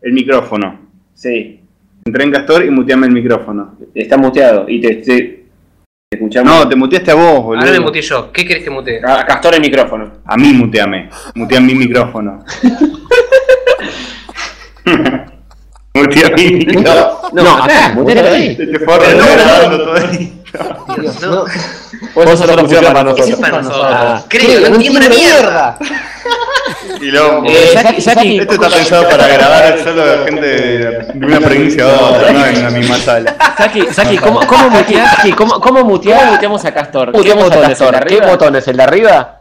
el micrófono. Sí. Entré en Castor y muteame el micrófono. Está muteado y te escuchamos. No, te muteaste a vos, boludo. Ahora me muteé yo. ¿Qué querés que mutee? A Castor el micrófono. A mí muteame. Mutea mi micrófono. Mutea mi micrófono. No, acá, muteate ahí. Te forro grabando todo ahí. Dios, no. Vos sos la función para Ese nosotros. es para nosotros. Ah. Creo, no entiendo una mierda. Y luego, Saki, esto está pensado para grabar solo de gente de una provincia a otra, no en la misma sala. Saki, ¿cómo muteamos a Castor? ¿Qué botones? ¿Qué botones? ¿El de arriba?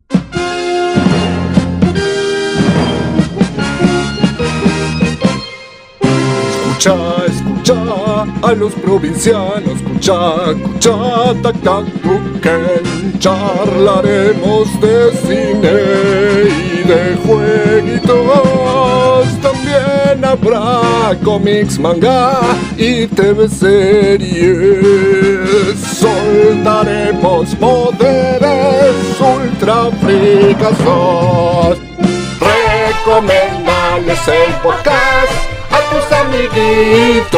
Escucha a los provincianos, escucha, Tacatuquén. Charlaremos de cine y de jueguitos. También habrá cómics, manga y TV series. Soltaremos poderes ultra fricazos. Recomendales el podcast a tus amiguitos.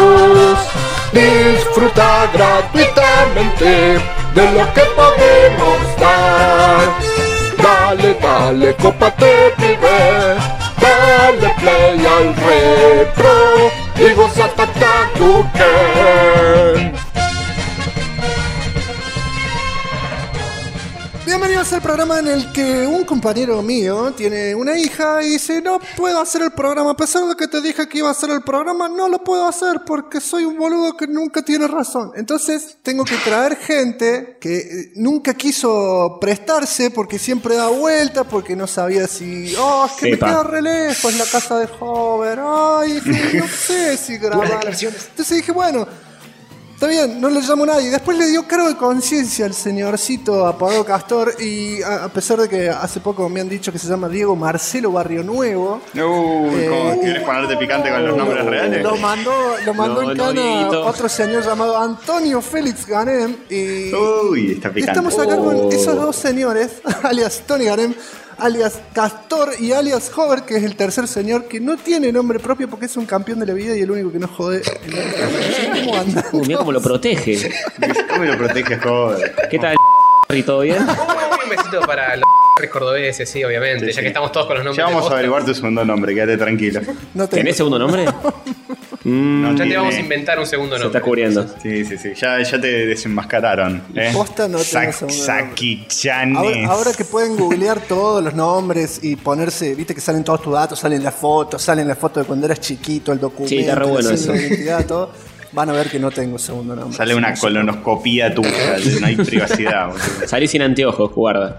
Disfruta gratuitamente de lo que podemos dar. Dale, cópate, pibe. Dale play al retro y goza Tacatuquén. Bienvenidos al programa en el que un compañero mío tiene una hija y dice: no puedo hacer el programa, a pesar de que te dije que iba a hacer el programa, no lo puedo hacer porque soy un boludo que nunca tiene razón. Entonces tengo que traer gente que nunca quiso prestarse porque siempre da vuelta, porque no sabía si... es que me queda re lejos la casa de Hover, no sé si grabar. Entonces dije, bueno... Está bien, no le llamo a nadie. Después le dio cargo de conciencia al señorcito apodado Castor. Y a pesar de que hace poco me han dicho que se llama Diego Marcelo Barrio Nuevo. ¿Cómo quieres ponerte picante con los nombres reales? Lo mandó en cana Dieguito. otro señor llamado Antonio Félix Ganem. Y Está picante. estamos acá con esos dos señores, alias Tony Ganem, alias Castor y alias Hover, que es el tercer señor que no tiene nombre propio porque es un campeón de la vida y el único que no jode. ¿Cómo anda? Mira cómo lo protege. ¿Cómo lo protege, joder? ¿Qué tal, y todo bien? Un besito para los cordobeses, sí, obviamente. Sí, ya sí. que estamos todos con los nombres. Ya vamos de a posta. averiguar tu segundo nombre, quédate tranquilo. No tengo. ¿Tenés segundo nombre? No Ya te tiene- vamos a inventar un segundo Se nombre. está cubriendo. Sí. Ya te desenmascararon. Posta no tengo segundo nombre. Saki-chanes. Ahora que pueden googlear todos los nombres y ponerse, viste que salen todos tus datos, salen las fotos de cuando eras chiquito, el documento, Sí, está re bueno la cédula eso. de identidad, todo. Van a ver que no tengo segundo nombre. Sale una colonoscopía tuya, no hay privacidad. Boludo. Salí sin anteojos, guarda.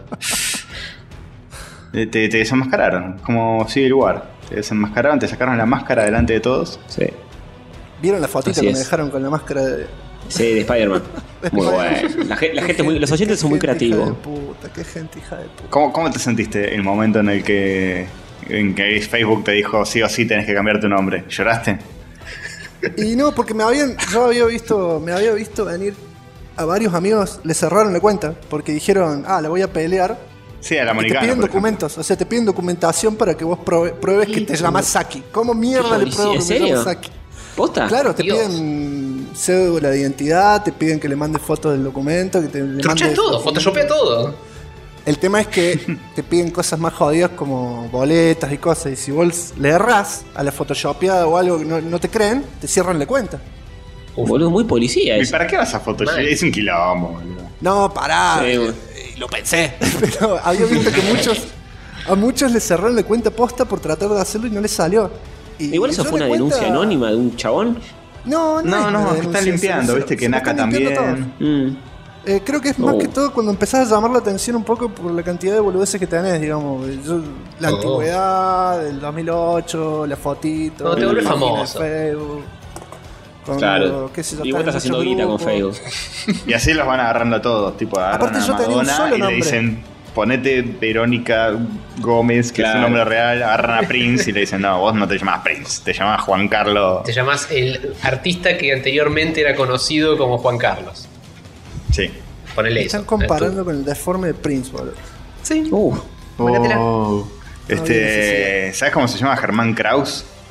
Te desenmascararon, como Civil War. Te desenmascararon, te sacaron la máscara delante de todos. Sí. ¿Vieron la fotita Así que es. me dejaron con la máscara de... Sí, de Spider-Man. Muy bueno. La gente es muy, los oyentes son muy creativos. Qué gente hija de puta. ¿Cómo te sentiste el momento en que Facebook te dijo sí o sí tenés que cambiar tu nombre? ¿Lloraste? Y no, porque me había visto venir a varios amigos, le cerraron la cuenta, porque dijeron, la voy a pelear. Sí, a la Y te Monicana. piden por ejemplo. documentos, o sea, te piden documentación para que vos pruebes que te llamas Saki. ¿Cómo mierda le policía? pruebo ¿En que me llamo serio? Saki? ¿Posta? Claro, te Dios. piden cédula de identidad, te piden que le mandes fotos del documento, que le Truchea mandes... todo, photoshopea todo. El tema es que te piden cosas más jodidas como boletas y cosas, y si vos le errás a la photoshopeada o algo que no te creen, te cierran la cuenta. Boludo, muy policía ¿Y eso. para qué vas a Photoshop? Mal. Es un quilombo, boludo. No, pará. Sí, bueno. Lo pensé. Pero había visto que a muchos les cerraron la cuenta posta por tratar de hacerlo y no les salió. Y Igual eso yo fue la una cuenta- denuncia anónima de un chabón. No, No, es una que denuncia, están limpiando, se- viste que se Naka están limpiando también. todo. Creo que es más Oh. que todo cuando empezás a llamar la atención un poco por la cantidad de boludeces que tenés, digamos. La antigüedad, del 2008, la fotito. Cuando te vuelves la página de famoso. Facebook. Cuando, Claro. qué sé yo, Y vos estás estás en haciendo muchos guita con grupos. Facebook. Y así los van agarrando a todos. Tipo, agarran Aparte a yo tenía un Madonna solo y le nombre. dicen, ponete Verónica Gómez, que es Claro. su nombre real. Agarran a Prince y le dicen, no, vos no te llamás Prince, te llamás Juan Carlos. Te llamás el artista que anteriormente era conocido como Juan Carlos. Sí. Ponele eso. Están comparando con el deforme de Prince, boludo. Sí. Oh. Póngatela. ¿Sabes cómo se llama Germán Kraus?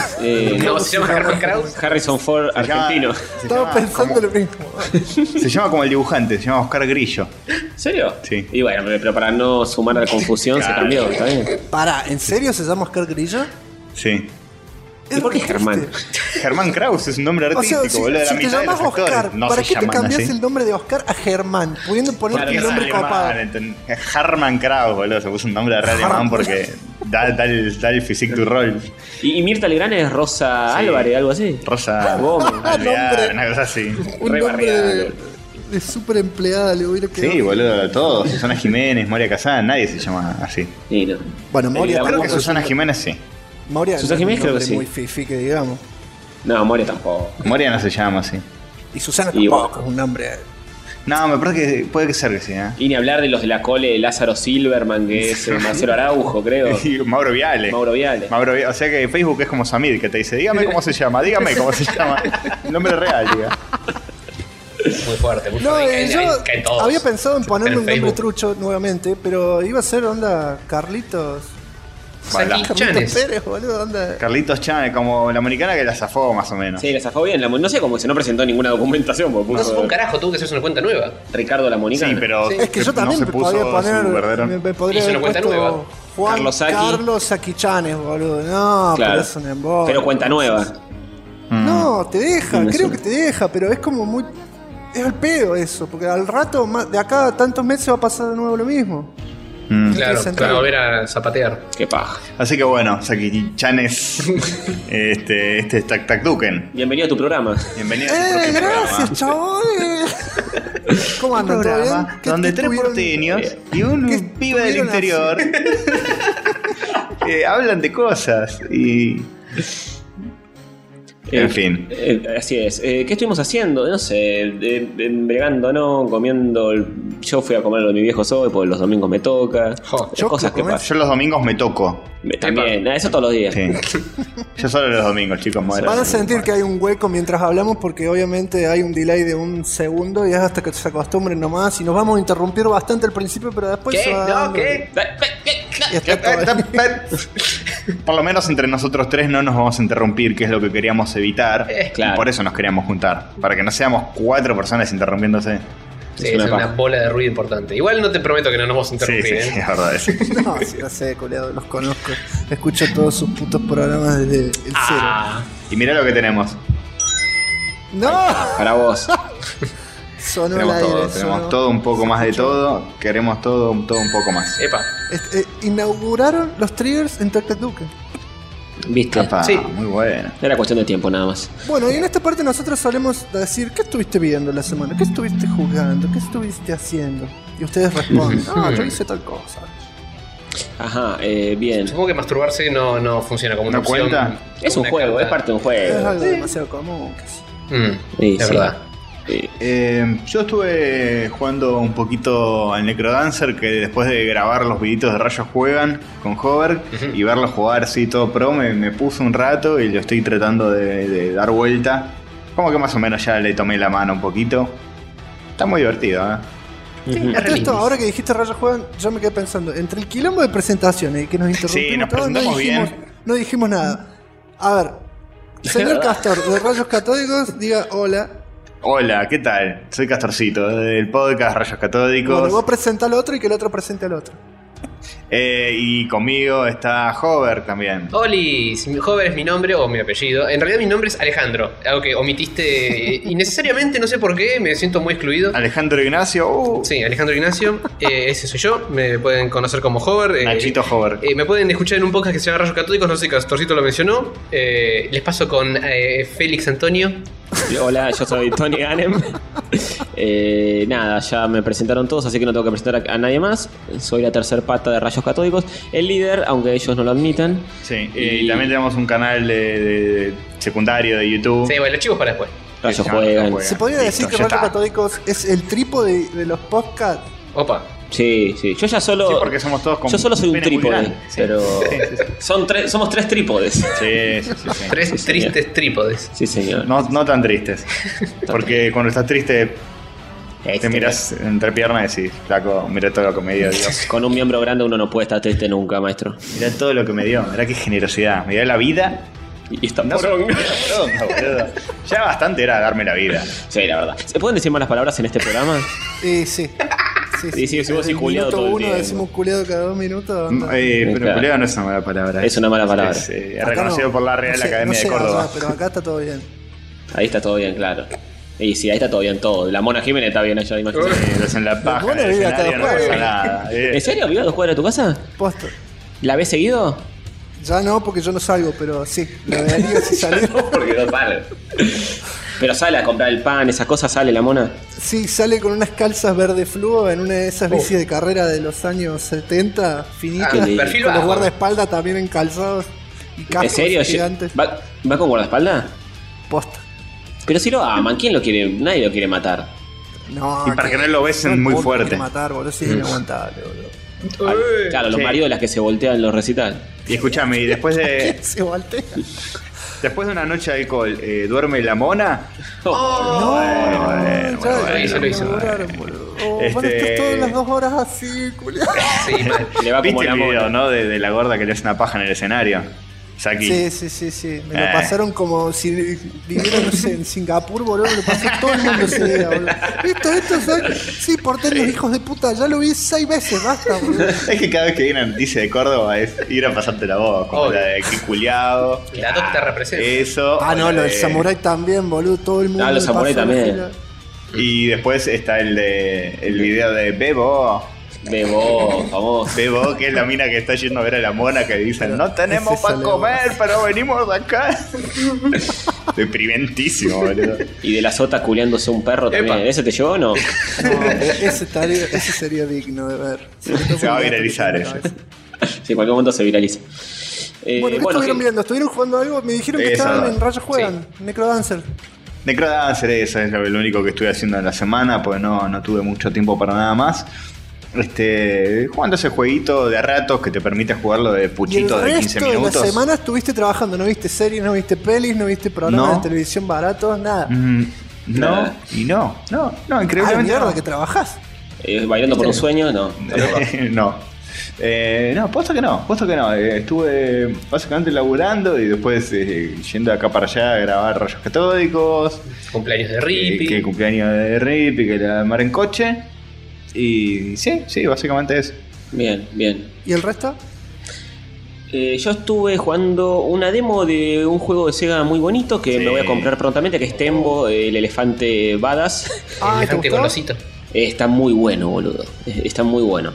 No, se llama Herman Kraus. Harrison Ford argentino. Estaba pensando lo mismo. Se llama como el dibujante, se llama Oscar Grillo. ¿En serio? Sí. Y bueno, pero para no sumar a la confusión se cambió, está bien. Pará, ¿en serio se llama Oscar Grillo? Sí. ¿Y por qué Germán? Germán Kraus es un nombre O sea, artístico, boludo. si La te mitad de los llamas actores Oscar, no ¿para se qué te llaman cambias así. el nombre de Oscar a Germán? Pudiendo ponerte un nombre copado. Herman Kraus, boludo. Se puso un nombre de alemán porque da el physique du rol. Y Mirta Legrand es Rosa Sí. Álvarez, algo así. Rosa Gómez. Alvear, Nombre. una cosa así. Un Re nombre barriado. de súper empleada le hubiera quedado. Sí, boludo, todos. Susana Jiménez, Moria Casán, nadie se llama así. Sí, no. Bueno, Moria Creo que tampoco es Susana un- Jiménez sí. Moria Susana no es Jiménez un creo que nombre sí. muy fifi que digamos. No, Moria tampoco. Moria no se llama así. Y Susana Y tampoco es un nombre. No, me parece que puede ser que sí, ¿eh? Y ni hablar de los de la cole, Lázaro Silverman, que es Marcelo Araujo, creo. Y Mauro Viale. Mauro Viale. O sea que Facebook es como Samir, que te dice, dígame cómo se llama, dígame cómo se llama. El nombre real, diga. Muy fuerte, muy No, fuerte. Ahí yo caen todos. había pensado en ponerle En un nombre Facebook. trucho nuevamente, pero iba a ser onda Carlitos. Saki Bueno, Carlitos Chanes. Pérez, boludo, onda. Carlitos Chávez, como la americana que la zafó más o menos. Sí, le zafó bien. No sé cómo se no presentó ninguna documentación. Porque No se fue un puso carajo, tuvo que hacerse una cuenta nueva. Ricardo La Monica. Sí, pero Es que yo también no me se puso podría poner. su verdadero. Me podría Hizo haber una cuenta puesto nueva. Juan Carlos Saki. Carlos Saki Chanes, boludo. No, Claro. pero es un embole. Pero cuenta nueva. No, te deja, No me creo suena. que te deja, pero es como muy. Es al pedo eso, porque al rato, de acá a tantos meses va a pasar de nuevo lo mismo. Claro, sentido. para volver a zapatear. Qué paja. Así que bueno, Saki Chanes, este es Tac Tac Duken. Bienvenido a tu programa. Bienvenido a tu propio Gracias, chavales. ¿Cómo andan? ¿Todo bien? programa. ¿Qué Donde tres estuvieron- porteños y un qué pibe del estuvieron interior hablan de cosas y... En fin. Así es. ¿Qué estuvimos haciendo? No sé, bregando, ¿no? Comiendo. Yo fui a comer lo de mi viejo hoy, porque los domingos me toca. Jo, ¿choclo Cosas que comés? pasan. Yo los domingos me toco. También, eso todos los días. Sí. Yo solo los domingos, chicos. Van a sentir que hay un hueco mientras hablamos porque obviamente hay un delay de un segundo y es hasta que se acostumbren nomás y nos vamos a interrumpir bastante al principio pero después ¿Qué? se va ¿No? dando- ¿Qué? y está todo bien. Por lo menos entre nosotros tres no nos vamos a interrumpir, que es lo que queríamos evitar. Claro. Y por eso nos queríamos juntar. Para que no seamos 4 personas interrumpiéndose. Sí, Es es una una paja. bola de ruido importante. Igual no te prometo que no nos vamos a Sí, interrumpir, sí, ¿eh? es verdad eso. No, sí, no sé, coleado, los conozco. Escucho todos sus putos programas desde el Ah, Y mirá lo que tenemos. cero. ¡No! Para vos. Sonó Tenemos el aire. todo. Tenemos sonó. todo, un poco más de todo. Queremos todo un poco más. epa. Inauguraron los triggers en Tac Tac Duken. ¿Viste? Apa, Sí. muy bueno. Era cuestión de tiempo nada más. Bueno, y en esta parte nosotros solemos decir, ¿qué estuviste viendo la semana? ¿Qué estuviste jugando? ¿Qué estuviste haciendo? Y ustedes responden, yo hice tal cosa. Ajá, bien. Supongo que masturbarse no funciona como una ¿No opción. cuenta? Es un una juego, carta. es parte de un Es juego. algo demasiado común. Que sí. Sí, es sí. verdad. Sí. Yo estuve jugando un poquito al Necrodancer, que después de grabar los videitos de Rayos Juegan con Hover y verlo jugar así todo pro, me puse un rato y lo estoy tratando de dar vuelta. Como que más o menos ya le tomé la mano un poquito. Está muy divertido, ¿eh? A todo esto, ahora que dijiste Rayos Juegan, yo me quedé pensando, entre el quilombo de presentaciones y que nos interrumpimos, Sí, nos todos, presentamos no dijimos nada. A ver, señor Castor de Rayos Catódicos, diga hola. Hola, ¿qué tal? Soy Castorcito, del podcast Rayos Catódicos. Bueno, vos presenta al otro y que el otro presente al otro. Y conmigo está Hover también. Oli, Hover es mi nombre o mi apellido. En realidad mi nombre es Alejandro, algo que omitiste innecesariamente, no sé por qué, me siento muy excluido. Alejandro Ignacio. Sí, Alejandro Ignacio, ese soy yo, me pueden conocer como Hover. Nachito Hover. Me pueden escuchar en un podcast que se llama Rayos Catódicos, no sé si Castorcito lo mencionó. Les paso con Félix Antonio. Hola, yo soy Tony Ganem. Nada, ya me presentaron todos, así que no tengo que presentar a nadie más. Soy la tercer pata de Rayos Catódicos, el líder, aunque ellos no lo admitan. Sí, y también tenemos un canal de secundario de YouTube. Sí, bueno, los chivos para después. Rayos Sí, juegan. Juegan. ¿Se podría decir Listo, que ya Rayos está. Catódicos es el trípode de los podcasts? Opa. Sí, sí. Yo ya solo. Sí, porque somos todos con Yo solo soy un penes muy trípode, grandes. Sí. pero. Sí, sí, sí. Somos tres trípodes. Sí, sí, sí, sí. Tres Sí, señor. tristes trípodes. Sí, señor. No tan tristes. Porque cuando estás triste, te miras entre piernas y decís, flaco, mira todo lo que me dio Dios. Con un miembro grande uno no puede estar triste nunca, maestro. Mirá todo lo que me dio, mirá qué generosidad. Mirá la vida Y está No poronga. poronga, boludo. Ya bastante era darme la vida. Sí, la verdad. ¿Se pueden decir malas palabras en este programa? Sí. Sí, si vos Desde decís culiado minuto todo el uno tiempo. decimos culiado cada 2 minutos. anda. Pero Claro. culiao no es una mala palabra. Es una mala palabra. Es Acá reconocido no. por la Real No sé, Academia no sé de Córdoba. allá, pero acá está todo bien. Ahí está todo bien, claro. Y sí, ahí está todo bien todo. La Mona Jiménez está bien allá, imagínate. Los en la paja, Bueno, en el vive acá escenario no afuera. pasa nada. ¿En serio? ¿Vive a 2 cuadras de tu casa? Posta. ¿La ves seguido? Ya no, porque yo no salgo, pero sí, lo vería si saliera. Porque no sale. Pero sale a comprar el pan, esas cosas, sale la Mona. Sí, sale con unas calzas verde fluo en una de esas bicis de carrera de los años 70, finitas, Ah, con perfil los bajo. guardaespaldas también encalzados y cascos ¿En serio? gigantes. ¿Va con guardaespaldas? Posta. Pero si lo aman, ¿quién lo quiere? Nadie lo quiere matar. No, Y para que no lo besen todo el muy mundo fuerte. quiere matar, boludo, sí, inaguantable, boludo. Ay, claro, los Sí. maridos de las que se voltean en los recitales. Y escúchame, y después de Se voltea. una noche de alcohol, ¿duerme la Mona? No, Lo hizo. lograron, boludo. Van a estar Este- todas las 2 horas así, culiado. Sí, mal. Le va como ¿Viste la el video, Mona. no? De la gorda que le hace una paja en el escenario. Saki. Sí. Me lo pasaron como si viviera, no sé, en Singapur, boludo. Me lo pasó todo el mundo ese día, boludo. Esto, ¿sabes? Sí, porteños, hijos de puta. Ya lo vi 6 veces, basta, boludo. Es que cada vez que viene una noticia de Córdoba es ir a pasarte la voz, como Obvio. la de que culiado. La doc te representa. Eso. Ah, no, o lo la del de- Samurai también, boludo. Todo el mundo. Ah, los le Samurai pasó la también. fila. Y después está el video de Bebo. Bebo, famoso. Bebo, que es la mina que está yendo a ver a la Mona que dicen, no tenemos ese para sale comer, vos. pero venimos de acá. Deprimentísimo, boludo. Y de la sota culeándose un perro también. Epa. ¿Ese te llevó o no? No, ese sería digno de ver. Se va a viralizar ese. Sí, en cualquier momento se viraliza. Bueno, ¿qué estuvieron ¿qué? viendo? ¿Estuvieron jugando algo? Me dijeron que Eso. estaban en Rayos Juegan, Necrodancer. Necrodancer, eso es lo único que estuve haciendo en la semana, pues no tuve mucho tiempo para nada más. Jugando ese jueguito de a ratos que te permite jugarlo de Y el puchito de 15 resto de la minutos. semana estuviste trabajando, no viste series, no viste pelis, no viste programas No. de televisión baratos, nada. No, Nada. y no, Ah, increíblemente mierda no. que trabajás. Bailando por un sueño, no. No, puesto que no. Estuve básicamente laburando y después yendo de acá para allá a grabar Rayos Catódicos. Cumpleaños de Rippy. Que el cumpleaños de Rippy, que la mar en coche. Y sí, básicamente eso. Bien. ¿Y el resto? Yo estuve jugando una demo de un juego de Sega muy bonito que Sí. me voy a comprar prontamente, que es Tembo, el elefante badass. Ah, ¿te Elefante gustó? golosito. Está muy bueno, boludo. Está muy bueno.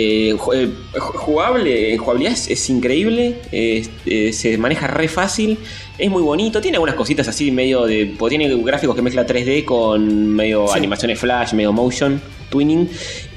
Jugable, en jugabilidad es increíble. Se maneja re fácil. Es muy bonito. Tiene algunas cositas así, medio de. Tiene gráficos que mezcla 3D con medio Sí. animaciones flash, medio motion twinning.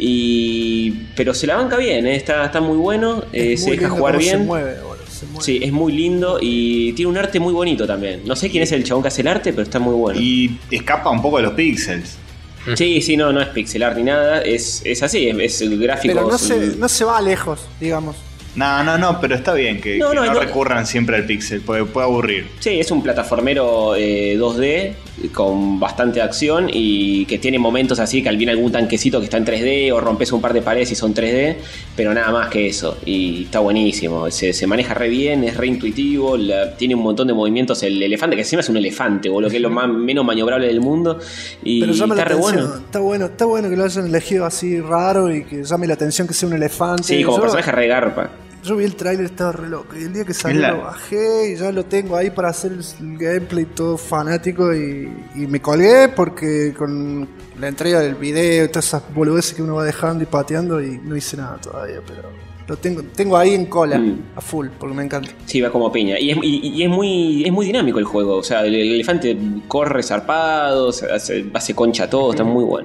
Pero se la banca bien, está muy bueno. Es Se muy deja lindo jugar cómo bien. Se mueve, boludo, se mueve. Sí, es muy lindo y tiene un arte muy bonito también. No sé quién es el chabón que hace el arte, pero está muy bueno. Y escapa un poco de los pixels. Sí, no es pixel art ni nada, es así, es gráficos. Pero no se va lejos, digamos. No, pero está bien que No, que no, no no. recurran siempre al pixel, porque puede aburrir. Sí, es un plataformero 2D con bastante acción y que tiene momentos así que al viene algún tanquecito que está en 3D o rompes un par de paredes y son 3D, pero nada más que eso. Y está buenísimo, se maneja re bien, es re intuitivo, tiene un montón de movimientos. El elefante, que encima es un elefante, boludo, que es lo menos maniobrable del mundo. Y Pero llama la está re atención. bueno. Está bueno que lo hayan elegido así raro y que llame la atención que sea un elefante. Sí, como personaje re garpa. Yo vi el tráiler, estaba re loco. Y el día que salió Es la- lo bajé y ya lo tengo ahí para hacer el gameplay todo fanático. Y me colgué porque con la entrega del video y todas esas boludeces que uno va dejando y pateando y no hice nada todavía. Pero lo tengo ahí en cola, a full, porque me encanta. Sí, va como piña. Y es muy dinámico el juego. O sea, el elefante corre zarpado, hace concha todo, está muy bueno.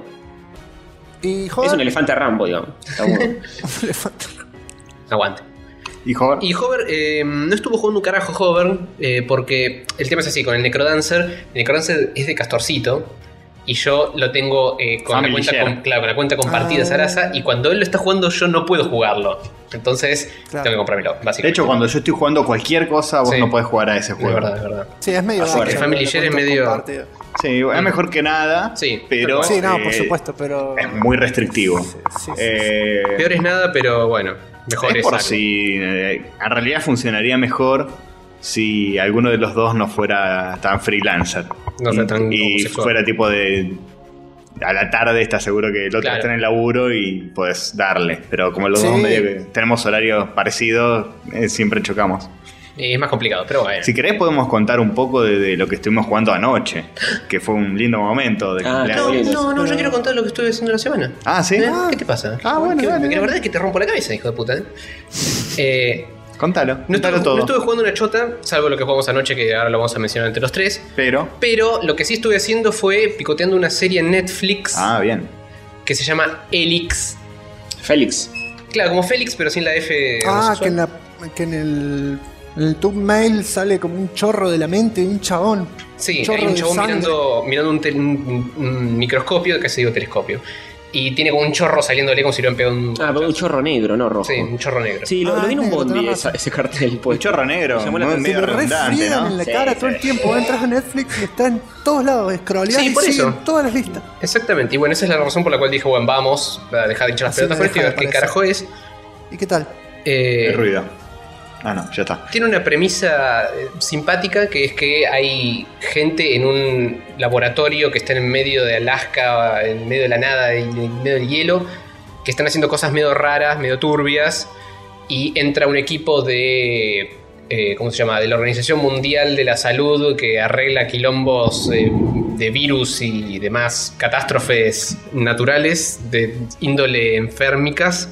Y Es joder, un elefante Rambo, digamos. Está bueno. un elefante. Aguante. Y joder, Y Hover, no estuvo jugando un carajo Hover, porque el tema es así, con el Necrodancer es de Castorcito, y yo lo tengo con la Family cuenta, share. con la cuenta compartida Ah. Sarasa, y cuando él lo está jugando yo no puedo jugarlo. Entonces Claro. tengo que comprármelo, de básicamente. hecho, cuando yo estoy jugando cualquier cosa, vos Sí. no podés jugar a ese es juego. verdad, es verdad. Sí, es medio Fuerte. gacho, Family la Share es cuenta medio- compartida. Sí, es mejor que nada, Sí, pero Sí, no, por supuesto, pero. es muy restrictivo. Sí. Peor es nada, pero bueno, mejor es es por algo. si en realidad funcionaría mejor si alguno de los dos no fuera tan freelancer. No sea tan y homosexual. fuera tipo de... A la tarde está seguro que el otro Claro. está en el laburo y puedes darle. Pero como los dos Sí. medio que tenemos horarios parecidos, siempre chocamos. Es más complicado, pero bueno. Si querés podemos contar un poco de lo que estuvimos jugando anoche. Que fue un lindo momento de Ah, cumpleaños. No, yo quiero contar lo que estuve haciendo la semana. Ah, ¿sí? ¿Qué te pasa? Ah, bueno, Que dale. la verdad es que te rompo la cabeza, hijo de puta. Contalo, No contalo estuve, todo. no estuve jugando una chota, salvo lo que jugamos anoche, que ahora lo vamos a mencionar entre los tres. Pero... Pero lo que sí estuve haciendo fue picoteando una serie en Netflix Ah, bien. que se llama Elix. Félix. Claro, como Félix, pero sin la F. Ah, homosexual. que en el thumbnail sale como un chorro de la mente de un chabón. Sí, chorro hay un de chabón sangre. mirando un microscopio, que se digo telescopio. Y tiene como un chorro saliéndole como si le hubieran pegado un. Ah, pero un chorro negro, no rojo. Sí, un chorro negro. Sí, lo vi en un negro, bondi tenés razón. ese cartel. Un Pues. chorro negro, Llamó la muy atención. Se medio lo redundante, refriegan ¿no? en la Sí, cara sí. todo el tiempo. Entras a Netflix y está en todos lados. Scrolleás Sí, y por sigue eso. en todas las listas. Exactamente, y bueno, esa es la razón por la cual dije, bueno, vamos a dejar de echar las Así pelotas me por esto y deja ver de qué parecer. carajo es. ¿Y qué tal? Eh, El ruido. Ah, no, ya está. Tiene una premisa simpática, que es que hay gente en un laboratorio que está en medio de Alaska, en medio de la nada, en medio del hielo, que están haciendo cosas medio raras, medio turbias, y entra un equipo de... ¿cómo se llama? De la Organización Mundial de la Salud, que arregla quilombos de virus y demás catástrofes naturales de índole enfermicas.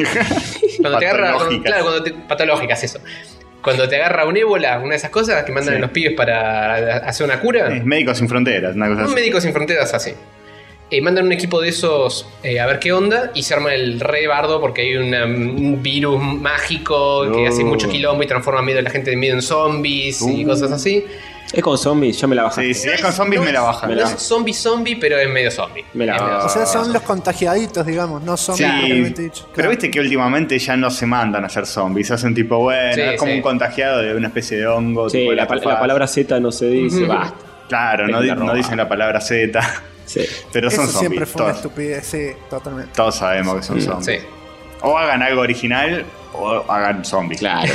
Cuando te agarra, Patológicas. claro, patológicas, eso. Cuando te agarra un ébola, una de esas cosas que mandan Sí. a los pibes para hacer una cura, Es Médicos Sin Fronteras, una cosa un así. Médicos Sin Fronteras así. Mandan un equipo de esos a ver qué onda y se arma el re bardo porque hay un virus mágico que hace mucho quilombo y transforma medio a la gente de medio en zombies y cosas así. Es con zombies, ya me la bajaste. Sí, si es con zombies me la bajan. No es zombie, pero es medio zombie. Me la Es medio bajan. O sea, zombie. son los contagiaditos, digamos, no son Sí, propiamente dicho. pero Claro. viste que últimamente ya no se mandan a hacer zombies, hacen tipo, bueno, Sí, es como sí. un contagiado de una especie de hongo. Sí, tipo la palabra Z no se dice, basta. Claro, no, Es la no roba. dicen la palabra Z, Sí. pero son Eso siempre zombies. fue una Todos, estupidez, sí, totalmente. todos sabemos que son zombies. Sí. O hagan algo original o hagan zombies. Claro.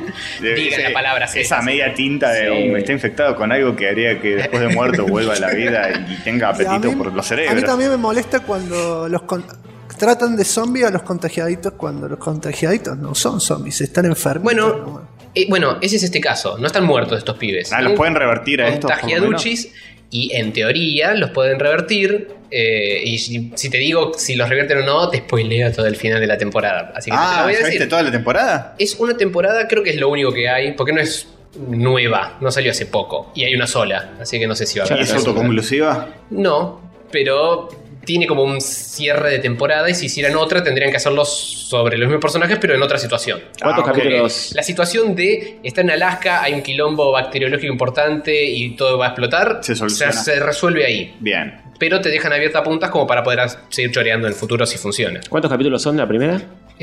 Ese- la palabra Z, Esa sí. media tinta de Sí. está infectado con algo que haría que después de muerto vuelva a la vida y tenga Y a apetito mí- por los A mí cerebros. también me molesta cuando tratan de zombies a los contagiaditos cuando los contagiaditos no son zombies, están enfermos. Bueno, ese es este caso. No están muertos estos pibes. Ah, los Están pueden revertir a estos. por lo menos. contagiaduchis y en teoría los pueden revertir. Y si te digo si los revierten o no, te spoileo todo el final de la temporada. Así que no te lo Ah, voy a ¿ya viste decir. toda la temporada? Es una temporada, creo que es lo único que hay, porque no es nueva, no salió hace poco. Y hay una sola, así que no sé si va a ¿Y haber. es otra segunda. autoconclusiva? No, pero tiene como un cierre de temporada y si hicieran otra tendrían que hacerlo sobre los mismos personajes pero en otra situación. ¿Cuántos ok. capítulos? La situación de estar en Alaska, hay un quilombo bacteriológico importante y todo va a explotar, Se soluciona. se resuelve ahí. Bien. Pero te dejan abiertas puntas como para poder seguir choreando en el futuro si funciona. ¿Cuántos capítulos son de la primera?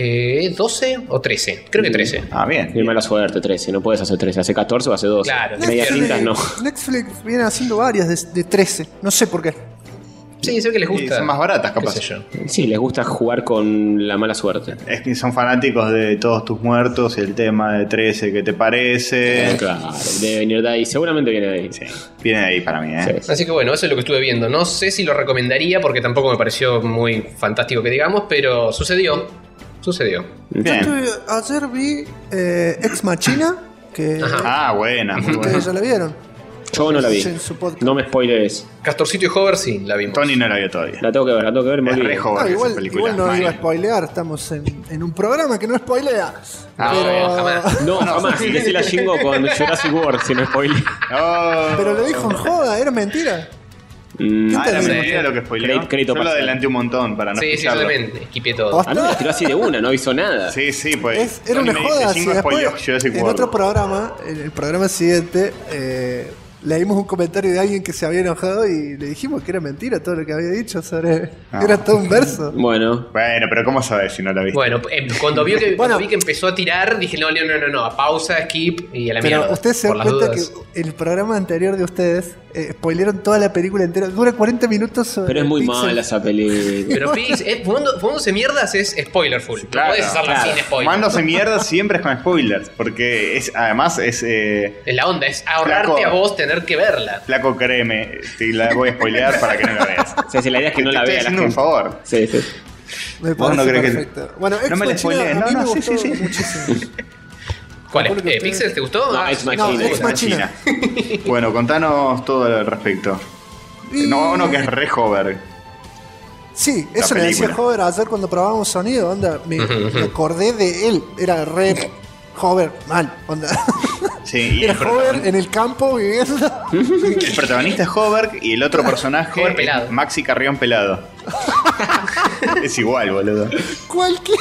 ¿12 o 13? Creo que 13. Ah, bien. Qué mala suerte, 13. No puedes hacer 13. Hace 14 o hace 12. Claro, Medias tintas no. Netflix viene haciendo varias de 13, no sé por qué. Sí, sé que les Y gusta. son más baratas, qué capaz. sé yo. Sí, les gusta jugar con la mala suerte. Es que son fanáticos de Todos Tus Muertos y el tema de 13, ¿qué te parece? Claro, debe venir de ahí. Seguramente viene de ahí. Sí, viene de ahí para mí, ¿eh? Sí. Así que bueno, eso es lo que estuve viendo. No sé si lo recomendaría porque tampoco me pareció muy fantástico que digamos, pero sucedió. Sucedió. Bien. Ayer vi Ex Machina, que Ajá. Ah, buena, muy buena. ustedes ya la vieron. Yo no la vi. En su podcast. No me spoilees. Castorcito y Hover sí, la vimos. Tony no la vio todavía. La tengo que ver, me Es olvidé. re joven No, esa igual, película. igual no Mal. iba a spoilear, estamos en un programa que no spoilea. Ah, pero, jamás. No, jamás. Decía la Jingo con Jurassic World, si no spoilé. Oh. pero lo dijo en joda, era mentira. Mm, Ah, era Entonces, mentira lo que spoileó. Crédito Yo lo parcial. adelanté un montón para no Sí, sí, yo escucharlo. también equipé todo. Posta. a mí me tiró así de una, no avisó nada. Sí, sí, pues. Era Tony una me dice, joda. "Jingo Si después, spoileó Jurassic en World". otro programa, en el programa siguiente, leímos un comentario de alguien que se había enojado y le dijimos que era mentira todo lo que había dicho sobre. Ah. Era todo un verso. Bueno, Bueno, pero ¿cómo sabes si no la viste? Bueno, cuando Bueno. cuando vi que empezó a tirar, dije no, pausa, skip y a la Pero mierda. ustedes se por dan las cuenta dudas. que el programa anterior de ustedes spoilearon toda la película entera. Dura 40 minutos. Sobre Pero es muy Pixel. mala esa película. Pero Pix, fumándose mierdas es spoilerful. Claro, no puedes hacerla claro. sin spoiler. Fumándose mierda siempre es con spoilers. Porque además es. Es la onda, es ahorrarte Flaco. a vos tener que verla. Flaco, créeme. Te la voy a spoilear para que no la veas. O sea, si la idea es que no Te la estoy vea la haciendo un gente. favor. Sí, sí. Me Vos no parece crees que- perfecto. Bueno, Ex No me la Machina spoilees. a No, mí no, me sí, gustó sí, sí. muchísimo. ¿Cuál Recuerdo que es? ¿Pixels te gustó? No, Ex Machina. No, Ex Machina. Bueno, contanos todo al respecto. Y- No, uno que es re Hover. Sí, La eso le decía película. Hover ayer cuando probábamos sonido, onda, me acordé de él, era re Hover, mal, onda. Sí, y Era el, Hover en el campo viviendo. el protagonista es Hover y el otro personaje Hover pelado. es Maxi Carrión pelado. Es igual, boludo. Cualquier.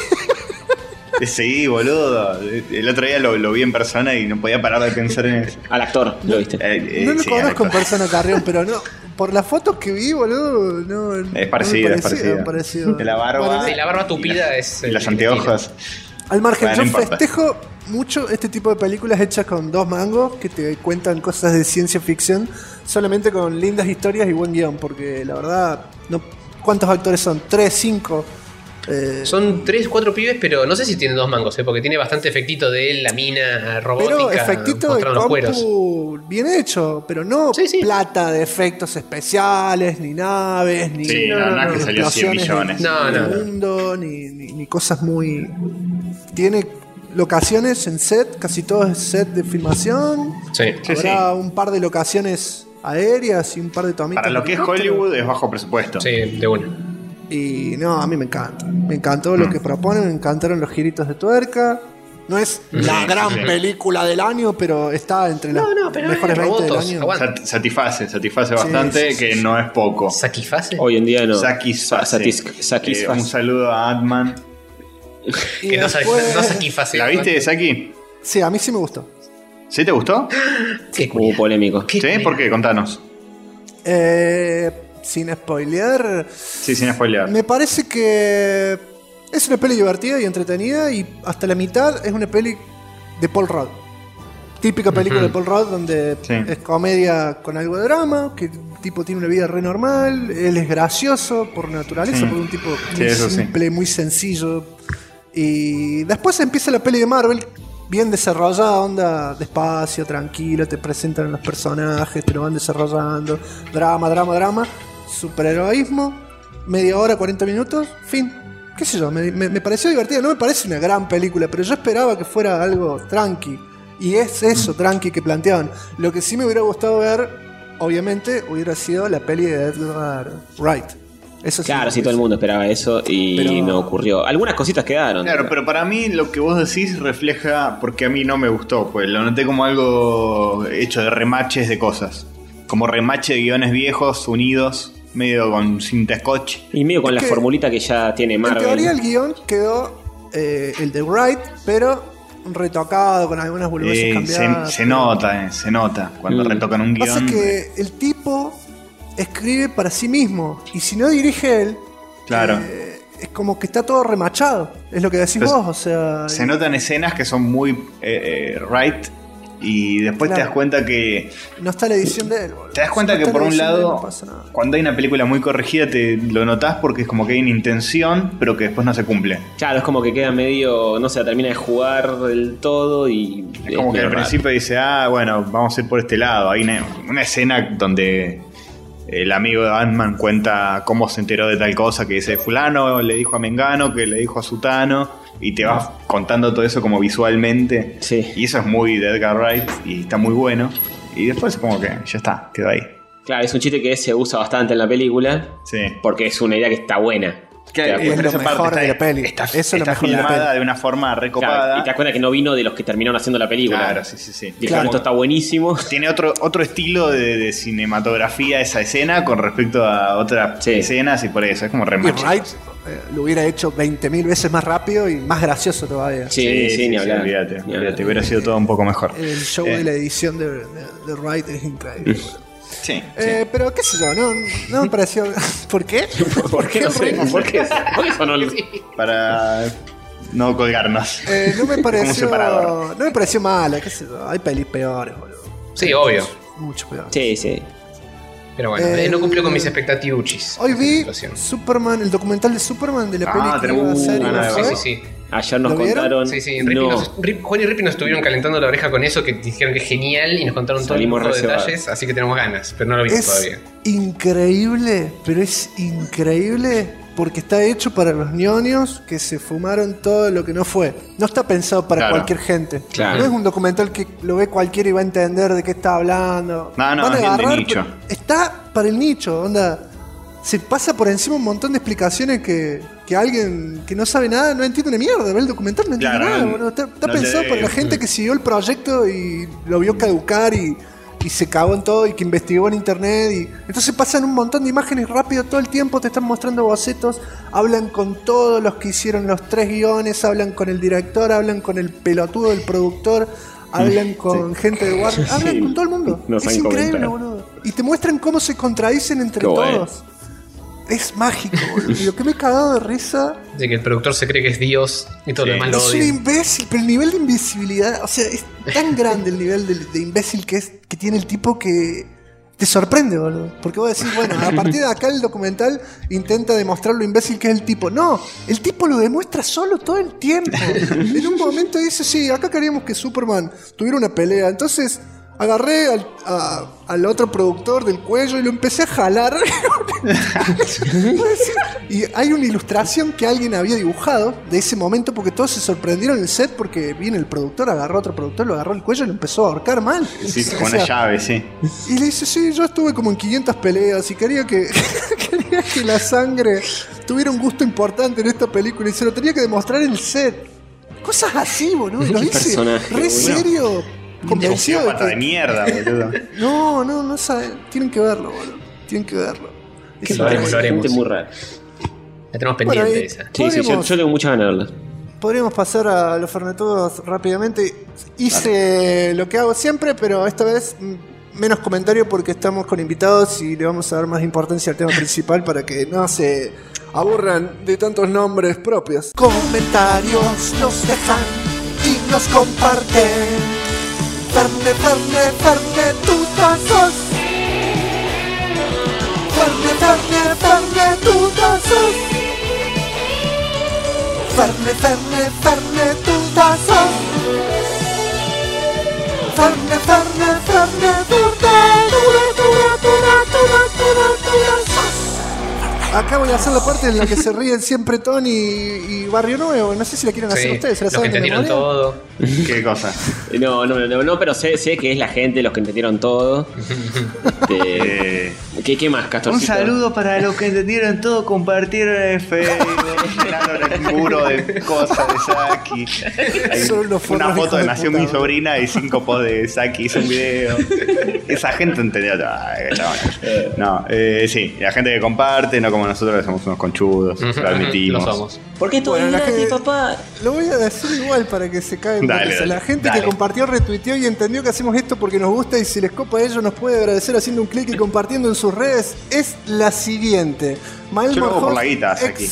Sí, boludo. El otro día lo vi en persona y no podía parar de pensar en eso. Al actor, lo viste. No lo Sí, conozco en actor. persona Carrión, pero no. Por las fotos que vi, boludo, no. Es parecido, no me es parecido. parecido. De la barba. Bueno, Sí, la barba tupida es. Y los el anteojos. al margen, Bueno, no yo importa. festejo mucho este tipo de películas hechas con 2 mangos que te cuentan cosas de ciencia ficción solamente con lindas historias y buen guión, porque la verdad, no, ¿cuántos actores son? 3, 5. Son 3, 4 pibes, pero no sé si tiene 2 mangos, porque tiene bastante efectito de la mina robótica. Pero efectito de mostrando los cueros. compu bien hecho, pero no Sí, sí. plata de efectos especiales, ni naves, ni Sí, no es que salió 100 explosiones millones. No, en el no. mundo, ni cosas muy... Tiene locaciones en set, casi todo es set de filmación. Sí. Sí, Habrá un par de locaciones aéreas y un par de tomitas. Para lo que es de helicóptero. Hollywood es bajo presupuesto. Sí, de una. Y no, a mí me encanta. Me encantó lo que proponen, me encantaron los giritos de tuerca. No es la gran sí. película del año, pero está entre las pero mejores hay 20 del robots, año. aguanta. Satisface bastante, sí, sí, que sí. no es poco. ¿Satisface? Hoy en día no. Satisface. Satisface. Un saludo a Atman. Y Que no después- satisface. ¿La viste, Saki? Sí, a mí sí me gustó. ¿Sí te gustó? Qué Muy polémico. Qué ¿Sí? ¿Por qué? Contanos. Sin spoilear, Sí, sin spoilear. me parece que es una peli divertida y entretenida y hasta la mitad es una peli de Paul Rudd. Típica película de Paul Rudd donde Sí. es comedia con algo de drama, que el tipo tiene una vida re normal, él es gracioso por naturaleza, Sí. por un tipo Sí, muy eso sí. simple, muy sencillo. Y después empieza la peli de Marvel, bien desarrollada, onda despacio, tranquilo, te presentan los personajes, te lo van desarrollando, drama, superheroísmo, media hora, 40 minutos, fin. Qué sé yo, me pareció divertido, no me parece una gran película, pero yo esperaba que fuera algo tranqui. Y es eso, tranqui, que planteaban. Lo que sí me hubiera gustado ver, obviamente, hubiera sido la peli de Edgar Wright. Eso sí. Claro, sí, todo el mundo esperaba eso y Pero- no ocurrió. Algunas cositas quedaron. Claro, pero para mí lo que vos decís refleja, porque a mí no me gustó, pues lo noté como algo hecho de remaches de cosas. Como remache de guiones viejos, unidos, medio con cinta scotch. Y medio con Es la que, formulita que ya tiene En Marvel. teoría el guión quedó el de Wright, pero retocado con algunas boludeces cambiadas. Se nota cuando Mm. retocan un Pasa guión. que el tipo escribe para sí mismo y si no dirige él, Claro. es como que está todo remachado. Es lo que decís Entonces, vos, o sea. Se notan escenas que son muy right y después Claro. te das cuenta que No está la edición de él, boludo. te das cuenta Si no que está por la un edición de él, lado no pasa nada. cuando hay una película muy corregida te lo notás porque es como que hay una intención pero que después no se cumple. Claro, es como que queda medio, no sé, termina de jugar del todo y... Es como que medio al raro. principio dice, bueno, vamos a ir por este lado. Hay una escena donde el amigo de Ant-Man cuenta cómo se enteró de tal cosa, que dice fulano le dijo a Mengano, que le dijo a Sutano, y te vas contando todo eso como visualmente. Sí. Y eso es muy de Edgar Wright y está muy bueno. Y después como que ya está, quedó ahí. Claro, es un chiste que se usa bastante en la película Sí. porque es una idea que está buena. Que, Te das cuenta. es lo mejor de la peli. Está, Eso es lo está mejor de la filmada peli. de una forma Claro, recopada. y te das cuenta que no vino de los que terminaron haciendo la película. Claro, sí. Dijeron, Claro. esto está buenísimo. Tiene otro estilo de cinematografía esa escena con respecto a otras Sí. escenas y por eso es como Y remache. Wright lo hubiera hecho 20.000 veces más rápido y más gracioso todavía. Sí, ni hablar. Olvídate, Ni hablar. hubiera sido todo un poco mejor. El show de la edición de Wright es increíble. Sí, Pero qué sé yo, no me pareció. ¿Por qué? ¿Por qué? No sé. ¿Por qué? ¿Por qué sonó el- para no colgarnos. No me Como pareció. separador. No me pareció mala, qué sé yo. Hay pelis peores, boludo. Sí, obvio. Mucho peor. Sí, sí. Pero bueno, no cumplió con mis expectativas. Hoy vi Superman, el documental de Superman de la peli que iba a hacer. Sí. Ayer nos ¿Lo vieron? contaron. Sí, No. Juan y Rippy nos estuvieron calentando la oreja con eso, que dijeron que es genial y nos contaron todos los detalles, así que tenemos ganas, pero no lo vimos todavía. Increíble, pero es increíble porque está hecho para los ñoños que se fumaron todo lo que no fue. No está pensado para cualquier gente. Claro. No es un documental que lo ve cualquiera y va a entender de qué está hablando. No, Van a es bien de agarrar, nicho. pero está para el nicho, onda. Se pasa por encima un montón de explicaciones que alguien que no sabe nada no entiende una mierda. Ve el documental, no entiende nada. Boludo. Está pensado para la gente que siguió el proyecto y lo vio caducar y se cagó en todo y que investigó en internet. Y entonces pasan un montón de imágenes rápido todo el tiempo, te están mostrando bocetos, hablan con todos los que hicieron los 3 guiones, hablan con el director, hablan con el pelotudo del productor, hablan con gente de Warner, hablan con todo el mundo. Es increíble, boludo. Y te muestran cómo se contradicen entre todos. Es mágico, boludo. Y lo que me he cagado de risa. De que el productor se cree que es Dios y todo lo demás lo odia. Es un imbécil, pero el nivel de invisibilidad, o sea, es tan grande el nivel de imbécil que tiene el tipo que te sorprende, boludo. Porque vos decís, bueno, a partir de acá el documental intenta demostrar lo imbécil que es el tipo. No, el tipo lo demuestra solo todo el tiempo. En un momento dice, sí, acá queríamos que Superman tuviera una pelea. Entonces agarré al otro productor del cuello y lo empecé a jalar. Y hay una ilustración que alguien había dibujado de ese momento porque todos se sorprendieron en el set porque viene el productor, agarró a otro productor, lo agarró el cuello y lo empezó a ahorcar mal. Sí, con una llave, sí. Y le dice, sí, yo estuve como en 500 peleas y quería que la sangre tuviera un gusto importante en esta película y se lo tenía que demostrar en el set. Cosas así, boludo. Y lo dice re serio. Convencido de mierda, boludo. No sabe. Tienen que verlo, boludo. Tienen que verlo. Lo haremos. Muy raro. La tenemos pendiente esa. Sí, yo tengo muchas ganas de verla. Podríamos pasar a los fernetudos rápidamente. Hice lo que hago siempre, pero esta vez menos comentario porque estamos con invitados y le vamos a dar más importancia al tema principal para que no se aburran de tantos nombres propios. Comentarios nos dejan y nos comparten. Fernetutazos. Fernetutazos. Acá voy a hacer la parte en la que se ríen siempre Tony y Barrio Nuevo. No sé si la quieren hacer ustedes. ¿Se la los que saben de entendieron memoria? todo. ¿Qué cosa? No, pero sé que es la gente, los que entendieron todo. ¿Qué más, Castorcito? Un saludo para los que entendieron todo, compartieron en Facebook, llenaron el muro de cosas de Saki. Hay una foto de nació mi sobrina y 5 posts de Saki, hizo un video. Esa gente entendió todo. No, sí, la gente que comparte, no como nosotros que somos unos conchudos, lo admitimos. Lo somos. ¿Por qué todo es gratis, papá? Lo voy a decir igual para que se caigan. Dale, la gente que compartió, retuiteó y entendió que hacemos esto porque nos gusta y si les copa a ellos nos puede agradecer haciendo un clic y compartiendo en sus redes es la siguiente. Mael Yo lo hago por Morjós, la guita, Saki.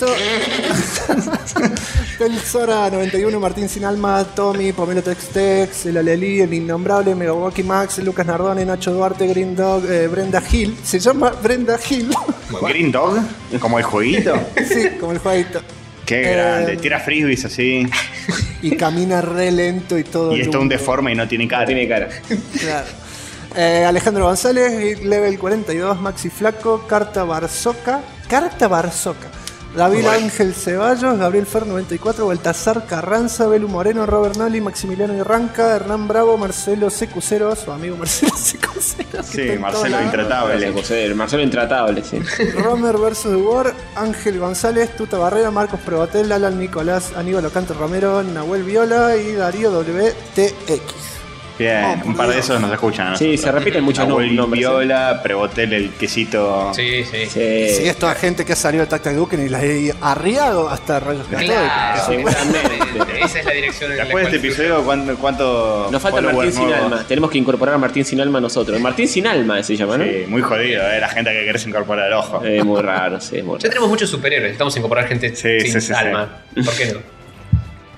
Tel Sora 91, Martín Sin Alma, Tommy, Pomelo Tex, el Alelí, el Innombrable, Megawaki Max, Lucas Nardone, Nacho Duarte, Green Dog, Brenda Hill. Se llama Brenda Hill. ¿Green Dog? ¿Como el jueguito? Sí, como el jueguito. Qué grande, tira frisbees así. Y camina re lento y todo. Y es todo un deforme y no tiene cara. No tiene cara. Claro. Alejandro González, Level 42, Maxi Flaco, Carta Barzoca, David Ángel Ceballos, Gabriel Fer 94, Baltasar Carranza, Belu Moreno, Robert Noli, Maximiliano Irranca, Hernán Bravo, Marcelo CQ0, su amigo Marcelo CQ0. Sí, Marcelo Intratable. Marcelo Intratable, sí. Romer vs. War, Ángel González, Tuta Barrera, Marcos Probotel, Alan Nicolás, Aníbal Ocante Romero, Nahuel Viola y Darío WTX. Bien, un par de esos nos escuchan. Sí, se repiten muchos nombres. Viola, Prebotel, el quesito. Sí. Sí, es toda gente que ha salido de Tacta Duken y las he arriado hasta Rayos Católicos. Claro, seguramente. Esa es la dirección en la Después de este episodio, ¿cuánto nos falta Martín Sin Alma. Tenemos que incorporar a Martín Sin Alma nosotros. Martín Sin Alma se llama, ¿no? Sí, muy jodido, la gente que querés incorporar al ojo. Muy raro, sí, muy raro. Ya tenemos muchos superhéroes, estamos a incorporar gente sin alma. ¿Por qué no?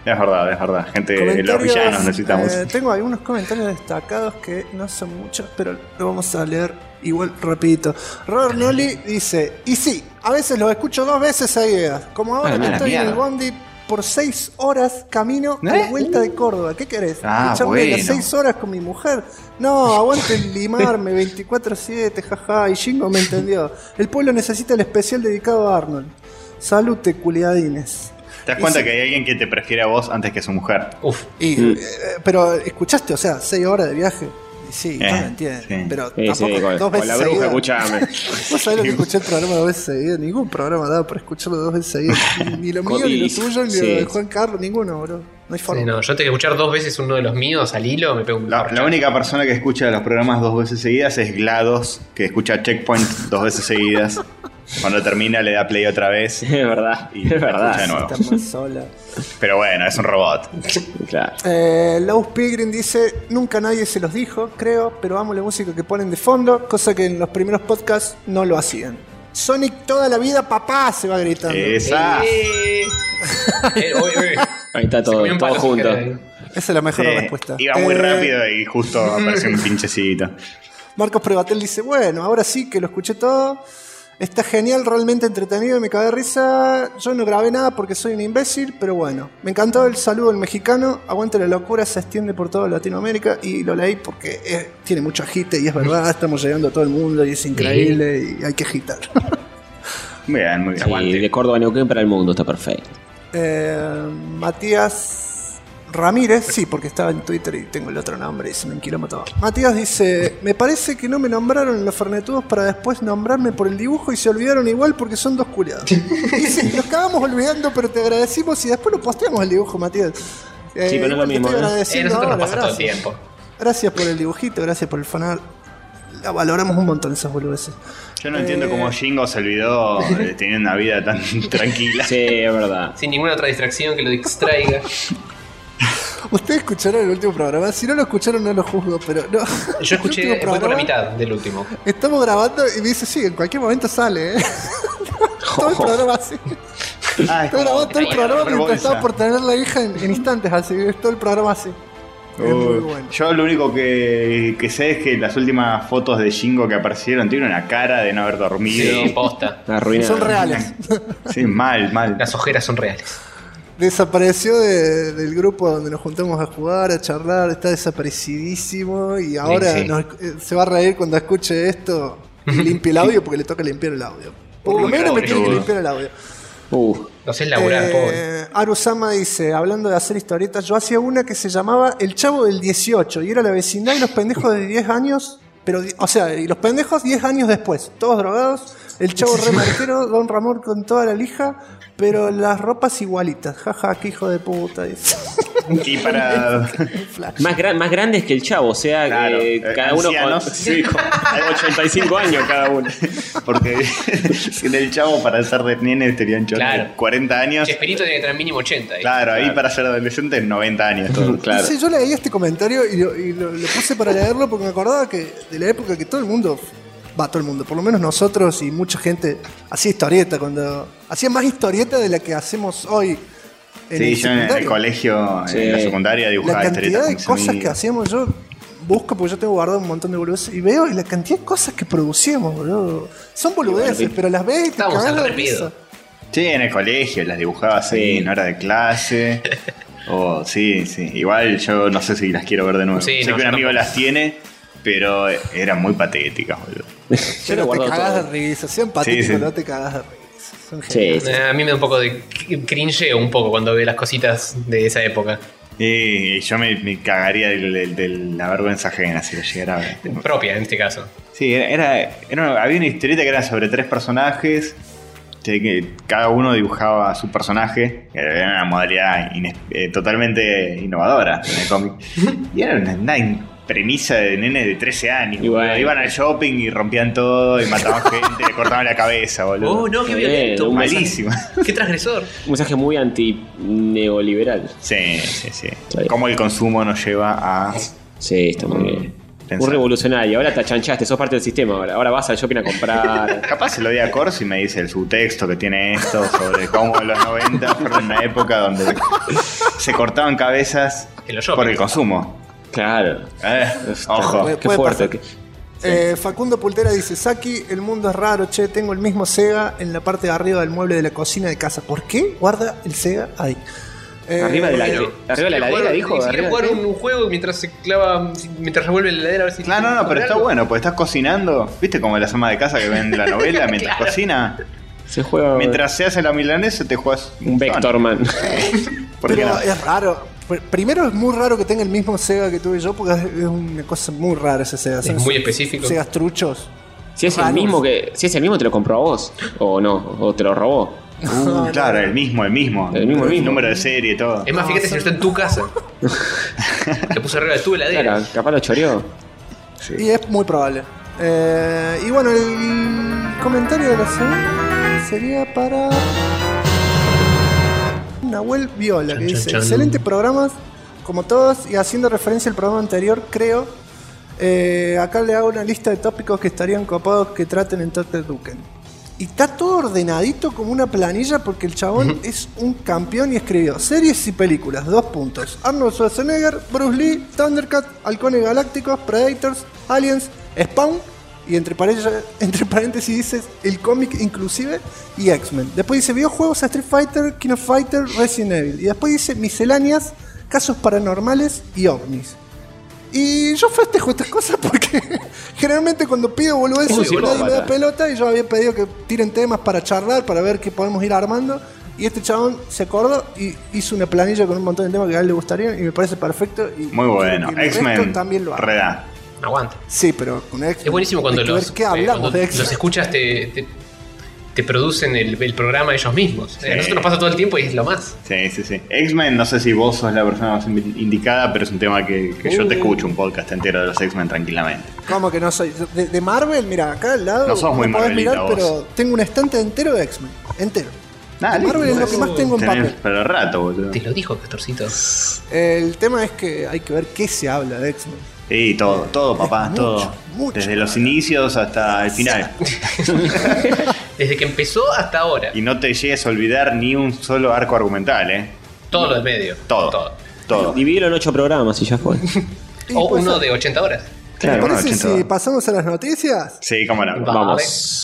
Es verdad. Gente, los Comentarios, villanos necesitamos. tengo algunos comentarios destacados que no son muchos, pero lo vamos a leer igual rapidito. Robert Nolly dice, y sí, a veces los escucho 2 veces seguidas. Como ahora que mala estoy en el mierda. bondi por 6 horas camino a la vuelta de Córdoba. ¿Qué querés? Ah, ¿Echarme las bueno. 6 horas con mi mujer? No, aguante limarme 24/7, jaja, y Jingo me entendió. El pueblo necesita el especial dedicado a Arnold. Salute, culiadines. ¿Te das Y cuenta sí. que hay alguien que te prefiere a vos antes que a su mujer? Uf. Pero escuchaste, o sea, 6 horas de viaje. Y sí, no lo entiendo. sí. Pero Sí, tampoco con 2 veces la bruja, seguidas. escuchame. Vos sabés lo que escuché el programa 2 veces seguidas. Ningún programa daba para escucharlo 2 veces seguidas. Ni lo mío, ni lo tuyo, ni lo de Juan Carlos, ninguno, bro. No hay forma. Sí, no, yo tengo que escuchar 2 veces uno de los míos al hilo, me pego un La corchazo. única persona que escucha los programas 2 veces seguidas es GLaDOS, que escucha Checkpoint 2 veces seguidas. Cuando termina le da play otra vez Es verdad, y es la verdad. escucha de nuevo. Está más sola. Pero bueno, es un robot. Claro. Laus Pilgrim dice: Nunca nadie se los dijo, creo, pero amo la música que ponen de fondo, cosa que en los primeros podcasts no lo hacían. Sonic toda la vida, papá, se va gritando. Esa. Ahí está Se todo, comió un todo palo junto. ahí. Esa es la mejor Sí, respuesta. iba muy rápido y justo apareció un pinchecito. Marcos Prevatel dice: Bueno, ahora sí que lo escuché todo. Está genial, realmente entretenido y me cagué de risa. Yo no grabé nada porque soy un imbécil, pero bueno. Me encantó el saludo del mexicano. Aguante la locura, se extiende por toda Latinoamérica. Y lo leí porque tiene mucho agite y es verdad. Estamos llegando a todo el mundo y es increíble y hay que agitar. Bien, muy bien. Sí, Aguante. de Córdoba a Neuquén para el mundo, está perfecto. Matías Ramírez, sí, porque estaba en Twitter y tengo el otro nombre y se me enquilomó todo. Matías dice: Me parece que no me nombraron en los Fernetudos para después nombrarme por el dibujo y se olvidaron igual porque son 2 culiados. Y sí, nos acabamos olvidando, pero te agradecimos y después lo posteamos el dibujo, Matías. Sí, pero no es lo igual te mismo, estoy ¿eh? agradeciendo Nosotros nos ahora, pasa todo el gracias. tiempo. Gracias por el dibujito, gracias por el fanart. La valoramos un montón esas boludeces. Yo no entiendo cómo Jingo se olvidó de tener una vida tan tranquila. Sí, es verdad. Sin ninguna otra distracción que lo distraiga. Ustedes escucharon el último programa. Si no lo escucharon, no lo juzgo, pero no. Yo El último escuché, voy por la programa, mitad del último. Estamos grabando y me dice: Sí, en cualquier momento sale, ¿eh? Todo el programa así. Ah, es Estoy grabando todo el Ay, programa una mientras bolsa. estaba por tener la hija en instantes, así. Es todo el programa así. Es muy bueno. Yo lo único que sé es que las últimas fotos de Jingo que aparecieron tiene una cara de no haber dormido. Sí, posta. Arruinado. Son reales. Sí, mal. Las ojeras son reales. Desapareció del grupo donde nos juntamos a jugar, a charlar. Está desaparecidísimo y ahora Sí. se va a reír cuando escuche esto y limpie el audio porque le toca limpiar el audio. Por lo Uy, menos me qué tiene que boludo. limpiar el audio. No sé laburar, pobre. Arusama dice, hablando de hacer historietas, yo hacía una que se llamaba El Chavo del 18 y era la vecindad y los pendejos de 10 años, pero, o sea, y los pendejos 10 años después, todos drogados, el Chavo re marquero, Don Ramón con toda la lija, pero las ropas igualitas, jaja, qué hijo de puta. Dice. Y para. Flash. Más grandes que el Chavo, o sea, Claro, cada uno ancianos. con, sí, con 85 años cada uno. Porque si en el Chavo para ser de nene tenían Claro. 40 años. Chespirito tiene que tener mínimo 80. ahí. Claro, ahí para ser adolescente 90 años. Todo. Claro. Sí, yo leí este comentario y lo puse para leerlo porque me acordaba que de la época que todo el mundo, por lo menos nosotros y mucha gente hacía historieta, cuando hacía más historieta de la que hacemos hoy. Sí, yo en el secundario. colegio, Sí. en la secundaria La dibujaba cantidad historietas de con mis cosas que amigos. hacíamos, yo busco porque yo tengo guardado un montón de boludeces y veo y la cantidad de cosas que producíamos, boludo. Son boludeces, pero las ves y te Estábamos cagás al de repido. risa. Sí, en el colegio las dibujaba así, en hora de clase. O sí. Igual yo no sé si las quiero ver de nuevo. Sí, sé no, que un yo amigo tampoco. las tiene, pero eran muy patéticas, boludo. Yo Pero lo guardo te cagás todo. de risa, sean patéticos, Sí. no te cagás de risa. Son Sí, geniales. sí. A mí me da un poco de cringeo un poco cuando veo las cositas de esa época. Y yo me cagaría de la vergüenza ajena si lo llegara a ver. Propia en este caso. Sí, había una historieta que era sobre 3 personajes, que cada uno dibujaba a su personaje, que era una modalidad totalmente innovadora en el cómic. Y era una premisa de nenes de 13 años. Igual. Boludo. Iban al shopping y rompían todo y mataban gente, le cortaban la cabeza, boludo. Oh, no, qué Bien, violento. un Malísimo. Qué transgresor. Un mensaje muy anti-neoliberal. Sí. bien. Cómo el consumo nos lleva a Sí, está muy bien. pensar. Un revolucionario. Ahora te achanchaste, sos parte del sistema ahora. Ahora vas al shopping a comprar. Capaz se lo di a Corsi y me dice el subtexto que tiene esto sobre cómo en los 90 fueron una época donde se cortaban cabezas En los shopping. por el consumo. Claro. Ojo. Puede Qué fuerte. pasar. Facundo Pultera dice: Saki, el mundo es raro, che, tengo el mismo Sega en la parte de arriba del mueble de la cocina de casa. ¿Por qué guarda el Sega ahí? Arriba de la heladera, dijo. Si quiere jugar un juego mientras se clava, mientras revuelve la heladera a ver si. Claro, no, pero está bueno, porque estás cocinando. ¿Viste como las amas de casa que ven la novela mientras Claro. cocina? Se juega. Mientras se hace la milanesa, te juegas un Vectorman. ¿Por qué Pero no? es raro. Primero es muy raro que tenga el mismo Sega que tuve yo, porque es una cosa muy rara ese Sega. Es muy específico. Segas truchos. Si es el Raros. mismo si es el mismo, te lo compró a vos. O no, o te lo robó. Claro, el mismo. El mismo. Número de serie, todo. Es más, fíjate si no está en tu casa. Te puse arriba de tu heladera. Claro, capaz lo choreó. Y es muy probable. Y bueno, el comentario de la semana sería para Nahuel Viola, que dice: excelente programas, como todos, y haciendo referencia al programa anterior, creo. Acá le hago una lista de tópicos que estarían copados que traten en Tote Duken. Y está todo ordenadito como una planilla, porque el chabón es un campeón y escribió series y películas, 2 puntos. Arnold Schwarzenegger, Bruce Lee, Thundercat, Halcones Galácticos, Predators, Aliens, Spawn, y entre paréntesis dices el cómic inclusive, y X-Men. Después dice videojuegos, Street Fighter, King of Fighter, Resident Evil. Y después dice misceláneas, casos paranormales y ovnis. Y yo festejo estas cosas porque generalmente cuando pido boludeces Uy, nadie me da psicópata. pelota, y yo había pedido que tiren temas para charlar, para ver qué podemos ir armando. Y este chabón se acordó y hizo una planilla con un montón de temas que a él le gustarían, y me parece perfecto. Y Muy bueno. quiero que el resto X-Men, también lo haga. reda. Aguanta. Sí, pero con X-Men. Es buenísimo cuando hay que ver los, qué hablamos cuando de X-Men. los escuchas te producen el programa ellos mismos. A nosotros nos pasa todo el tiempo y es lo más. Sí. X-Men, no sé si vos sos la persona más indicada, pero es un tema que yo te escucho un podcast entero de los X-Men tranquilamente. ¿Cómo que no soy? De Marvel, mira, acá al lado No sos muy me podés Marvelita mirar, vos. pero tengo un estante entero de X-Men. Entero. Nada, De Marvel es lo que más tengo en Tenés papel. para el rato, boludo. Te lo dijo, Castorcito. El tema es que hay que ver qué se habla de X-Men. Sí, todo, papá, mucho, todo. mucho. Desde los inicios hasta el final. Desde que empezó hasta ahora. Y no te llegues a olvidar ni un solo arco argumental, Todo lo del medio. Todo. Divídelo en 8 programas y ya fue. Y O pues, uno de 80 horas. ¿te Claro, parece 80 si horas. pasamos a las noticias? Sí, cómo no. Va. Vamos.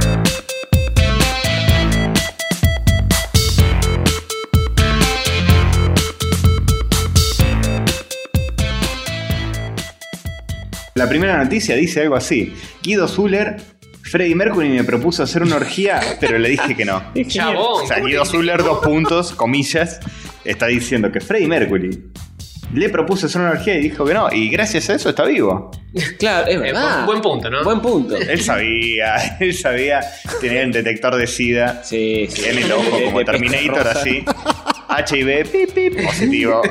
La primera noticia dice algo así: Guido Zuller, Freddie Mercury me propuso hacer una orgía, pero le dije que no. Chabón. O sea, Guido Zuller, 2 puntos, comillas, está diciendo que Freddie Mercury le propuso hacer una orgía y dijo que no. Y gracias a eso está vivo. Claro, es verdad. Buen punto, ¿no? Buen punto. Él sabía, tenía el detector de SIDA. Sí, En el ojo, como De Terminator, rosa. así. HIV, pip, pip, positivo.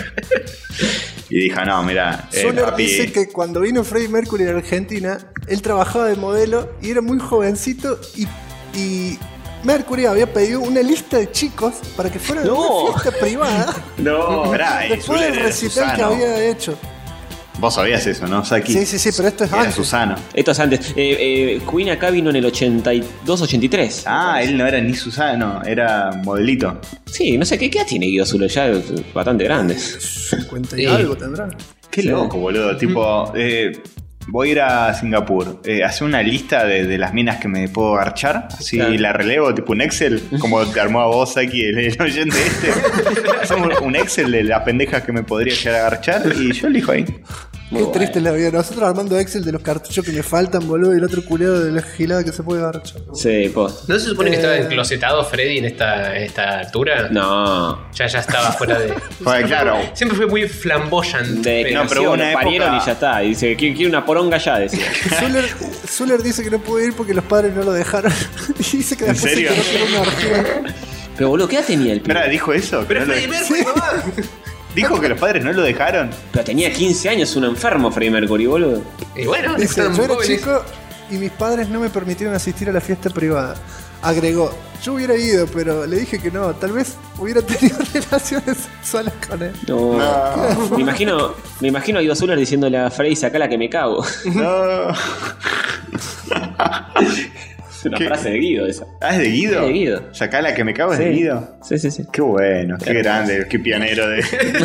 Y dijo, no, mira, Zuller papi. dice que cuando vino Freddie Mercury a Argentina, él trabajaba de modelo y era muy jovencito, y Mercury había pedido una lista de chicos para que fueran a No. una fiesta privada No, mirá, después Zuller del era recital que Susano. había hecho. Vos sabías eso, ¿no, Saki? Sí, pero esto es Era antes. Susano. Esto es antes. Queen acá vino en el 82-83. Ah, él no era ni Susano, era modelito. Sí, no sé, ¿qué edad tiene Guido Zuller? Ya es bastante grande. 50 y algo tendrá. Qué loco, boludo. Tipo, voy a ir a Singapur. Hace una lista de las minas que me puedo garchar. Así Claro. la relevo, tipo un Excel. Como te armó a vos aquí, el oyente este. Hacemos un Excel de las pendejas que me podría llegar a garchar. Y yo elijo ahí. Qué triste la vida. Nosotros armando Excel de los cartuchos que me faltan, boludo, y el otro culiado de la gilada que se puede dar. Sí, pues. ¿No se supone que estaba enclosetado Freddy en esta altura? No. Ya estaba fuera de. Joder, claro. Siempre fue muy flamboyant. No, pero hubo una lo parieron época- y ya está. Y dice, quiere una poronga ya, decía. Zuller dice que no pudo ir porque los padres no lo dejaron. Y dice que ¿En después serio? se quedó con una orgía. Pero boludo, ¿qué edad tenía el pibe? Espera, ¿dijo eso? Pero Que no lo- Freddie Mercury, mamá. Dijo que los padres no lo dejaron. Pero tenía 15 años, un enfermo Freddie Mercury, boludo. Y bueno, Dice, estaban yo era jóvenes. chico y mis padres no me permitieron asistir a la fiesta privada. Agregó, yo hubiera ido, pero le dije que no. Tal vez hubiera tenido relaciones sexuales con él. No. Me imagino a Guido Zuller diciéndole a Freddie, sacá la que me cago. No. Una ¿Qué? frase de Guido esa. ¿Ah, es de Guido? Es de Guido. Sacá la que me cago, es de Sí. Guido. Sí. Qué bueno, qué grande, qué pionero de.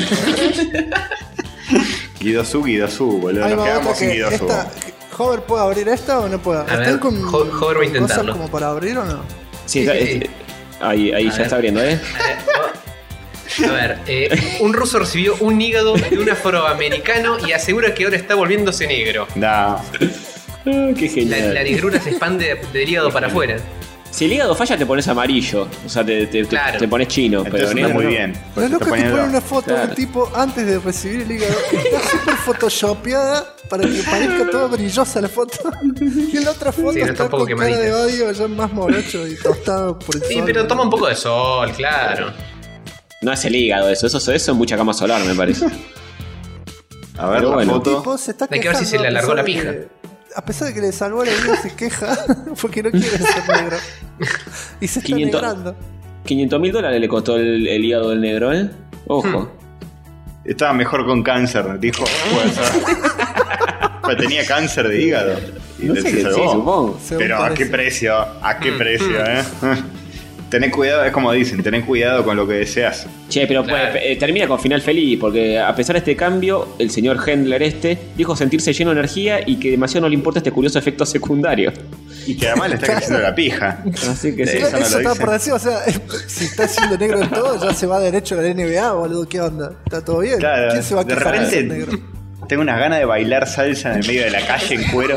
Guido Su, boludo. Ahí Nos va quedamos otra sin que Guido Su. esta. ¿Hover puede abrir esta o no puede? A ¿Están ver, con Hover va a cosas intentarlo. como para abrir o no? Sí, Sí, sí. Ahí A ya ver. está abriendo, A ver, un ruso recibió un hígado de un afroamericano y asegura que ahora está volviéndose negro. Da. Qué La genial. negrura se expande del hígado para afuera. Si el hígado falla te pones amarillo. O sea, te Claro. te pones chino. Entonces Pero está negro muy no. bien. Por Lo eso loco te es que ponen ponen dos. una foto Claro. del tipo antes de recibir el hígado. Está súper photoshopeada para que parezca toda brillosa la foto. Y en la otra foto Sí, no, está está un poco con cara de quemadita. odio, ya más morocho y tostado por el Sí, sol. pero toma un poco de sol, claro. No es el hígado eso es mucha cama solar, me parece. A ver Pero la bueno. El foto. tipo se está Hay que ver si se quejando, le alargó a la pesar de pija. A pesar de que le salvó la vida, se queja porque no quiere ser negro. Y se está 500. negrando. $500,000 le costó el hígado del negro, ¿eh? Ojo. Estaba mejor con cáncer, dijo. Puede ser. Pues tenía cáncer de hígado. Y No le sé, sí, salvó. supongo. Según Pero ¿a qué parece. precio? ¿A qué precio, Tené cuidado, es como dicen, tené cuidado con lo que deseas. Che, pero Claro. pues, termina con final feliz, porque a pesar de este cambio, el señor Hendler dijo sentirse lleno de energía y que demasiado no le importa este curioso efecto secundario. Y que además le está creciendo la pija. Así que sí. Eso no lo Eso está dice. por decir, o sea, si está siendo negro en todo, ya se va derecho a la NBA, boludo, ¿qué onda? ¿Está todo bien? Claro, ¿Quién se va a de quejar de ser repente negro? tengo unas ganas de bailar salsa en el medio de la calle en cuero.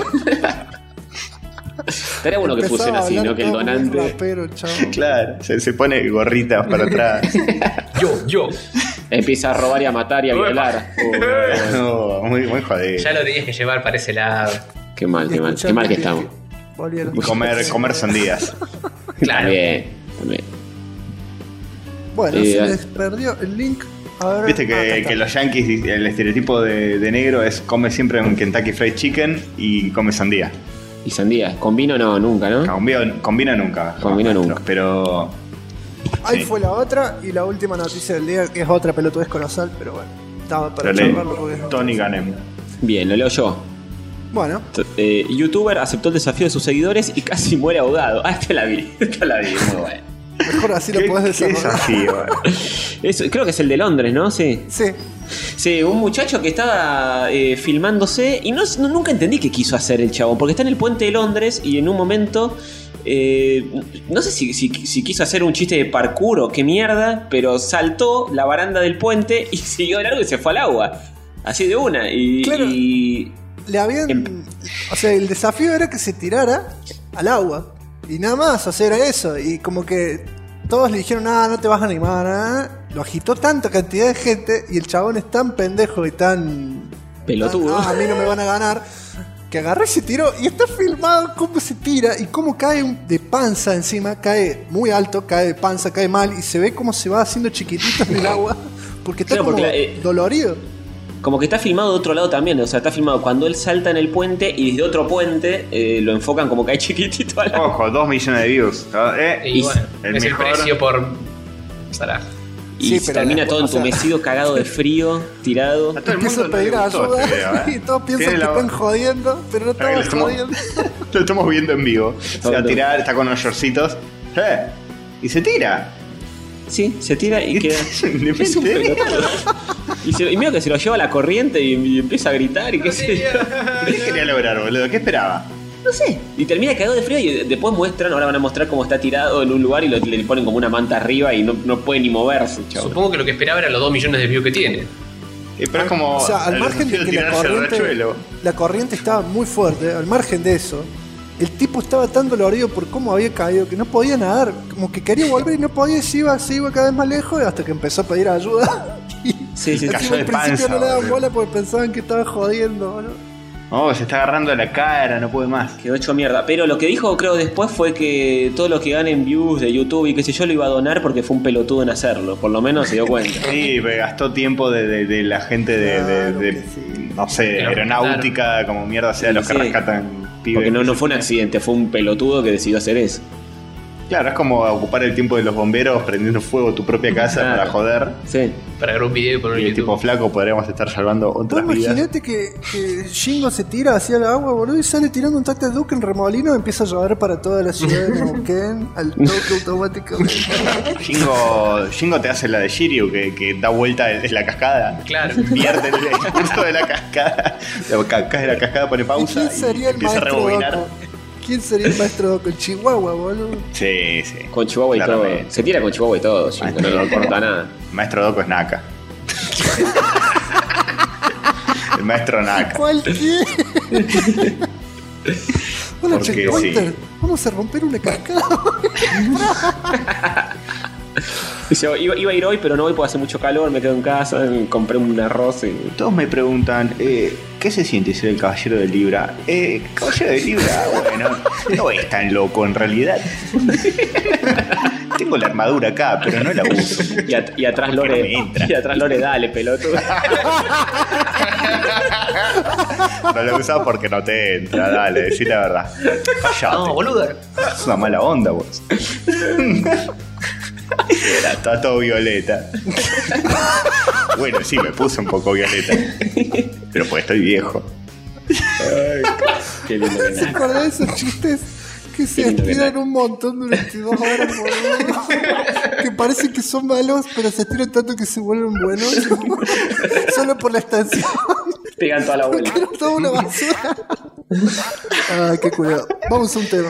Estaría bueno que Empezaba funcione a así, hablar ¿no? Que el todo como un donante rapero, chavo. Claro, se pone gorritas para atrás. Yo. empieza a robar y a matar y a violar. No, muy jodido. Ya lo tenías que llevar para ese lado. Qué mal, qué mal. Escuchá Qué mal que que- estamos. Volvieron. Comer sandías. Claro. También. Bueno, Eh, se les perdió el link. A ver, Viste acá que está. los yankees, el estereotipo de negro es come siempre un Kentucky Fried Chicken y come sandía. Y sandía. Con vino no, nunca, ¿no? Combina nunca. Con vino maestro, nunca. Pero Ahí sí. fue la otra y la última noticia del día, que es otra pelotudez colosal, pero bueno, estaba para pero lee charlarlo porque es Tony Ganem. Bien, lo leo yo. Bueno, YouTuber aceptó el desafío de sus seguidores y casi muere ahogado. Ah, esta la vi, muy bueno. mejor así lo podés ¿Qué desarrollar. desafío? Creo que es el de Londres, ¿no? Sí. Sí, Sí, un muchacho que estaba filmándose y nunca entendí qué quiso hacer el chabón, porque está en el puente de Londres y en un momento, no sé si quiso hacer un chiste de parkour o qué mierda, pero saltó la baranda del puente y siguió de largo y se fue al agua, así de una. Claro. Y le habían. Em- O sea, el desafío era que se tirara al agua. Y nada más, o sea, era eso. Y como que todos le dijeron, no te vas a animar. Lo agitó tanta cantidad de gente. Y el chabón es tan pendejo y tan. Pelotudo. A mí no me van a ganar. Que agarró y se tiró. Y está filmado cómo se tira y cómo cae de panza encima. Cae muy alto, cae de panza, cae mal. Y se ve cómo se va haciendo chiquitito en el agua. Porque está Claro, como porque dolorido. como que está filmado de otro lado también, o sea, está filmado cuando él salta en el puente y desde otro puente lo enfocan como cae chiquitito al agua. Ojo, 2 millones de views. Y bueno, el es mejor. el precio por Sarah. Y Sí, se pero termina después, todo o sea- entumecido, cagado de frío, tirado. A todo el Empieza a mundo no le pedir gustó ayuda este video, y todos piensan Tiene que la- están jodiendo, pero no Para que estamos lo jodiendo. Lo estamos viendo en vivo. Se va a tirar, está con unos shortcitos. Y se tira. Sí, se tira y queda. Es un Es un demente. pelotudo. Y mira que se lo lleva a la corriente y empieza a gritar y qué sé yo. ¿Qué quería lograr, boludo? ¿Qué esperaba? No sé. Y termina cagado de frío y después muestran, ahora van a mostrar cómo está tirado en un lugar y le ponen como una manta arriba y no puede ni moverse, chaval. Supongo que lo que esperaba era los 2 millones de views que tiene. Pero es como. O sea, al el margen de desafío que tirarse al la corriente estaba muy fuerte, al margen de eso, el tipo estaba tan dolorido por cómo había caído que no podía nadar, como que quería volver y no podía, se iba cada vez más lejos hasta que empezó a pedir ayuda. Y Sí, sí, encima cayó de al principio panza, no le daban boludo. bola porque pensaban que estaba jodiendo, ¿no? Oh, se está agarrando la cara, no puede más. Quedó hecho mierda. Pero lo que dijo, creo, después fue que todo lo que gane en views de YouTube y qué sé yo lo iba a donar porque fue un pelotudo en hacerlo. Por lo menos se dio cuenta. Sí, pero gastó tiempo de la gente Claro que sí. no sé, Pero, aeronáutica, como mierda sea, los que Sí. rescatan pibes. Porque no fue un accidente, fue un pelotudo que decidió hacer eso. Claro, es como ocupar el tiempo de los bomberos prendiendo fuego tu propia casa Claro. para joder. Sí. Para grabar un video y ponerlo Y en el tipo YouTube. flaco podríamos estar salvando otras vidas. Imagínate que Shingo se tira hacia el agua, boludo, y sale tirando un Dr. Duke en remolino y empieza a llover para toda la ciudad de Neuquén al toque automáticamente. Shingo te hace la de Shiryu, que da vuelta en la cascada. Claro. Invierte el curso de la cascada. La cascada pone ¿Y pausa quién sería y el empieza a maestro rebobinar. Doco? ¿Quién sería el maestro Doco? El Chihuahua, boludo. Sí, sí. Con Chihuahua y todo. Claramente. Se tira con Chihuahua y todo, Shingo, no le corta nada. Maestro Doco es Naka. El maestro Naka. Cualquier. Hola, Porque Checkpointer. sí. Vamos a romper una cascada. Dice, iba a ir hoy, pero no voy porque hace mucho calor, me quedo en casa, compré un arroz y... Todos me preguntan, ¿qué se siente ser el caballero de Libra? Caballero de Libra, bueno, no es tan loco en realidad. Tengo la armadura acá, pero no la uso. Y atrás Porque no me Lore, entra. y atrás Lore, dale, pelotudo. No la usas porque no te entra, dale, decí la verdad. Callate. No, boludo. Es una mala onda, vos. Está todo violeta. Bueno, sí, me puse un poco violeta. Pero pues estoy viejo. Qué lindo que ¿Se nada. acuerdan de esos chistes que se Qué lindo que estiran nada. un montón durante 2 horas, boludo? Que parecen que son malos, pero se estiran tanto que se vuelven buenos. Solo por la estación. Pegan toda la vuelta. Era toda una basura. Ay, qué cuidado. Vamos a un tema.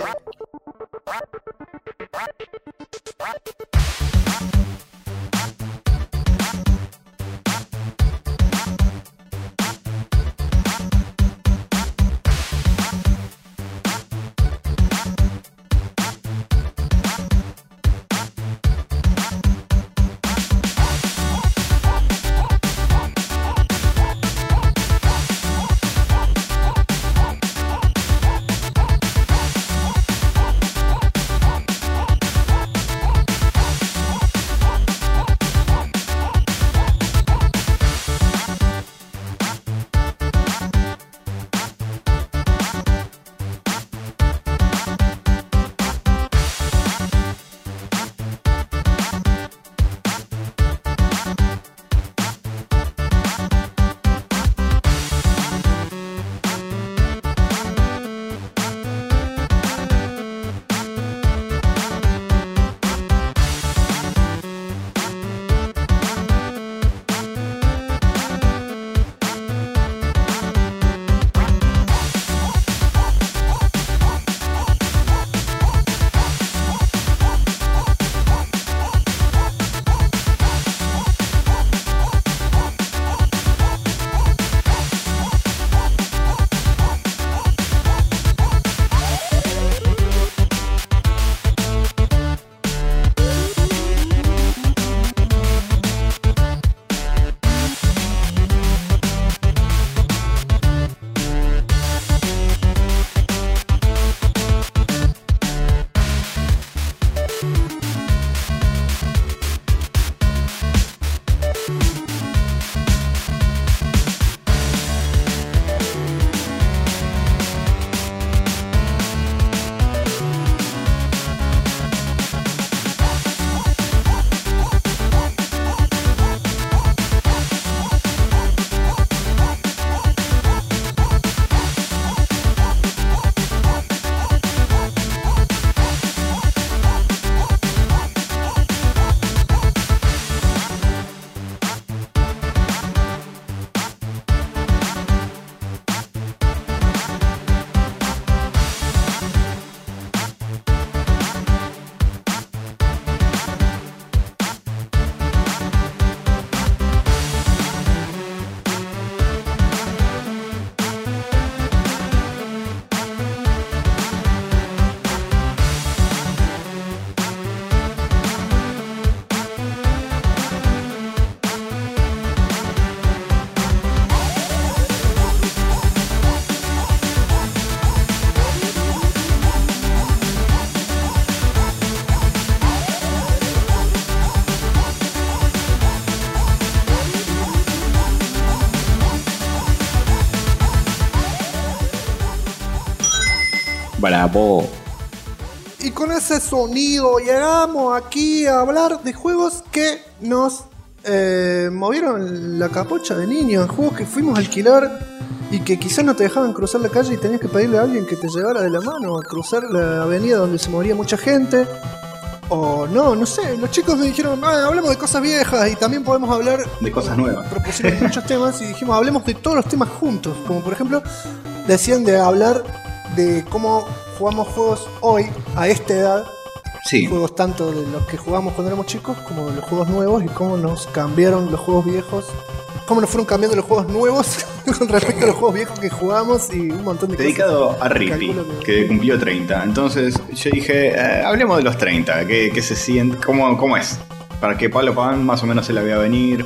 Bravo. y con ese sonido llegamos aquí a hablar de juegos que nos movieron la capucha de niños, juegos que fuimos a alquilar y que quizás no te dejaban cruzar la calle y tenías que pedirle a alguien que te llevara de la mano a cruzar la avenida donde se moría mucha gente. O no sé, los chicos me dijeron, hablemos de cosas viejas y también podemos hablar de cosas nuevas. Propusimos muchos temas y dijimos, hablemos de todos los temas juntos. Como por ejemplo, decían de hablar de cómo jugamos juegos hoy, a esta edad. Sí. Juegos tanto de los que jugamos cuando éramos chicos como de los juegos nuevos y cómo nos cambiaron los juegos viejos. Cómo nos fueron cambiando los juegos nuevos con respecto a los juegos viejos que jugamos y un montón de dedicado cosas. A Rippy, que cumplió 30. Entonces yo dije, hablemos de los 30, ¿qué se siente? ¿Cómo es? Para que Pablo Pan más o menos se la vea venir.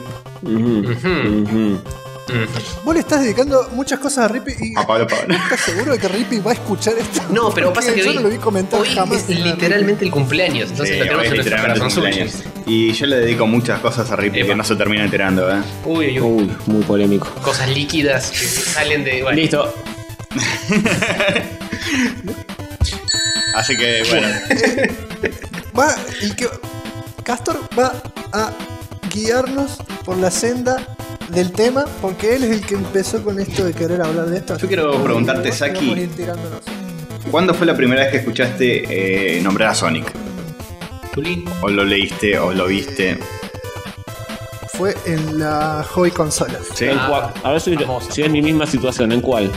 Vos le estás dedicando muchas cosas a Rippy y a Pablo Pan. ¿estás seguro de que Rippy va a escuchar esto? No, pero pasa que yo hoy, no lo vi comentar hoy jamás. es literalmente el cumpleaños, entonces lo tenemos en nuestro corazón. Y yo le dedico muchas cosas a Rippy que no se termina enterando, Uy, muy polémico. Cosas líquidas que salen de... Bueno. Listo. Así que, bueno. Castor va a guiarnos por la senda del tema, porque él es el que empezó con esto de querer hablar de esto. Yo quiero preguntarte, Saki, ¿cuándo fue la primera vez que escuchaste nombrar a Sonic? ¿O lo leíste o lo viste? Fue en la Hobby Consola. ¿Sí? A ver si es mi misma situación, ¿en cuál?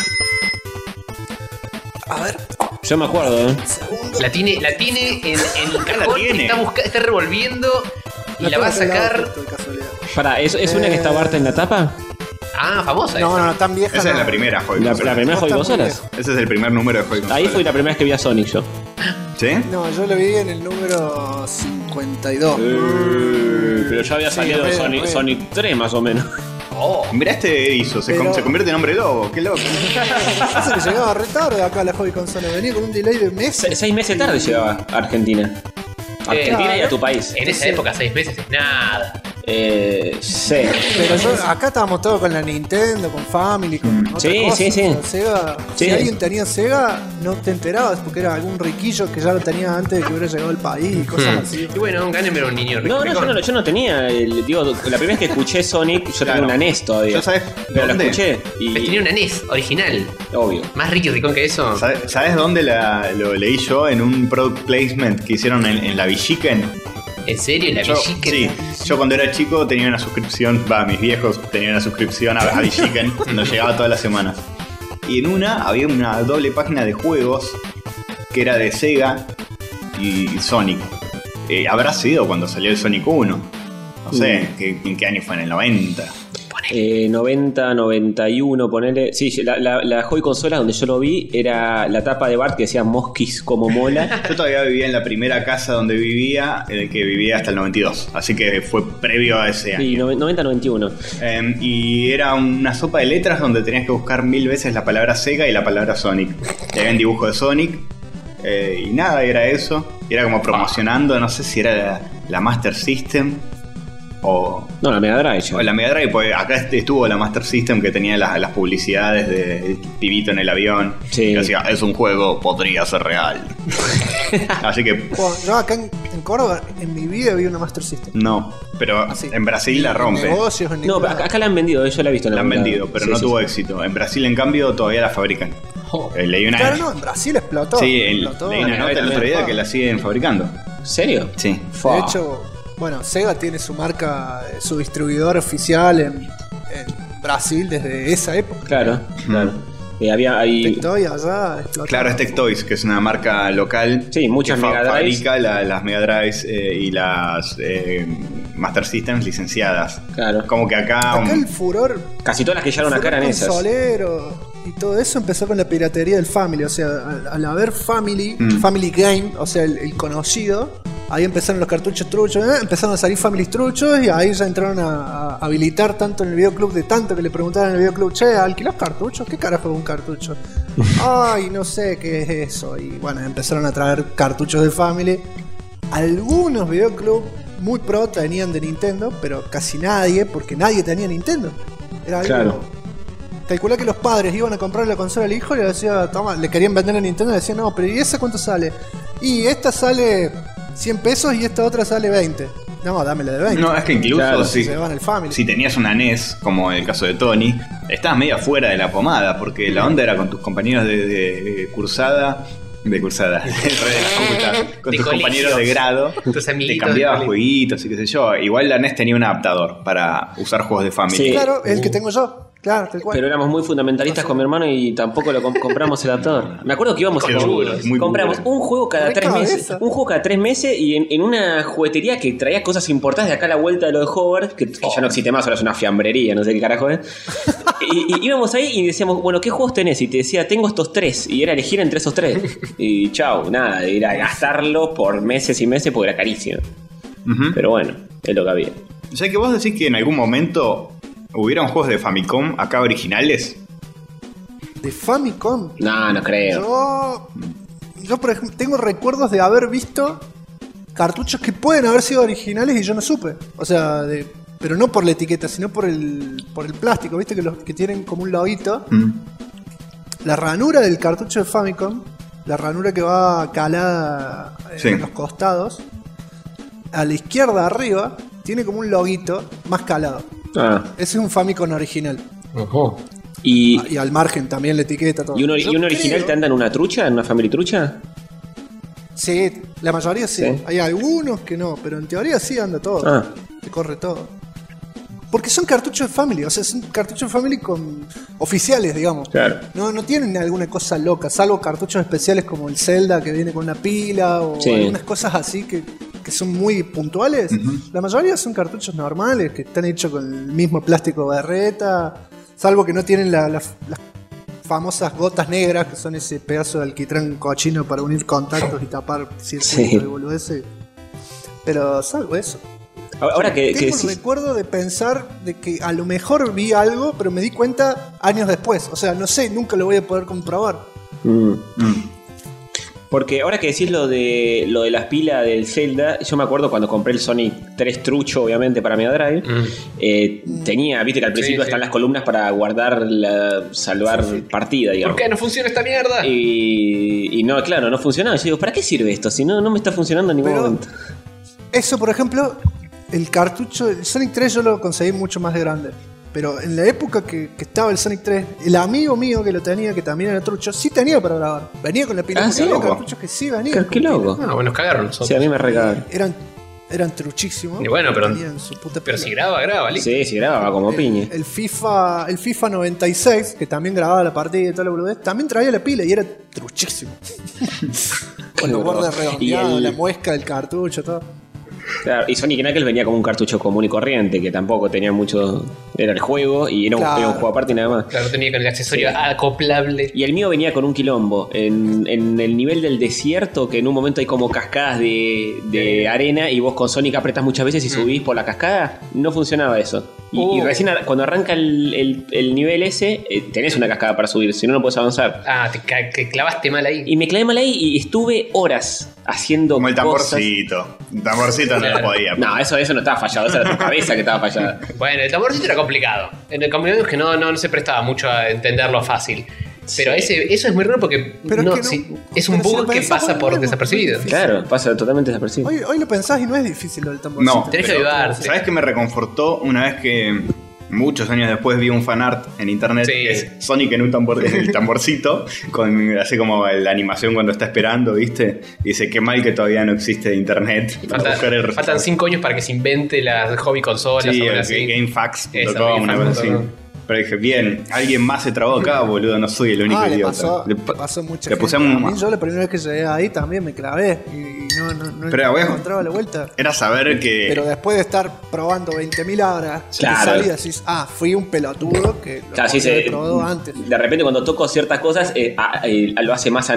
A ver. Yo me acuerdo, La tiene en el cajón, está revolviendo y la va a sacar. Pará, ¿es una que está Barta en la tapa? Ah, famosa. No, tan vieja. Esa es la primera Hobby Consolas. ¿La primera Hobby Consolas? Ese es el primer número de Hobby Consolas. Ahí fue la primera vez que vi a Sonic yo. ¿Sí? No, yo lo vi en el número 52. Pero ya había salido Sonic 3 más o menos. Mirá este erizo, se convierte en hombre lobo, qué loco. Pasa que llegaba re tarde acá a la Hobby Consola, venía con un delay de meses. 6 meses tarde llegaba a Argentina. Argentina y a tu país. En esa época 6 meses es nada. Sí. Pero acá estábamos todos con la Nintendo, con Family, con otras cosas. Sí. Sega, Sí. Si alguien tenía Sega, no te enterabas porque era algún riquillo que ya lo tenía antes de que hubiera llegado al país y cosas así. Y bueno, Ganem era un niño rico. Yo no tenía. Digo, la primera vez que escuché Sonic, yo tenía una NES todavía. ¿Yo sabes pero dónde? la escuché y... Tenía una NES original. Obvio. Más rico y ricón que eso. ¿Sabes dónde lo leí yo? En un product placement que hicieron en la Villiquen. ¿En serio? ¿La Villiquen? Sí, yo cuando era chico tenía una suscripción, mis viejos tenían una suscripción a Villiquen, nos llegaba todas las semanas. Y en una había una doble página de juegos que era de Sega y Sonic. Habrá sido cuando salió el Sonic 1. No sé, ¿en qué año fue? ¿En el 90? 90, 91, ponele. Sí, la Hobby Consola donde yo lo vi era la tapa de Bart que decía Mosquis como mola. Yo todavía vivía en la primera casa donde vivía, en el que vivía hasta el 92. Así que fue previo a ese año. Sí, 90, 91. Y era una sopa de letras donde tenías que buscar 1000 veces la palabra Sega y la palabra Sonic. Y había un dibujo de Sonic. Y nada, era eso. Y era como promocionando, no sé si era la Master System. No, la Mega Drive. O la Mega Drive, pues acá estuvo la Master System que tenía las publicidades de pibito en el avión. Sí. Que decía, es un juego, podría ser real. Así que... Bueno, yo acá en Córdoba, en mi vida vi una Master System. No, pero Así. En Brasil la rompe. Negocios, No, pero acá la han vendido, yo la he visto en La han vendido, pero no tuvo éxito. éxito. En Brasil, en cambio, todavía la fabrican. Leí una... Claro, no, en Brasil explotó. leí una nota el otro día que la siguen fabricando. ¿Serio? Sí. De hecho, bueno, Sega tiene su marca, su distribuidor oficial en Brasil desde esa época. Claro. Había ahí... Tectoy allá explotó. Claro, es Tectoys, que es una marca local. Sí, muchas que Mega Drives. fabrica las Mega Drives y las Master Systems licenciadas. Claro. Como que acá el furor. Casi todas las que llegaron acá eran esas. Consolero y todo eso empezó con la piratería del Family. O sea, al haber Family Game, o sea, el conocido, ahí empezaron los cartuchos truchos, empezaron a salir Family truchos y ahí ya entraron a habilitar tanto en el videoclub, de tanto que le preguntaban en el videoclub, che, ¿alquilás cartuchos? ¿Qué carajo es un cartucho? Ay, no sé qué es eso. Y bueno, empezaron a traer cartuchos de Family. Algunos videoclubs muy pro tenían de Nintendo, pero casi nadie, porque nadie tenía Nintendo. Era algo... Claro. Calculá que los padres iban a comprar la consola al hijo y le decía, toma, le querían vender a Nintendo y le decían, no, pero ¿y esa cuánto sale? Y esta sale 100 pesos y esta otra sale 20. No, dame la de 20. No, es que incluso Claro, se van al Family. si tenías una NES, como en el caso de Tony, estabas medio fuera de la pomada, porque la onda era con tus compañeros de cursada. De cursada, con De tus colegio. compañeros de grado, Tus te amiguitos cambiabas del colegio. jueguitos y qué sé yo. Igual la NES tenía un adaptador para usar juegos de Family. Sí. Claro, el que tengo yo. Claro, tal cual. Pero éramos muy fundamentalistas con mi hermano y tampoco lo compramos el adaptador. Me acuerdo que íbamos Qué a duro, muy compramos duro. un juego cada Re 3 meses. cabeza. Un juego cada 3 meses y en una juguetería que traía cosas importantes de acá a la vuelta de lo de Hogwarts, que ya no existe más, ahora es una fiambrería, no sé qué carajo es. y íbamos ahí y decíamos, bueno, ¿qué juegos tenés? Y te decía, tengo estos 3. Y era elegir entre esos 3. Y chau, nada, era gastarlo por meses y meses porque era carísimo. Ujú. Pero bueno, es lo que había. O sea que vos decís que en algún momento hubieron juegos de Famicom acá originales. De Famicom. No creo. Yo, por ejemplo, tengo recuerdos de haber visto cartuchos que pueden haber sido originales y yo no supe. O sea, pero no por la etiqueta, sino por el plástico. ¿Viste? Que tienen como un loguito. La ranura del cartucho de Famicom, la ranura que va calada Sí. en los costados, a la izquierda arriba, tiene como un loguito más calado. Ah. Ese es un Famicom original. Ojo. Y Y al margen también la etiqueta, todo. ¿Y un Yo original creo- te anda en una trucha? ¿En una family trucha? Sí, la mayoría sí. Sí. Hay algunos que no, pero en teoría sí anda todo. Ah. Te corre todo. Porque son cartuchos de Family, o sea, son cartuchos de Family con oficiales, digamos. Claro. No tienen alguna cosa loca, salvo cartuchos especiales como el Zelda que viene con una pila o Sí. algunas cosas así que son muy puntuales. La mayoría son cartuchos normales que están hechos con el mismo plástico berreta, salvo que no tienen las famosas gotas negras, que son ese pedazo de alquitrán cochino para unir contactos y tapar circuitos Sí. de boludeces. Pero salvo eso. Ahora que Tengo el decís- recuerdo de pensar de que a lo mejor vi algo, pero me di cuenta años después. O sea, no sé, nunca lo voy a poder comprobar. Porque ahora que decís lo de las pilas del Zelda, yo me acuerdo cuando compré el Sonic 3 trucho, obviamente, para Mega Drive. Tenía, viste que al principio sí. están las columnas para guardar, salvar partida, ¿Por digamos. qué no funciona esta mierda? Y no, claro, no funcionaba. Yo digo, ¿para qué sirve esto? Si no me está funcionando en ningún Pero- momento. Eso, por ejemplo, el cartucho, el Sonic 3 yo lo conseguí mucho más de grande. Pero en la época que estaba el Sonic 3, el amigo mío que lo tenía, que también era trucho, sí tenía para grabar. Venía con la pila. Ah, porque sí, había loco. cartuchos que sí venían. Qué con loco. pila. Ah, bueno, nos cagaron nosotros. Sí, a mí me recagaron. Eran truchísimos. Y bueno, pero- tenían su puta Pero pila. si graba, listo. Sí, grababa como piña. El FIFA 96, que también grababa la partida y toda la boludez, también traía la pila y era truchísimo. Con los bordes redondeados, la muesca del cartucho, todo. Claro, y Sonic Knuckles venía como un cartucho común y corriente, que tampoco tenía mucho. Era el juego y era un juego aparte y nada más. Claro, tenía con el accesorio acoplable. Y el mío venía con un quilombo. En el nivel del desierto, que en un momento hay como cascadas de arena y vos con Sonic apretas muchas veces y subís por la cascada, no funcionaba eso. Y recién cuando arranca el nivel ese, tenés una cascada para subir, si no, no podés avanzar. Ah, te clavaste mal ahí. Y me clavé mal ahí y estuve horas haciendo Como el cosas. tamborcito. El tamborcito no lo podía. No, eso no estaba fallado, esa era tu cabeza que estaba fallada. Bueno, el tamborcito era complicado. En el complicado es que no se prestaba mucho a entenderlo fácil. Pero eso es muy raro porque Pero no, es que no- sí, es un pero si bug lo que pensás, pasa por bueno, desapercibido. muy Claro, pasa totalmente desapercibido. Hoy lo pensás y no es difícil lo del tamborcito. No, Tenés que pero, avivarte. ¿sabes qué me reconfortó una vez que muchos años después vi un fanart en internet Sí. que es Sonic en el tamborcito, con así como la animación cuando está esperando, ¿viste? Y dice, qué mal que todavía no existe internet. para buscar el Faltan 5 años para que se invente la hobby consola. Sí, o así. gamefax.com, una cosa así. Pero dije, bien, alguien más se trabó acá, boludo, no soy el único le idiota. pasó mucha le gente. pusimos A mí más. yo la primera vez que llegué ahí también me clavé y no Pero, voy a- encontraba la vuelta. Era saber que... Pero después de estar probando 20.000 horas, Claro. te salís y decís, fui un pelotudo que lo Claro, sí, podía haber probado antes. de repente cuando toco ciertas cosas lo hace más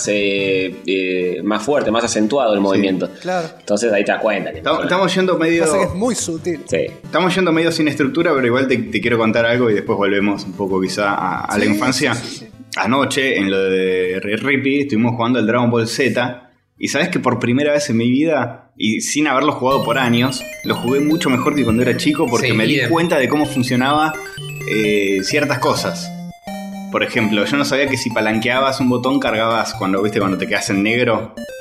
fuerte, más acentuado el movimiento. Claro. Entonces ahí te das cuenta. que- Estamos yendo medio... Pasa que es muy sutil. Sí. Estamos yendo medio sin estructura, pero igual te quiero contar algo y después volvemos un poco quizá a la Sí, infancia. sí. Anoche, en lo de Rippy, estuvimos jugando el Dragon Ball Z. Y sabes que por primera vez en mi vida, y sin haberlo jugado por años, lo jugué mucho mejor que cuando era chico porque Sí, me di bien. cuenta de cómo funcionaba ciertas cosas. Por ejemplo, yo no sabía que si palanqueabas un botón cargabas cuando te quedas en negro.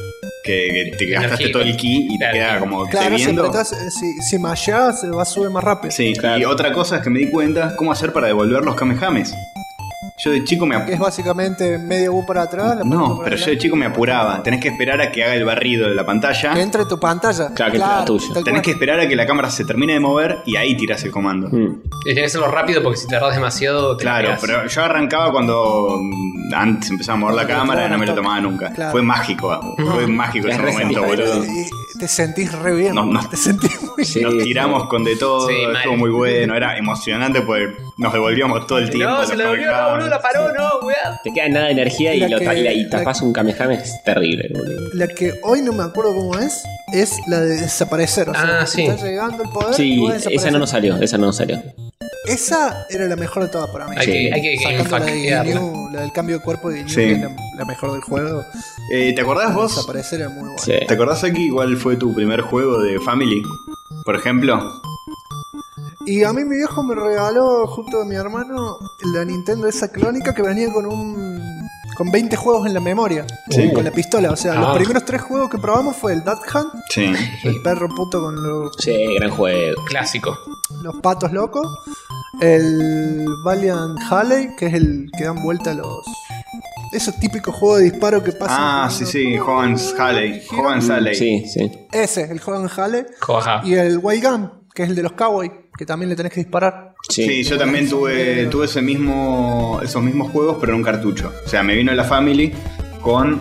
Que te gastaste Energía. todo el ki y Claro. te queda como Claro, si viendo. apretás, si masheás, se va a subir más rápido. Sí, Claro. y otra cosa es que me di cuenta cómo hacer para devolver los Kamehames. Yo de chico me Que es básicamente medio U para atrás. la No, para pero yo de adelante. chico me apuraba. Tenés que esperar a que haga el barrido de la pantalla. Que entre tu pantalla. Claro, que entre la tuya. tal Tenés cual. que esperar a que la cámara se termine de mover y ahí tirás el comando. Y tenés que hacerlo rápido porque si tardás demasiado te Claro, pegas. pero yo arrancaba cuando antes empezaba a mover la Cuando cámara y no me lo toca. tomaba nunca. Claro. Fue mágico ese re momento, satisfactorio. boludo. Y te sentís re bien. No, no. Te sentís muy Sí. Nos tiramos con de todo, Sí, mal. estuvo muy bueno, era emocionante porque nos devolvíamos todo el tiempo. No, se le volvió, no, boludo, la paró, no, cuidado. Te queda nada de energía y, La que- y tapás un Kamehame, es terrible, boludo. La que hoy no me acuerdo cómo es la de desaparecer. O sea, Ah, sí. está llegando el poder y Sí, vos desaparecer. esa no nos salió. Esa era la mejor de todas para mí. Hay que Sacando la de gamefackearla. Ginyu, la del cambio de cuerpo de Ginyu, Sí. que es la mejor del juego. ¿Te acordás vos? Desaparecer era muy bueno. Sí. ¿Te acordás aquí cuál fue tu primer juego de Family? Por ejemplo. Y a mí mi viejo me regaló, junto a mi hermano, la Nintendo esa clónica que venía con 20 juegos en la memoria. Sí. Con la pistola. O sea, Ah. los primeros 3 juegos que probamos fue el Duck Hunt, Sí. el perro puto con Sí, gran juego. Clásico. los patos locos. El Valiant Halley, que es el que dan vuelta los... Esos típicos juegos de disparo que pasan. Ah, jugando sí, sí, Hogan's Halley. Hogan's Halley. Sí, sí. Ese, el Valiant Halley. Joja. Y el Wild Gun, que es el de los Cowboys, que también le tenés que disparar. Sí, yo también tuve esos mismos juegos, pero en un cartucho. O sea, me vino la Family con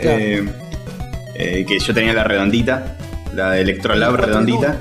que yo tenía la redondita, la de Electrolab El cuatro en redondita,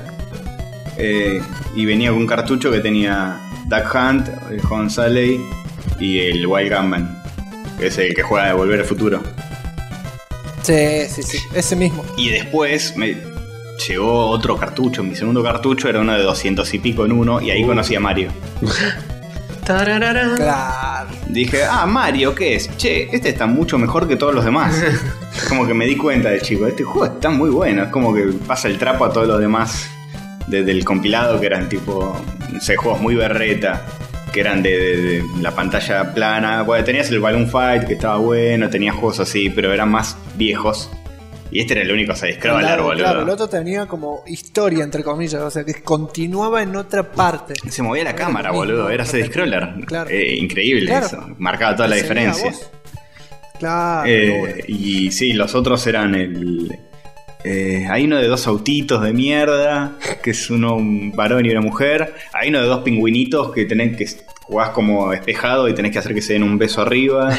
y venía con un cartucho que tenía Duck Hunt, el Hogan's Halley y el Wild Gunman, que es el que juega de Volver al Futuro. Sí, ese mismo. Y después me llegó otro cartucho. Mi segundo cartucho era uno de 200 y pico en uno. Y ahí conocí a Mario. Tararara. Claro. Dije, Mario, ¿qué es? Che, este está mucho mejor que todos los demás. Es como que me di cuenta de chico, este juego está muy bueno. Es como que pasa el trapo a todos los demás del compilado, que eran tipo, no sé, juegos muy berreta, que eran de la pantalla plana. Bueno, tenías el Balloon Fight, que estaba bueno, tenías juegos así, pero eran más viejos. Y este era el único side-scroller, boludo. Claro, el otro tenía como historia, entre comillas, o sea, que continuaba en otra parte. Se movía la Era cámara, lo mismo, boludo. Era repetido. side-scroller. Claro. Increíble Claro. eso. Marcaba toda la Enseñaba diferencia. vos. Claro. Y sí, los otros eran hay uno de 2 autitos de mierda, que es uno un varón y una mujer. Hay uno de 2 pingüinitos que tenés que jugás como espejado y tenés que hacer que se den un beso arriba.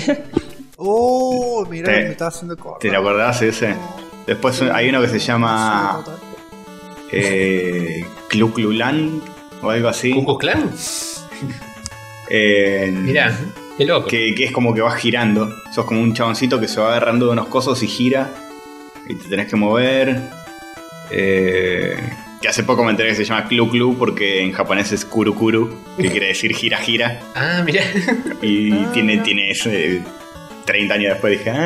Mirá, Te- me estaba haciendo corto. ¿Te lo acordás ese? Después hay uno que se llama Clu Clulan o algo así. ¿Ku Klux Klan? Mirá, qué loco. Que es como que vas girando. Sos como un chaboncito que se va agarrando de unos cosos y gira. Y te tenés que mover. Que hace poco me enteré que se llama Clu Clu porque en japonés es Kuru Kuru, que quiere decir gira gira. Ah, mirá. Y tiene ese. 30 años después dije.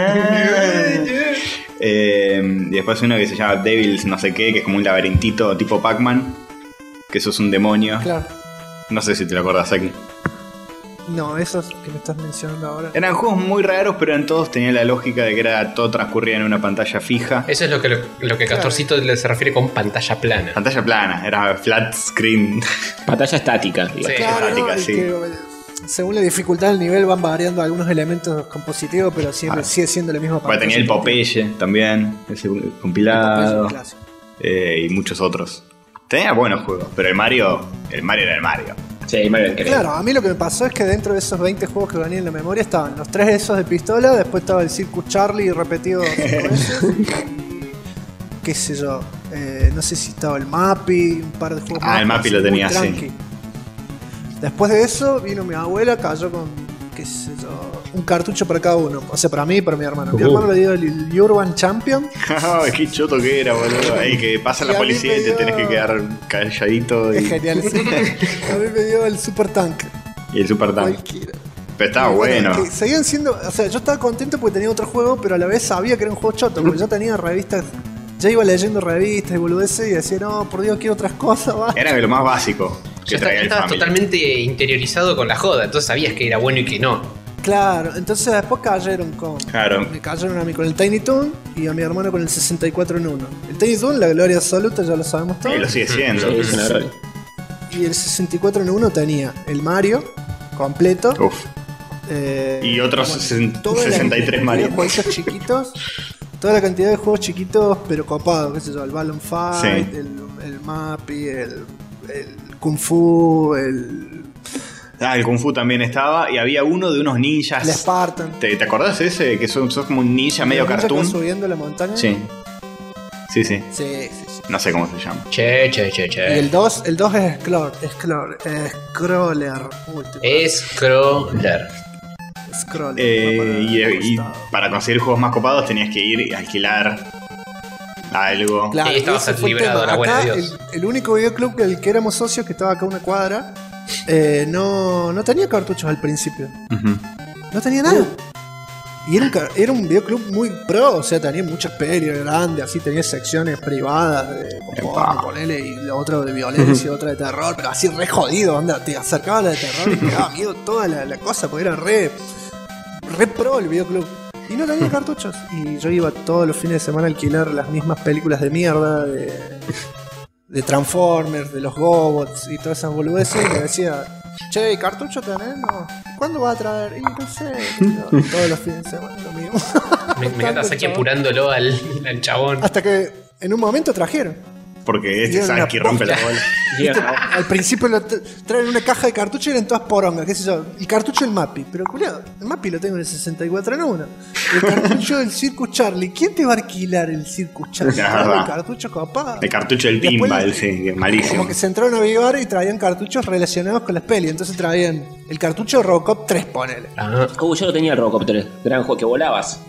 Y después uno que se llama Devils no sé qué, que es como un laberintito tipo Pac-Man. Que eso es un demonio. Claro. No sé si te lo acordás aquí. No, esos que me estás mencionando ahora. Eran juegos muy raros, pero en todos tenían la lógica de que era todo transcurría en una pantalla fija. Eso es lo que Castorcito se refiere con pantalla plana. Pantalla plana, era flat screen. Pantalla estática. Sí. Claro, estática, y sí. que, según la dificultad del nivel van variando algunos elementos compositivos, pero siempre sigue siendo la misma Bueno, tenía el Popeye también, ese compilado. Clásico. Y muchos otros. Tenía buenos juegos, pero el Mario era el Mario. Sí, Mario increíble. Claro, a mí lo que me pasó es que dentro de esos 20 juegos que venían en la memoria estaban los 3 esos de pistola, después estaba el Circus Charlie repetido 5 veces. Y, qué sé yo, no sé si estaba el Mappy, un par de juegos más. El Mappy pero lo muy tenía, sí. tranqui. Después de eso vino mi abuela, cayó con, qué sé yo, un cartucho para cada uno. O sea, para mí y para mi hermano. Mi hermano le dio el Urban Champion. Qué choto que era, boludo. Ahí que pasa Y la a mí policía me y te dio- tenés que quedar calladito. Es Y genial. Sí. A mí me dio el Super Tank. el Super Tank. Cualquiera. Pero estaba Y bueno. que seguían siendo, o sea, yo estaba contento porque tenía otro juego, pero a la vez sabía que era un juego choto, porque ya tenía revistas, ya iba leyendo revistas y boludeces y decía, no, por Dios, quiero otras cosas, va. Era de lo más básico que Ya traía el estabas Family. totalmente interiorizado con la joda, entonces sabías que era bueno y que no. Claro, entonces después cayeron con... Claro. Me cayeron a mí con el Tiny Toon y a mi hermano con el 64 en 1. El Tiny Toon, la gloria absoluta, ya lo sabemos todos. Y lo sigue siendo. Sí, es una gloria. Y el 64 en 1 tenía el Mario completo. Uf. Y otros toda la 63 cantidad Mario. de juegos chiquitos. Toda la cantidad de juegos chiquitos, pero copados, qué sé yo, el Balloon Fight, Sí. el Mappy, el Kung Fu, el Kung Fu también estaba. Y había uno de unos ninjas. el Spartan. ¿Te acordás de ese? Que sos como un ninja medio ¿El ninja que va cartoon. subiendo la montaña? Sí. Sí, sí. Sí. No sé cómo se llama. Che. Y el 2 es Scroller. Uy, Scroller. Scroller. Y para conseguir juegos más copados tenías que ir y alquilar algo. Claro, Ahí estabas ese fue el librado, tema. la buena Acá, de Dios. el único videoclub del que éramos socios, que estaba acá a una cuadra, no tenía cartuchos al principio. Ujú. No tenía nada. Y era un videoclub muy pro, o sea, tenía muchas pelis grandes, así tenía secciones privadas de porno, ponele, y la otra de violencia, otra de terror, pero así re jodido, onda, te acercaba a la de terror y te daba miedo toda la cosa, porque era re pro el videoclub. Y no tenía cartuchos. Y yo iba todos los fines de semana a alquilar las mismas películas de mierda, de Transformers, de los Gobots y todas esas boludeces, y me decía, che, ¿cartucho tenés? No. ¿Cuándo vas a traer? Y no sé, todos los fines de semana lo mismo. Me encanta Saki apurándolo al chabón. Hasta que en un momento trajeron. Porque Y era una Saki rompe la posta. bola. ¿Viste? Al principio traen una caja de cartuchos y eran todas porongas, qué sé yo. El cartucho del Mappy, pero culiado, el Mappy lo tengo en el 64 en 1. El cartucho del Circus Charlie, ¿quién te va a alquilar el Circus Charlie? Es verdad. El cartucho copado. El cartucho del Después, pinball, sí, que es malísimo. Como que se entraron a avivar y traían cartuchos relacionados con las pelis. Entonces traían el cartucho de Robocop 3, ponele. Ah, Yo lo tenía el Robocop 3. Gran juego que volabas.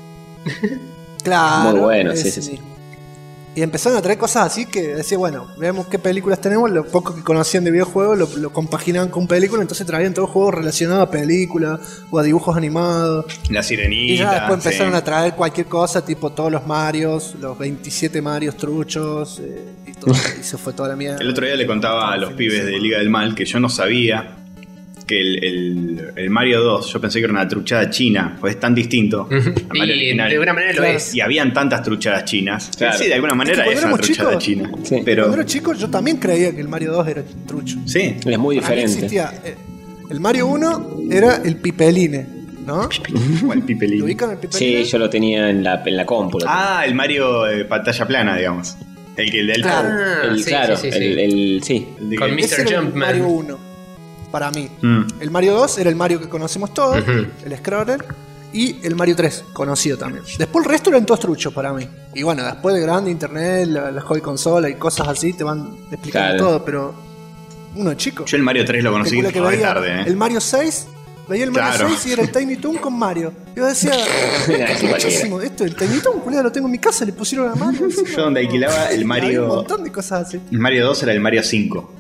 Claro. Muy bueno, ese sí. mismo. Y empezaron a traer cosas así que decía, bueno, veamos qué películas tenemos. Lo poco que conocían de videojuegos lo compaginaban con películas. Entonces traían todos juegos relacionados a películas o a dibujos animados. La sirenita. Y ya después empezaron sí. a traer cualquier cosa, tipo todos los Marios, los 27 Marios truchos, y todo. Y se fue toda la mierda. El otro día le contaba a los pibes de Liga del Mal que yo no sabía que el Mario 2, yo pensé que era una truchada china, pues es tan distinto al Mario y original. de alguna manera lo Claro. es. Y habían tantas truchadas chinas. Claro. Sí, de alguna manera cuando es una éramos truchada chicos- china. Sí. Pero Cuando era chico yo también creía que el Mario 2 era trucho. sí. Es muy Para mí diferente. existía, el Mario 1 era el Pipeline, ¿no? O el ¿Lo Pipelín. ubican el Pipeline? Sí, yo lo tenía en la compu. Ah, el Mario pantalla plana, digamos. El del Claro. Ah, sí, Claro, sí. sí. el de Con que- Mr. Ese era el Jumpman. Mario 1, para mí. Mm. El Mario 2 era el Mario que conocemos todos, Ujú. el Scroller, y el Mario 3, conocido también. Después el resto eran todos truchos para mí. Y bueno, después de grande internet, la hobby consola y cosas así, te van explicando Claro. todo, pero uno chico. Yo el Mario 3 lo conocí Calcula que re veía tarde, el Mario 6, veía el Mario Claro. 6 y era el Tiny Toon con Mario. Yo decía, Sí, muchísimo, esto, el Tiny Toon, culiado, lo tengo en mi casa, le pusieron a Mario. Yo donde alquilaba el Había un Mario. montón de cosas así. El Mario 2 era el Mario 5.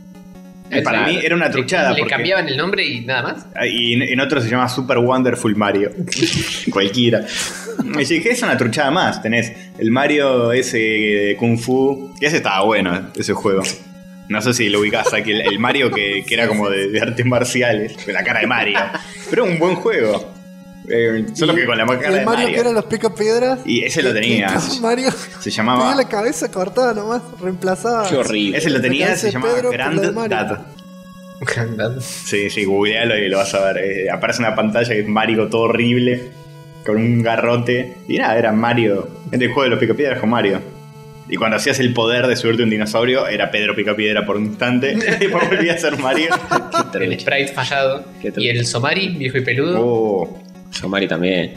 Y para mí era una truchada. Le porque- cambiaban el nombre y nada más. Y en otro se llama Super Wonderful Mario. Cualquiera. Y dije, ¿qué es una truchada más? Tenés el Mario ese de Kung Fu. Que ese estaba bueno, ese juego. No sé si lo ubicás aquí, el Mario que era como de artes marciales, con la cara de Mario. Pero un buen juego. Solo que con la cara El de Mario Mario. que eran los picapiedras. Y ese lo tenía. Mario Se llamaba. tenía la cabeza cortada nomás, reemplazada. Qué horrible. Ese lo tenía, La se cabeza de llamaba Pedro por la de Grand Mario. Dad. Sí, googlealo y lo vas a ver. Aparece una pantalla que es Mario todo horrible, con un garrote. Y nada, era Mario. En el juego de los picapiedras con Mario. Y cuando hacías el poder de subirte un dinosaurio, era Pedro Picapiedra por un instante. Y después volvía a ser Mario. El sprite fallado. Qué Y el Somari, viejo y peludo. Oh, Somari también.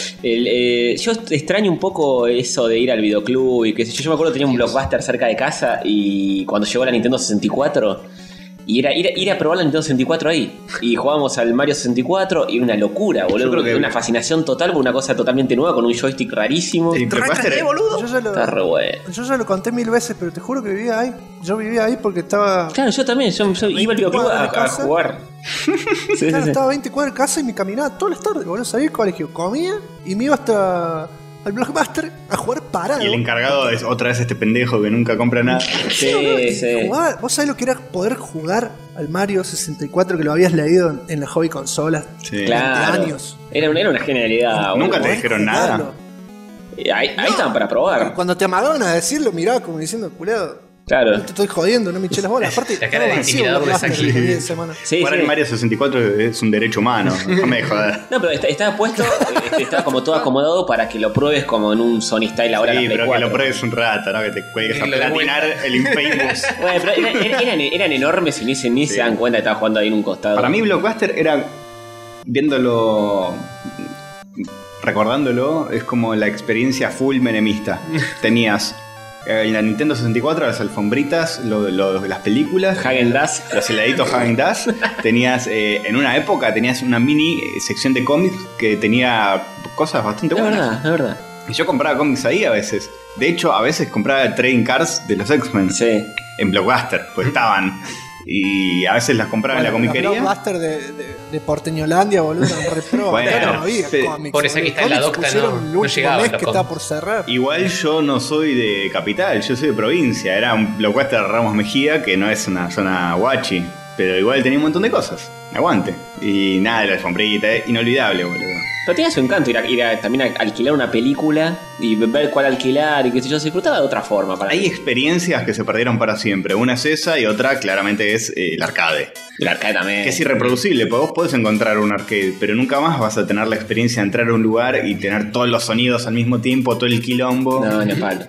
Yo extraño un poco eso de ir al videoclub y qué sé yo. Yo me acuerdo que tenía un Blockbuster cerca de casa y cuando llegó la Nintendo 64 y era ir a probar la Nintendo 64 ahí. Y jugábamos al Mario 64 y era una locura, boludo. Yo creo que- Una fascinación total por una cosa totalmente nueva con un joystick rarísimo. el Blockbuster. Está re bueno. Yo ya lo conté 1000 veces, pero te juro que vivía ahí. Yo vivía ahí porque estaba. Claro, yo también. Yo iba al videoclub cuadras de a casa. jugar. Sí, sí, Claro, sí. estaba a 20 cuadras de casa y me caminaba todas las tardes, boludo. Salía del colegio, comía y me iba hasta al Blockbuster a jugar parado. Y el encargado es otra vez este pendejo que nunca compra nada. Sí, sí. Jugaba- ¿Vos sabés lo que era poder jugar al Mario 64 que lo habías leído en la hobby consola? Sí. Claro. años. Era una genialidad. Nunca te Poder dijeron jugarlo. nada. Ahí estaban para probar. Cuando te amagaban a decirlo, miraba como diciendo, culeado, Claro. no te estoy jodiendo, no me eché las bolas. Aparte, La cara de estaba vacío intimidador de Blockbuster Saki. el día de semana. Sí, Jugar sí. en Mario 64 es un derecho humano. Déjame de joder. No, pero estaba puesto, estaba como todo acomodado para que lo pruebes como en un Sony Style ahora Sí, en la Play pero 4. que lo pruebes un rato, ¿no? Que te cuelgues a Y lo de platinar el Infamous. Bueno, pero eran enormes y ni se dan cuenta que estaba jugando ahí en un costado. Para mí Blockbuster era, viéndolo, recordándolo, es como la experiencia full menemista. Tenías en la Nintendo 64 las alfombritas, las películas, Häagen-Dazs. los heladitos Häagen-Dazs. Tenías, en una época, tenías una mini sección de cómics que tenía cosas bastante Es buenas. verdad, es verdad. Y yo compraba cómics ahí a veces. De hecho, a veces compraba trading cards de los X-Men Sí. en Blockbuster, pues estaban. Y a veces las compraba en la Bueno, comiquería. los Blockbuster de Porteñolandia, boludo, eran repro. Bueno, Acá no había pero- cómics. por eso aquí está en la Cómics docta, pusieron no- el no último llegaban mes los que cómics. estaba por cerrar. Igual yo no soy de capital, yo soy de provincia. Era un Blockbuster Ramos Mejía, que no es una zona guachi. Pero igual tenía un montón de cosas. Aguante. Y nada, de la alfombrita, inolvidable, boludo. Pero tenía su encanto también a alquilar una película y ver cuál alquilar y qué sé yo. Se disfrutaba de otra forma para Hay mí. experiencias que se perdieron para siempre. Una es esa y otra claramente es el arcade. El arcade también. Que es irreproducible, porque vos podés encontrar un arcade, pero nunca más vas a tener la experiencia de entrar a un lugar y tener todos los sonidos al mismo tiempo, todo el quilombo. No, no palo.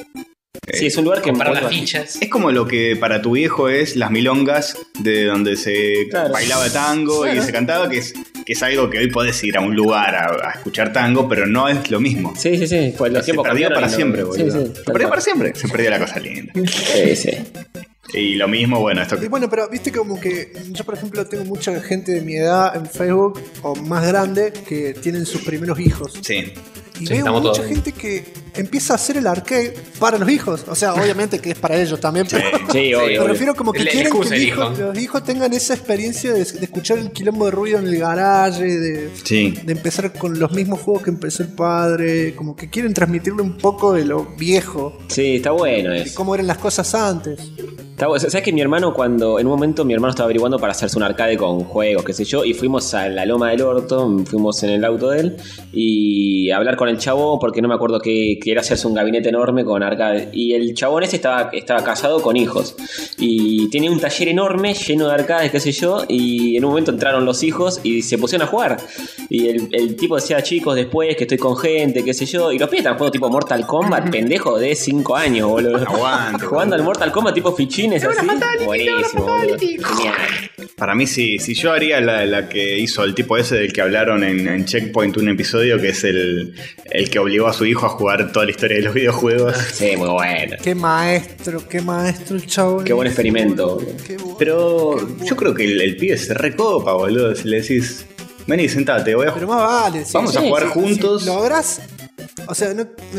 Sí, es un lugar que Comprar bueno, las fichas. Es como lo que para tu viejo es las milongas, de donde se Claro. bailaba tango Claro. y se cantaba, que es algo que hoy podés ir a un lugar a escuchar tango, pero no es lo mismo. Sí, sí, sí. Pues los Se tiempos perdió cambiaron para y no- siempre, boludo. Sí, sí, Se perdió para siempre. Se perdió la cosa linda. Sí, sí. Y lo mismo, bueno, esto Y que. bueno, pero viste como que yo, por ejemplo, tengo mucha gente de mi edad en Facebook o más grande que tienen sus primeros hijos. Sí. Y Sí, veo estamos mucha todos. gente que empieza a hacer el arcade para los hijos. O sea, obviamente que es para ellos también, pero Sí, obvio. me obvio. refiero como que La quieren que excusa, el los hijos tengan esa experiencia de escuchar el quilombo de ruido en el garaje, Sí. de empezar con los mismos juegos que empezó el padre, como que quieren transmitirle un poco de lo viejo, Sí, está bueno de eso. cómo eran las cosas antes. ¿Sabes que mi hermano cuando en un momento mi hermano estaba averiguando para hacerse un arcade con juegos, qué sé yo, y fuimos a la Loma del Orto, fuimos en el auto de él y a hablar con el chabón porque no me acuerdo que quería hacerse un gabinete enorme con arcade y el chabón ese estaba casado con hijos y tenía un taller enorme lleno de arcades, qué sé yo, y en un momento entraron los hijos y se pusieron a jugar y el tipo decía, chicos, después que estoy con gente, qué sé yo, y los pibes estaban jugando tipo Mortal Kombat, pendejo de 5 años, boludo. Aguante, Jugando al Mortal Kombat tipo fichines así. Buenísimo, boludo. Genial. Para mí, sí, si yo haría la que hizo el tipo ese del que hablaron en Checkpoint un episodio, que es el que obligó a su hijo a jugar toda la historia de los videojuegos. Sí, muy bueno. Qué maestro el chavo. Qué buen experimento. Pero yo creo que el pibe se recopa, boludo. Si le decís, vení, sentate, voy a Pero más vale. sí, Vamos a sí, jugar sí, juntos. Si lográs. O sea,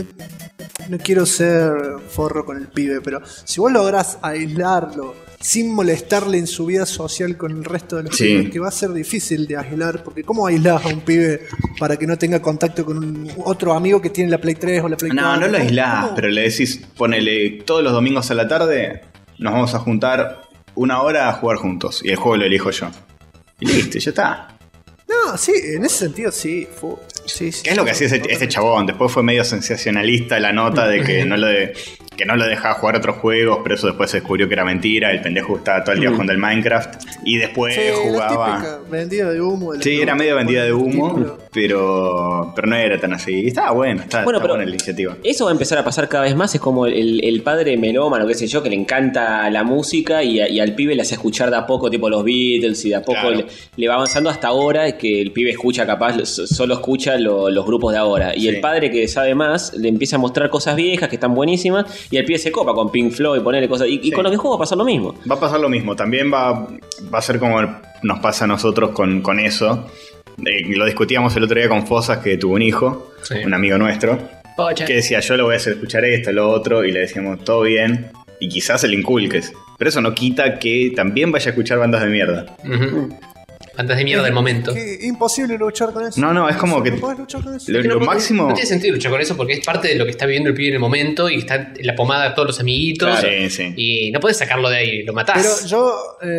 no quiero ser forro con el pibe, pero si vos lográs aislarlo sin molestarle en su vida social con el resto de los Sí. pibes, que va a ser difícil de aislar, porque ¿cómo aislás a un pibe para que no tenga contacto con otro amigo que tiene la Play 3 o la Play 4? No, no lo aislás, ¿Cómo? pero le decís, ponele todos los domingos a la tarde, nos vamos a juntar una hora a jugar juntos. Y el juego lo elijo yo. Y listo, ya está. No, sí, en ese sentido sí. Sí, sí. ¿Qué es lo que hacía ese chabón? Después fue medio sensacionalista la nota de que no lo dejaba jugar otros juegos, pero eso después se descubrió que era mentira. El pendejo estaba todo el día jugando el Minecraft y después Sí, la jugaba. típica vendida de humo. Sí, era medio vendida de humo, Título. pero no era tan así. Y estaba bueno, estaba Bueno, pero buena la iniciativa. eso va a empezar a pasar cada vez más. Es como el padre melómano, qué sé yo, que le encanta la música y al pibe le hace escuchar de a poco, tipo los Beatles, y de a poco Claro. le va avanzando hasta ahora que el pibe escucha capaz, solo escucha los grupos de ahora. Y Sí. el padre que sabe más le empieza a mostrar cosas viejas que están buenísimas y el pibe se copa con Pink Floyd, ponerle cosas. Y Sí. con los videojuegos va a pasar lo mismo. Va a pasar lo mismo, también va a ser como nos pasa a nosotros con eso. Lo discutíamos el otro día con Fosas, que tuvo un hijo, Sí. un amigo nuestro, Pocha. que decía, yo lo voy a hacer escuchar esto, lo otro, y le decíamos, todo bien, y quizás se le inculques. Pero eso no quita que también vaya a escuchar bandas de mierda. Ujú. Andas de mierda del momento. Que imposible luchar con eso. No, es como que No podés luchar con eso. lo máximo... No tiene sentido luchar con eso porque es parte de lo que está viviendo el pibe en el momento y está en la pomada de todos los amiguitos. Claro, sí. Y no puedes sacarlo de ahí, lo matás. Pero yo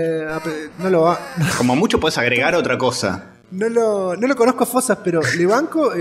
no lo va. Como mucho puedes agregar otra cosa. No lo conozco a Fosas, pero le banco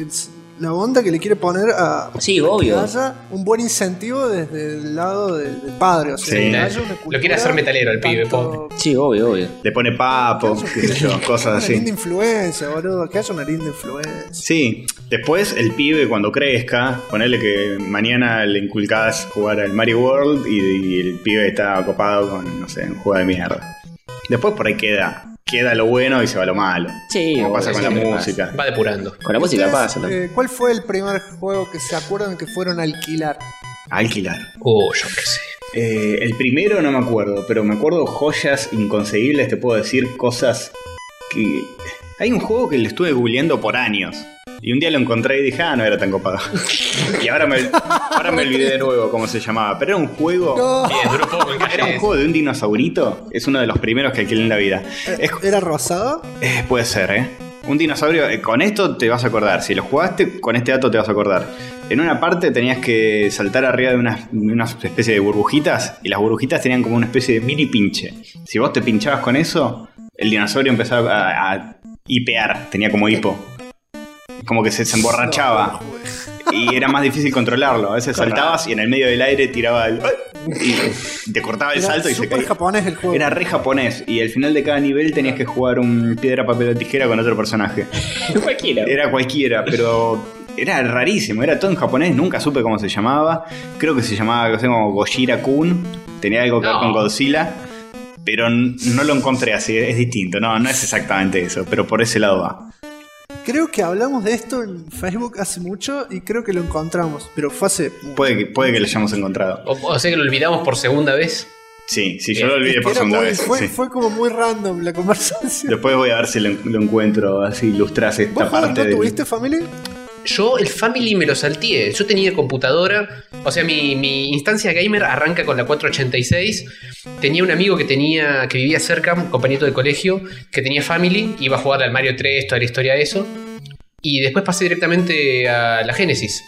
la onda que le quiere poner a Sí, obvio. que haya un buen incentivo desde el lado del padre. O sea, Sí. que haya una cultura Lo quiere hacer metalero el pibe, tanto- Sí, obvio. Le pone papo, qué sé yo, cosas Una así. linda influencia, boludo. Que haya una linda influencia. Sí, después el pibe cuando crezca, ponele que mañana le inculcás jugar al Mario World y el pibe está copado con, no sé, un juego de mierda. Después por ahí queda lo bueno y se va lo malo. Sí, como obvio, pasa con la siempre música. Va depurando. Con la música Ustedes, pasa también. ¿Cuál fue el primer juego que se acuerdan que fueron a alquilar? Alquilar. Yo qué sé. El primero no me acuerdo, pero me acuerdo joyas inconcebibles, te puedo decir cosas que... Hay un juego que le estuve googleando por años. Y un día lo encontré y dije, no era tan copado. Y ahora me olvidé de nuevo cómo se llamaba. Pero era un juego... No. Bien, duró poco en Era un calle. juego de un dinosaurito. Es uno de los primeros que alquilé en la vida. ¿Era rosado? Puede ser, Un dinosaurio, con esto te vas a acordar. Si lo jugaste, con este dato te vas a acordar. En una parte tenías que saltar arriba de una especie de burbujitas. Y las burbujitas tenían como una especie de mini pinche. Si vos te pinchabas con eso, el dinosaurio empezaba a hipear. Tenía como hipo. Como que se emborrachaba. Y era más difícil controlarlo. A veces saltabas y en el medio del aire tiraba el... Y te cortaba el Era salto y se súper caía. japonés el juego. Era re japonés y al final de cada nivel tenías que jugar un piedra, papel o tijera con otro personaje. Cualquiera. Era cualquiera, pero era rarísimo, era todo en japonés, nunca supe cómo se llamaba. Creo que se llamaba no sé, como Gojira-kun, tenía algo que ver con Godzilla, pero no lo encontré así, es distinto, no es exactamente eso, pero por ese lado va. Creo que hablamos de esto en Facebook hace mucho y creo que lo encontramos, pero fue hace... Puede que lo hayamos encontrado. O sea que lo olvidamos por segunda vez. Sí, yo lo olvidé por Era segunda muy- vez. Fue, sí. fue como muy random la conversación. Después voy a ver si lo encuentro, así ilustras ¿Vos esta Juan, parte no del- tuviste familia? Yo el Family me lo salteé. Yo tenía computadora. O sea, mi instancia gamer arranca con la 486. Tenía un amigo que vivía cerca, un compañero del colegio, que tenía Family. Iba a jugar al Mario 3, toda la historia de eso. Y después pasé directamente a la Genesis.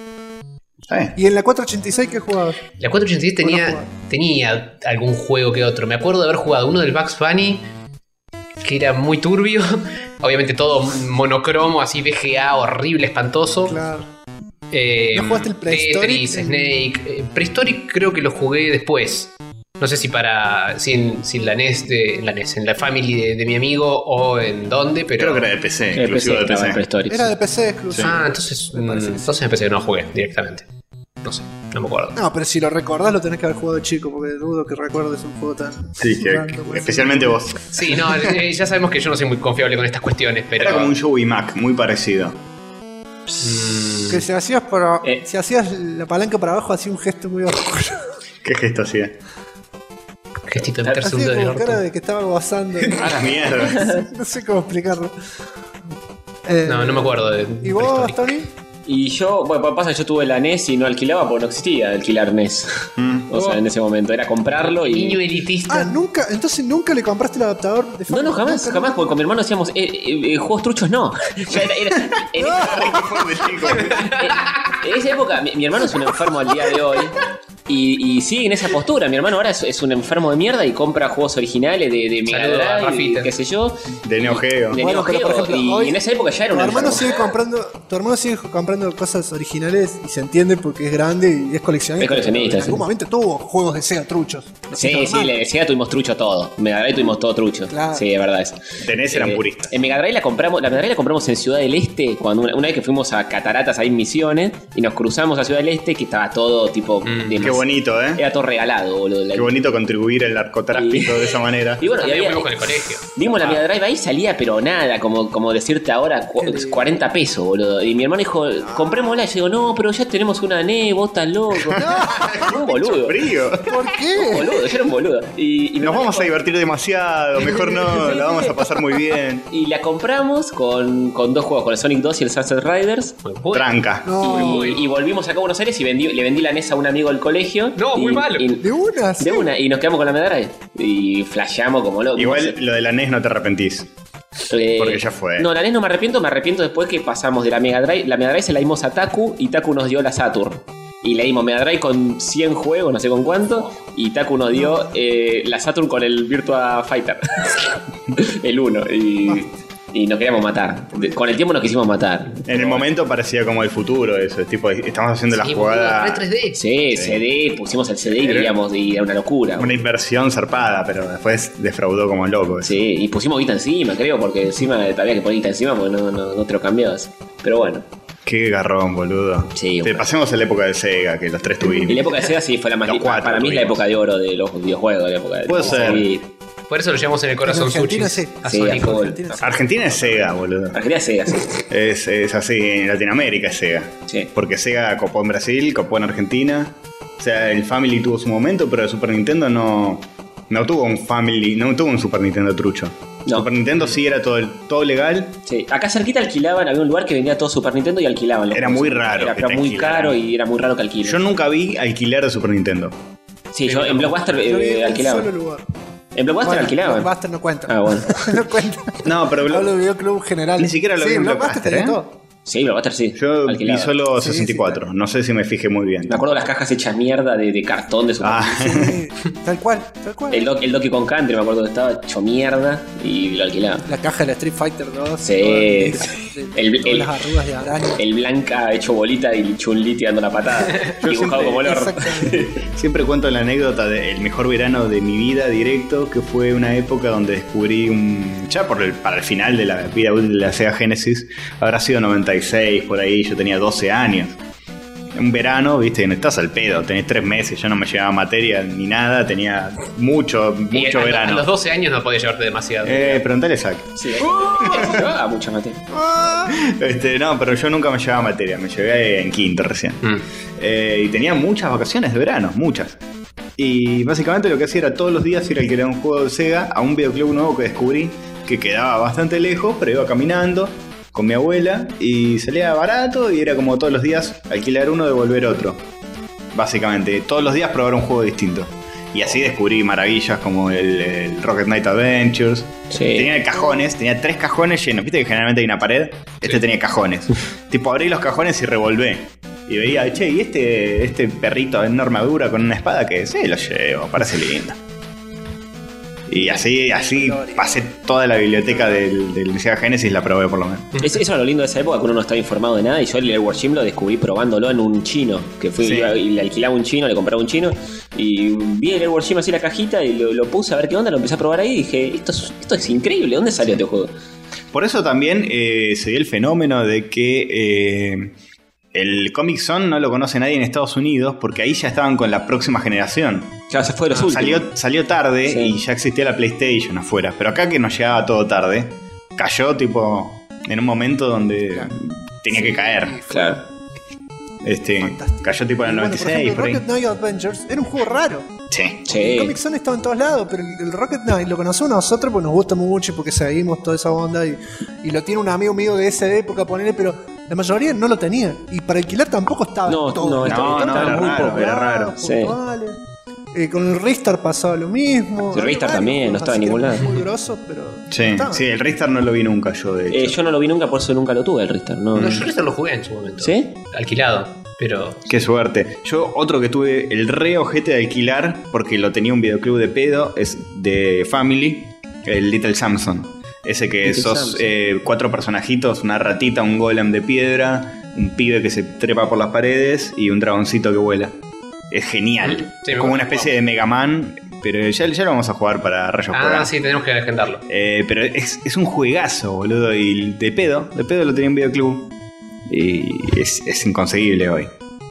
¿Y en la 486 qué jugabas? La 486 tenía algún juego que otro. Me acuerdo de haber jugado uno del Bugs Bunny, que era muy turbio. Obviamente todo monocromo, así VGA, horrible, espantoso. Claro. ¿No jugaste el Prehistoric? Tetris, Snake. Prehistoric creo que lo jugué después. No sé si sin la NES en la Family de mi amigo o en dónde, pero... Creo que era de PC, exclusivo de estaba en PC. Prehistoric. Era de PC exclusivo. Ah, entonces me parece que no jugué directamente. No sé, no me acuerdo. No, pero si lo recordás lo tenés que haber jugado de chico, porque dudo que recuerdes un juego tan... Sí, random, especialmente vos. Sí, no, ya sabemos que yo no soy muy confiable con estas cuestiones, pero... Era como un Joey Mac, muy parecido. Que si hacías la palanca para abajo hacía un gesto muy oscuro. ¿Qué gesto hacía? Gestito de meter Hacía segundo del como cara orto. de que estaba gozando. A la mierda. No sé cómo explicarlo. No me acuerdo de ¿Y vos, Prehistoric. Tony? Y yo, bueno, pasa que yo tuve la NES y no alquilaba porque no existía alquilar NES. O sea, en ese momento era comprarlo y. Niño elitista. Entonces nunca le compraste el adaptador de No, Family? jamás, Nunca, jamás, porque con mi hermano decíamos, juegos truchos no. Ya en esa época, mi hermano es un enfermo al día de hoy. Y sigue en esa postura. Mi hermano ahora es un enfermo de mierda y compra juegos originales de Mega Saludo a Drive, Rafita. qué sé yo. De Neo Geo. De Bueno, Neo pero por Geo, ejemplo, y hoy en esa época ya era un Tu hermano enfermo. sigue comprando cosas originales y se entiende porque es grande y es coleccionista. Es coleccionista, En algún sí. momento tuvo juegos de Sega truchos. Sí, le Sega tuvimos trucho todo. Mega Drive tuvimos todo trucho. Claro. Sí, es verdad eso. Tenés eran puristas. En Mega Drive la Mega Drive la compramos en Ciudad del Este, cuando una vez que fuimos a Cataratas ahí en Misiones, y nos cruzamos a Ciudad del Este, que estaba todo tipo Qué bonito, ¿eh? Era todo regalado, boludo. Qué bonito contribuir al narcotráfico de esa manera. Y bueno, y También había, fuimos con el colegio. dimos la Mega Drive ahí, salía pero nada, como decirte ahora 40 pesos, boludo. Y mi hermano dijo, comprémosla. Y yo digo, no, pero ya tenemos una NES, vos estás loco. Un boludo. Frío. ¿Por Un qué? boludo, yo era un boludo. Y Nos vamos a divertir demasiado, mejor no, la vamos a pasar muy bien. Y la compramos con dos juegos, con el Sonic 2 y el Sunset Riders. Muy bueno. Tranca. No, Y volvimos acá a Buenos Aires y le vendí la NES a un amigo del colegio. No, muy malo. de una, sí. De una, y nos quedamos con la Mega Drive. Y flasheamos como locos. Igual lo de la NES no te arrepentís. Porque ya fue. No, la NES no me arrepiento después que pasamos de la Mega Drive. La Mega Drive se la dimos a Taku y Taku nos dio la Saturn. Y le dimos Mega Drive con 100 juegos, no sé con cuánto. Y Taku nos dio la Saturn con el Virtua Fighter. El 1. Y nos queríamos matar. Con el tiempo nos quisimos matar. En el momento parecía como el futuro eso. Tipo, estamos haciendo la jugada. Re 3D. Sí, CD, pusimos el CD y veíamos, y era una locura. Una inversión zarpada, pero después defraudó como loco. Eso. Sí, y pusimos guita encima, creo, porque encima había que poner guita encima porque no te lo cambiabas. Pero bueno. Qué garrón, boludo. Sí, bueno. Pasemos a la época de Sega, que los tres tuvimos. Y la época de Sega sí fue la más para mí es la época de oro de los videojuegos. La época de Puede ser. Sí. Por eso lo llevamos en el corazón Argentina, sushi. sí. A Sí, Sonic. a full. Argentina es Sega, boludo. Argentina es Sega, sí. Es así, en Latinoamérica es Sega. Sí. Porque Sega copó en Brasil, copó en Argentina. O sea, el Family tuvo su momento, pero el Super Nintendo no tuvo un Family, no tuvo un Super Nintendo trucho. No. Super Nintendo sí era todo legal. Sí. Acá cerquita alquilaban, había un lugar que vendía todo Super Nintendo y alquilaban. Era muy raro Era que te muy alquilaran. caro y era muy raro que alquilen. Yo nunca vi alquiler de Super Nintendo. Sí, yo en Blockbuster Yo vi un alquilaban. solo lugar. En Blockbuster Bueno, alquilaban. Blockbuster no cuenta. Ah, bueno. No cuenta. No, pero Hablo de videoclub general. Ni siquiera lo vi en Blockbuster, tenía ¿eh? todo. Sí, Blockbuster sí. yo vi alquilaban. solo Sí, 64. sí, No sé si me fijé muy bien. Me acuerdo de las cajas hechas mierda de cartón de Super Nintendo. Sí, tal cual. El Donkey Kong Country me acuerdo que estaba hecho mierda y lo alquilaban. La caja de la Street Fighter 2. Sí. Todas las arrugas de araña. El Blanca hecho bolita y Chun-Li tirando la patada. Dibujado como el orto. Exactamente. Siempre cuento la anécdota del mejor verano de mi vida directo, que fue una época donde descubrí para el final de la vida útil de la Sega Genesis, habrá sido 96, por ahí, yo tenía 12 años. Un verano, viste, no estás al pedo, tenés 3 meses, yo no me llevaba materia ni nada, tenía mucho Y a verano. los 12 años no podés llevarte demasiado. Preguntale a Zack. Sí. Ah, mucha materia. No, pero yo nunca me llevaba materia, me llevé en quinto recién. Y tenía muchas vacaciones de verano, muchas. Y básicamente lo que hacía era todos los días ir a alquilar un juego de Sega a un videoclub nuevo que descubrí, que quedaba bastante lejos, pero iba caminando con mi abuela y salía barato y era como todos los días alquilar uno, devolver otro. Básicamente, todos los días probar un juego distinto. Y así descubrí maravillas como el Rocket Knight Adventures. Sí. Tenía cajones, tenía 3 cajones llenos. Viste que generalmente hay una pared. Este tenía cajones. Tipo, abrí los cajones y revolvé. Y veía, che, ¿y este perrito en armadura con una espada que sí, lo llevo, parece lindo? Y así pasé toda la biblioteca del Sega Genesis, la probé por lo menos. Eso era lo lindo de esa época, que uno no estaba informado de nada. Y yo el Airward Gym lo descubrí probándolo en un chino. Que fui Sí. y le alquilaba un chino, le compraba un chino. Y vi el Airward Gym así la cajita y lo puse a ver qué onda. Lo empecé a probar ahí y dije, esto es increíble. ¿Dónde salió este juego? Por eso también se dio el fenómeno de que el Comic Zone no lo conoce nadie en Estados Unidos, porque ahí ya estaban con la próxima generación. Claro, se fue de los últimos. Salió tarde Sí. y ya existía la PlayStation afuera. Pero acá que nos llegaba todo tarde, cayó tipo en un momento donde tenía que caer. Claro. Fantástico. Cayó tipo en el Y bueno, 96 por ejemplo, por ahí. Rocket Knight Adventures era un juego raro. Sí. El Sí. Comic Zone estaba en todos lados, pero el Rocket Knight lo conocemos nosotros porque nos gusta mucho y porque seguimos toda esa onda y lo tiene un amigo mío de esa época, ponerle, pero la mayoría no lo tenía. Y para alquilar tampoco estaba No, todo. no, Estaba era muy raro, popular, era raro. Sí. puntuales. Con el Ristar pasaba lo mismo. El Ristar Hay también, varios no estaba en así que ningún eran lado. muy grosos, pero Sí, estaban. sí, el Ristar no lo vi nunca yo, de hecho. Yo no lo vi nunca, por eso nunca lo tuve el Ristar. No. No, yo Ristar lo jugué en su momento. ¿Sí? Alquilado. Pero. Qué suerte. Yo otro que tuve el re ojete de alquilar, porque lo tenía un videoclub de pedo, es de Family, el Little Samson. Ese que Little sos Samson. 4 personajitos, una ratita, un golem de piedra, un pibe que se trepa por las paredes y un dragoncito que vuela. Es genial. Sí, es me como una acuerdo. especie de Mega Man, pero ya lo vamos a jugar para Rayos Juega. Sí, tenemos que agendarlo. Pero es un juegazo, boludo. Y de pedo lo tenía en videoclub. Y es inconseguible hoy.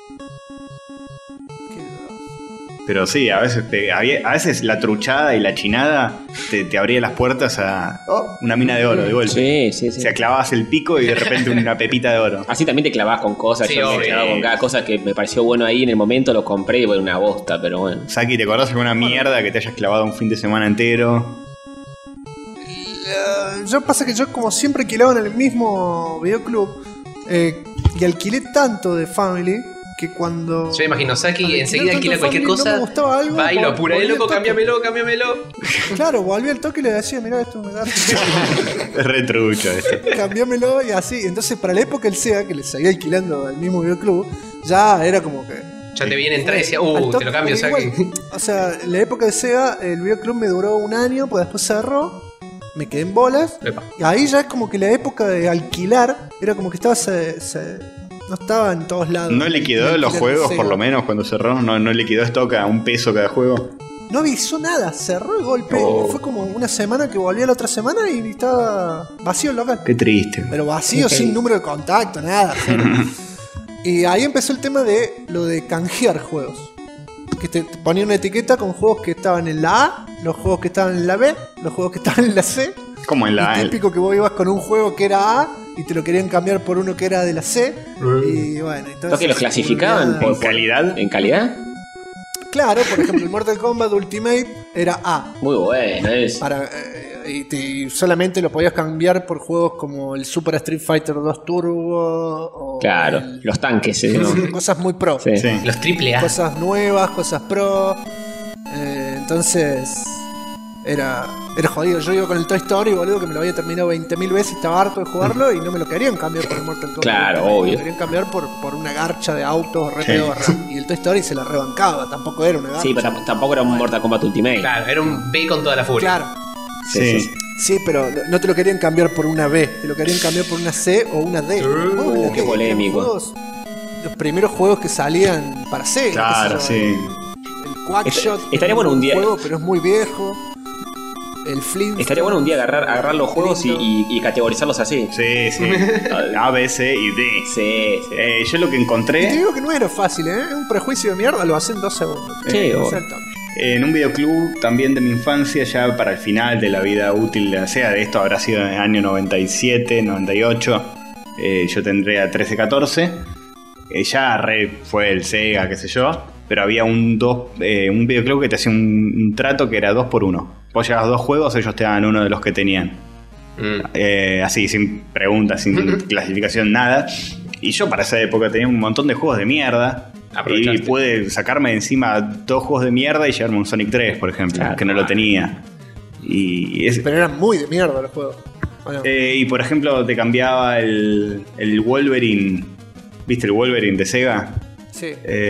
Pero sí, a veces la truchada y la chinada te abría las puertas a una mina de oro de golpe. Sí, sí, sí. O sea, clavabas el pico y de repente una pepita de oro. Así también te clavabas con cosas. Sí, Yo me obvio. clavaba con cada cosa que me pareció bueno ahí en el momento, lo compré y bueno, una bosta, pero bueno. Saki, ¿te acordás de alguna mierda que te hayas clavado un fin de semana entero? Yo pasa que yo como siempre alquilaba en el mismo videoclub y alquilé tanto de Family que cuando... Yo imagino, Saki al enseguida alquila Total cualquier Family cosa, no me gustaba algo, va y lo apura, volví al loco, toque. cámbiamelo. Claro, volví al toque y le decía, mirá, esto me da... Es re trucho este. Cambiámelo y así. Entonces, para la época del SEGA, que le seguía alquilando al mismo videoclub, ya era como que... Ya te viene entrar y decía, al toque, te lo cambio, igual, Saki. o sea, en la época de SEGA, el videoclub me duró un año, pues después cerró, me quedé en bolas. Epa. Y ahí ya es como que la época de alquilar era como que estaba no estaba en todos lados. ¿No liquidó El los alquiler juegos de por Sega. lo menos cuando cerró? ¿No liquidó stock a un peso cada juego? No avisó nada, cerró el golpe. Oh. Fue como una semana que volví a la otra semana y estaba vacío el local. Qué triste. Pero vacío, sin número de contacto, nada. Cero. Y ahí empezó el tema de lo de canjear juegos. Que te ponían una etiqueta con juegos que estaban en la A, los juegos que estaban en la B, los juegos que estaban en la C. Como en la... Y típico que vos ibas con un juego que era A y te lo querían cambiar por uno que era de la C. Y bueno, entonces... ¿Lo que los clasificaban ¿En calidad? ¿En calidad? Claro, por ejemplo, el Mortal Kombat Ultimate era A. Muy bueno, es. Y solamente lo podías cambiar por juegos como el Super Street Fighter 2 Turbo o Claro, los tanques, ¿no? cosas muy pro. Sí. Sí. Los triple A. Cosas nuevas, cosas pro. Entonces era jodido. Yo iba con el Toy Story, boludo, que me lo había terminado 20.000 veces, estaba harto de jugarlo y no me lo querían cambiar por el Mortal Kombat. Claro, Me obvio. lo querían cambiar por una garcha de autos re Sí. pedorra. Y el Toy Story se la rebancaba, tampoco era una garcha. Sí, pero tampoco era un Mortal Kombat Ultimate. Claro, era un B con toda la furia. Claro. Sí. Sí, pero no te lo querían cambiar por una B, te lo querían cambiar por una C o una D. Qué polémico. Los primeros juegos que salían para Sega. Claro, qué sé yo, sí. El Quackshot. Estaría bueno un día- juego, pero es muy viejo. El Flint. Estaría bueno un día agarrar los juegos y categorizarlos así. Sí, sí. A, B, C y D. Sí, sí. Yo lo que Y te encontré digo que no era fácil, ¿eh? Es un prejuicio de mierda, lo hacen 2 segundos. Sí, O bueno. sea, el toque. en un videoclub también de mi infancia, ya para el final de la vida útil, o sea, de esto habrá sido en el año 97, 98, yo tendría 13, 14, ya fue el Sega, qué sé yo, pero había un videoclub que te hacía un trato que era 2 por 1. Vos llevabas 2 juegos, ellos te daban uno de los que tenían. Así, sin preguntas, sin clasificación, nada. Y yo para esa época tenía un montón de juegos de mierda. Y Aprovechaste. pude sacarme de encima 2 juegos de mierda y llevarme un Sonic 3, por ejemplo, Claro. que no lo tenía. Pero eran muy de mierda los juegos. Bueno, Y por ejemplo, te cambiaba el Wolverine. ¿Viste el Wolverine de Sega? sí.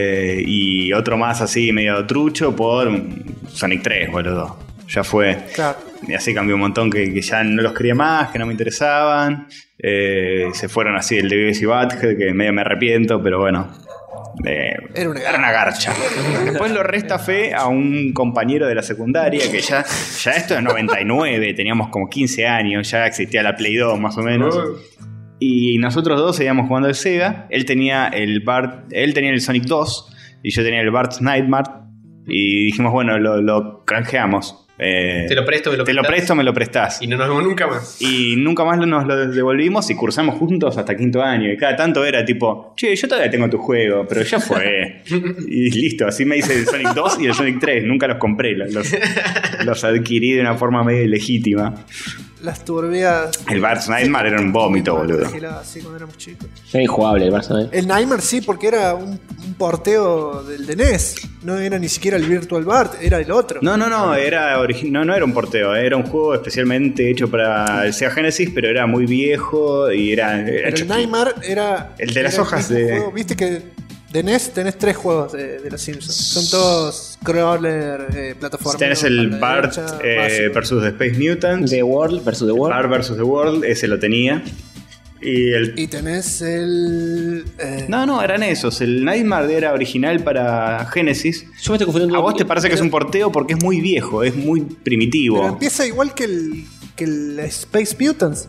Y otro más así, medio trucho, por un Sonic 3, boludo. Ya fue. Claro. Y así cambió un montón que ya no los quería más, que no me interesaban. Se fueron así el de Beavis y Butthead, que medio me arrepiento, pero bueno. Era una Era una garcha. Después lo resta fe a un compañero de la secundaria que ya esto es 99, teníamos como 15 años, ya existía la Play 2 más o menos. Y nosotros dos seguíamos jugando al Sega. Él tenía el Sonic 2 y yo tenía el Bart's Nightmare. Y dijimos, bueno, lo canjeamos. Te lo presto, me lo Te lo prestás. presto, me lo prestás. Y no nos vemos nunca más. Y nunca más nos lo devolvimos y cursamos juntos hasta 5º año. Y cada tanto era tipo, che, yo todavía tengo tu juego, pero ya fue. Y listo, así me hice el Sonic 2 y el Sonic 3. Nunca los compré, los adquirí de una forma medio ilegítima. Las turbias. El Bart's Nightmare era un vómito, boludo. Sí, cuando éramos chicos. Era injugable el Barça, ¿eh? El Nightmare sí, porque era un porteo del de NES. No era ni siquiera el Virtual Bart, era el otro. No, era no era un porteo, era un juego especialmente hecho para el Sega Genesis, pero era muy viejo y era Pero el chiquito. Nightmare era. El de las era hojas mismo de- juego. Viste que de NES tenés 3 juegos de los Simpsons. Son todos crawler, plataforma. Tenés el Bart versus The Space Mutants. The World versus The World. Bart vs. The World, ese lo tenía. Y el... Y tenés el. No, eran esos. El Nightmare era original para Genesis. Yo me estoy confundiendo. A vos te parece que es un porteo porque es muy viejo, es muy primitivo. Pero empieza igual que el Space Mutants.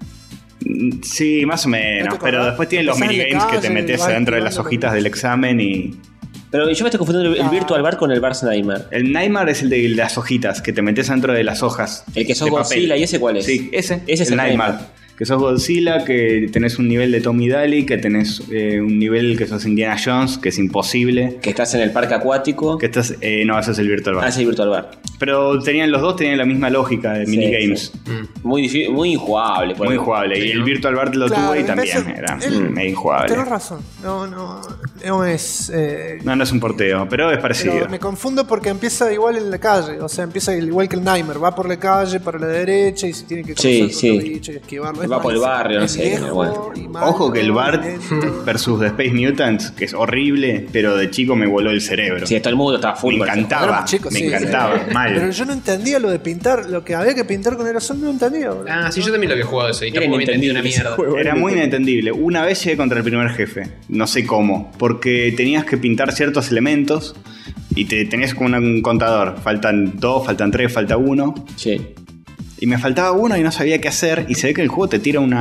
Sí, más o ¿No menos. te Pero acordás? después tienen los Empezás en la minigames que te calle, metes vas adentro de las activando hojitas del examen y... Pero yo me estoy confundiendo el Virtual Bart con el Barça Nightmare. El Nightmare es el de las hojitas, que te metes dentro de las hojas. El que sos de papel. Godzilla, ¿y ese cuál es? Sí, ese es el el Nightmare. Nightmare. Que sos Godzilla, que tenés un nivel de Tommy Daly, que tenés un nivel que sos Indiana Jones, que es imposible. Que estás en el parque acuático. Que estás... no, ese es el Virtual Bar. Ah, ese es el Virtual Bar. Pero los dos tenían la misma lógica de minigames. Sí. Muy difícil, muy injugable. Muy injugable. Y el Virtual Bar lo tuvo y también era medio injugable. Tenés razón. No es... No es un porteo, pero es parecido. Pero me confundo porque empieza igual en la calle. O sea, empieza igual que el Nightmare. Va por la calle, para la derecha y se tiene que cruzar con los bichos y esquivarlo. Va por el barrio, no sé. Viejo, Ojo que el Bart versus The Space Mutants, que es horrible, pero de chico me voló el cerebro. Sí, todo el mundo estaba full. Me encantaba, me encantaba, mal. Pero yo no entendía lo de pintar, lo que había que pintar con aerosol, no entendía. Bro. Sí, yo también lo había jugado eso y tampoco entendí una mierda. Era muy inentendible. Una vez llegué contra el primer jefe, no sé cómo, porque tenías que pintar ciertos elementos y tenías como un contador. Faltan 2, faltan 3, falta 1. Sí. Y me faltaba uno y no sabía qué hacer. Y se ve que el juego te tira un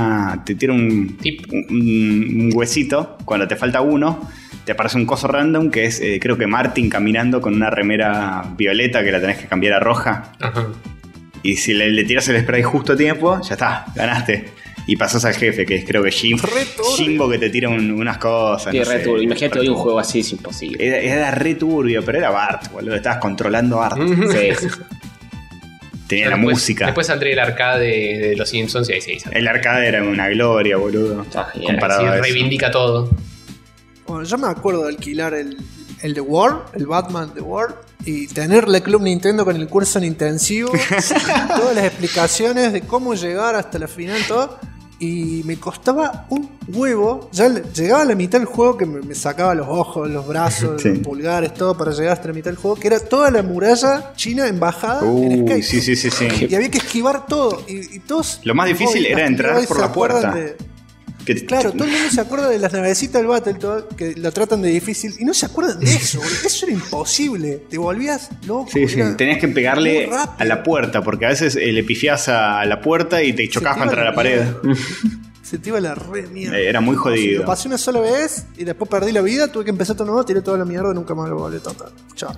huesito cuando te falta uno. Te aparece un coso random que es, creo que Martin caminando con una remera violeta que la tenés que cambiar a roja. Ajá. Y si le tiras el spray justo a tiempo, ya está, ganaste. Y pasás al jefe, que es creo que Jimbo, que te tira unas cosas. Sí, no sé, turbio. Imagínate hoy un juego así, es imposible. Era re turbio, pero era Bart, boludo. Estabas controlando a Bart. Sí. Tenía la música. Después saldría el arcade de los Simpsons y ahí sí. El arcade era una gloria, boludo. Comparado a eso. Reivindica todo. Bueno, yo me acuerdo de alquilar el The World, el Batman The World, y tener la Club Nintendo con el curso en intensivo, todas las explicaciones de cómo llegar hasta la final, todo. Y me costaba un huevo. Ya llegaba a la mitad del juego que me sacaba los ojos, los brazos, los pulgares, todo para llegar hasta la mitad del juego, que era toda la muralla china embajada en skate. Sí. Y había que esquivar todo. Y todos, lo más difícil era entrar por la puerta. Claro, todo el mundo se acuerda de las navecitas del Battletoad, que lo tratan de difícil, y no se acuerdan de eso, boludo. Eso era imposible. Te volvías loco. Sí. Tenías que pegarle a la puerta, porque a veces le pifiás a la puerta y te chocabas contra la pared. Se te iba la re mierda. Era muy jodido. Lo pasé una sola vez y después perdí la vida, tuve que empezar todo nuevo, tiré toda la mierda y nunca más lo volví a tocar. Chao.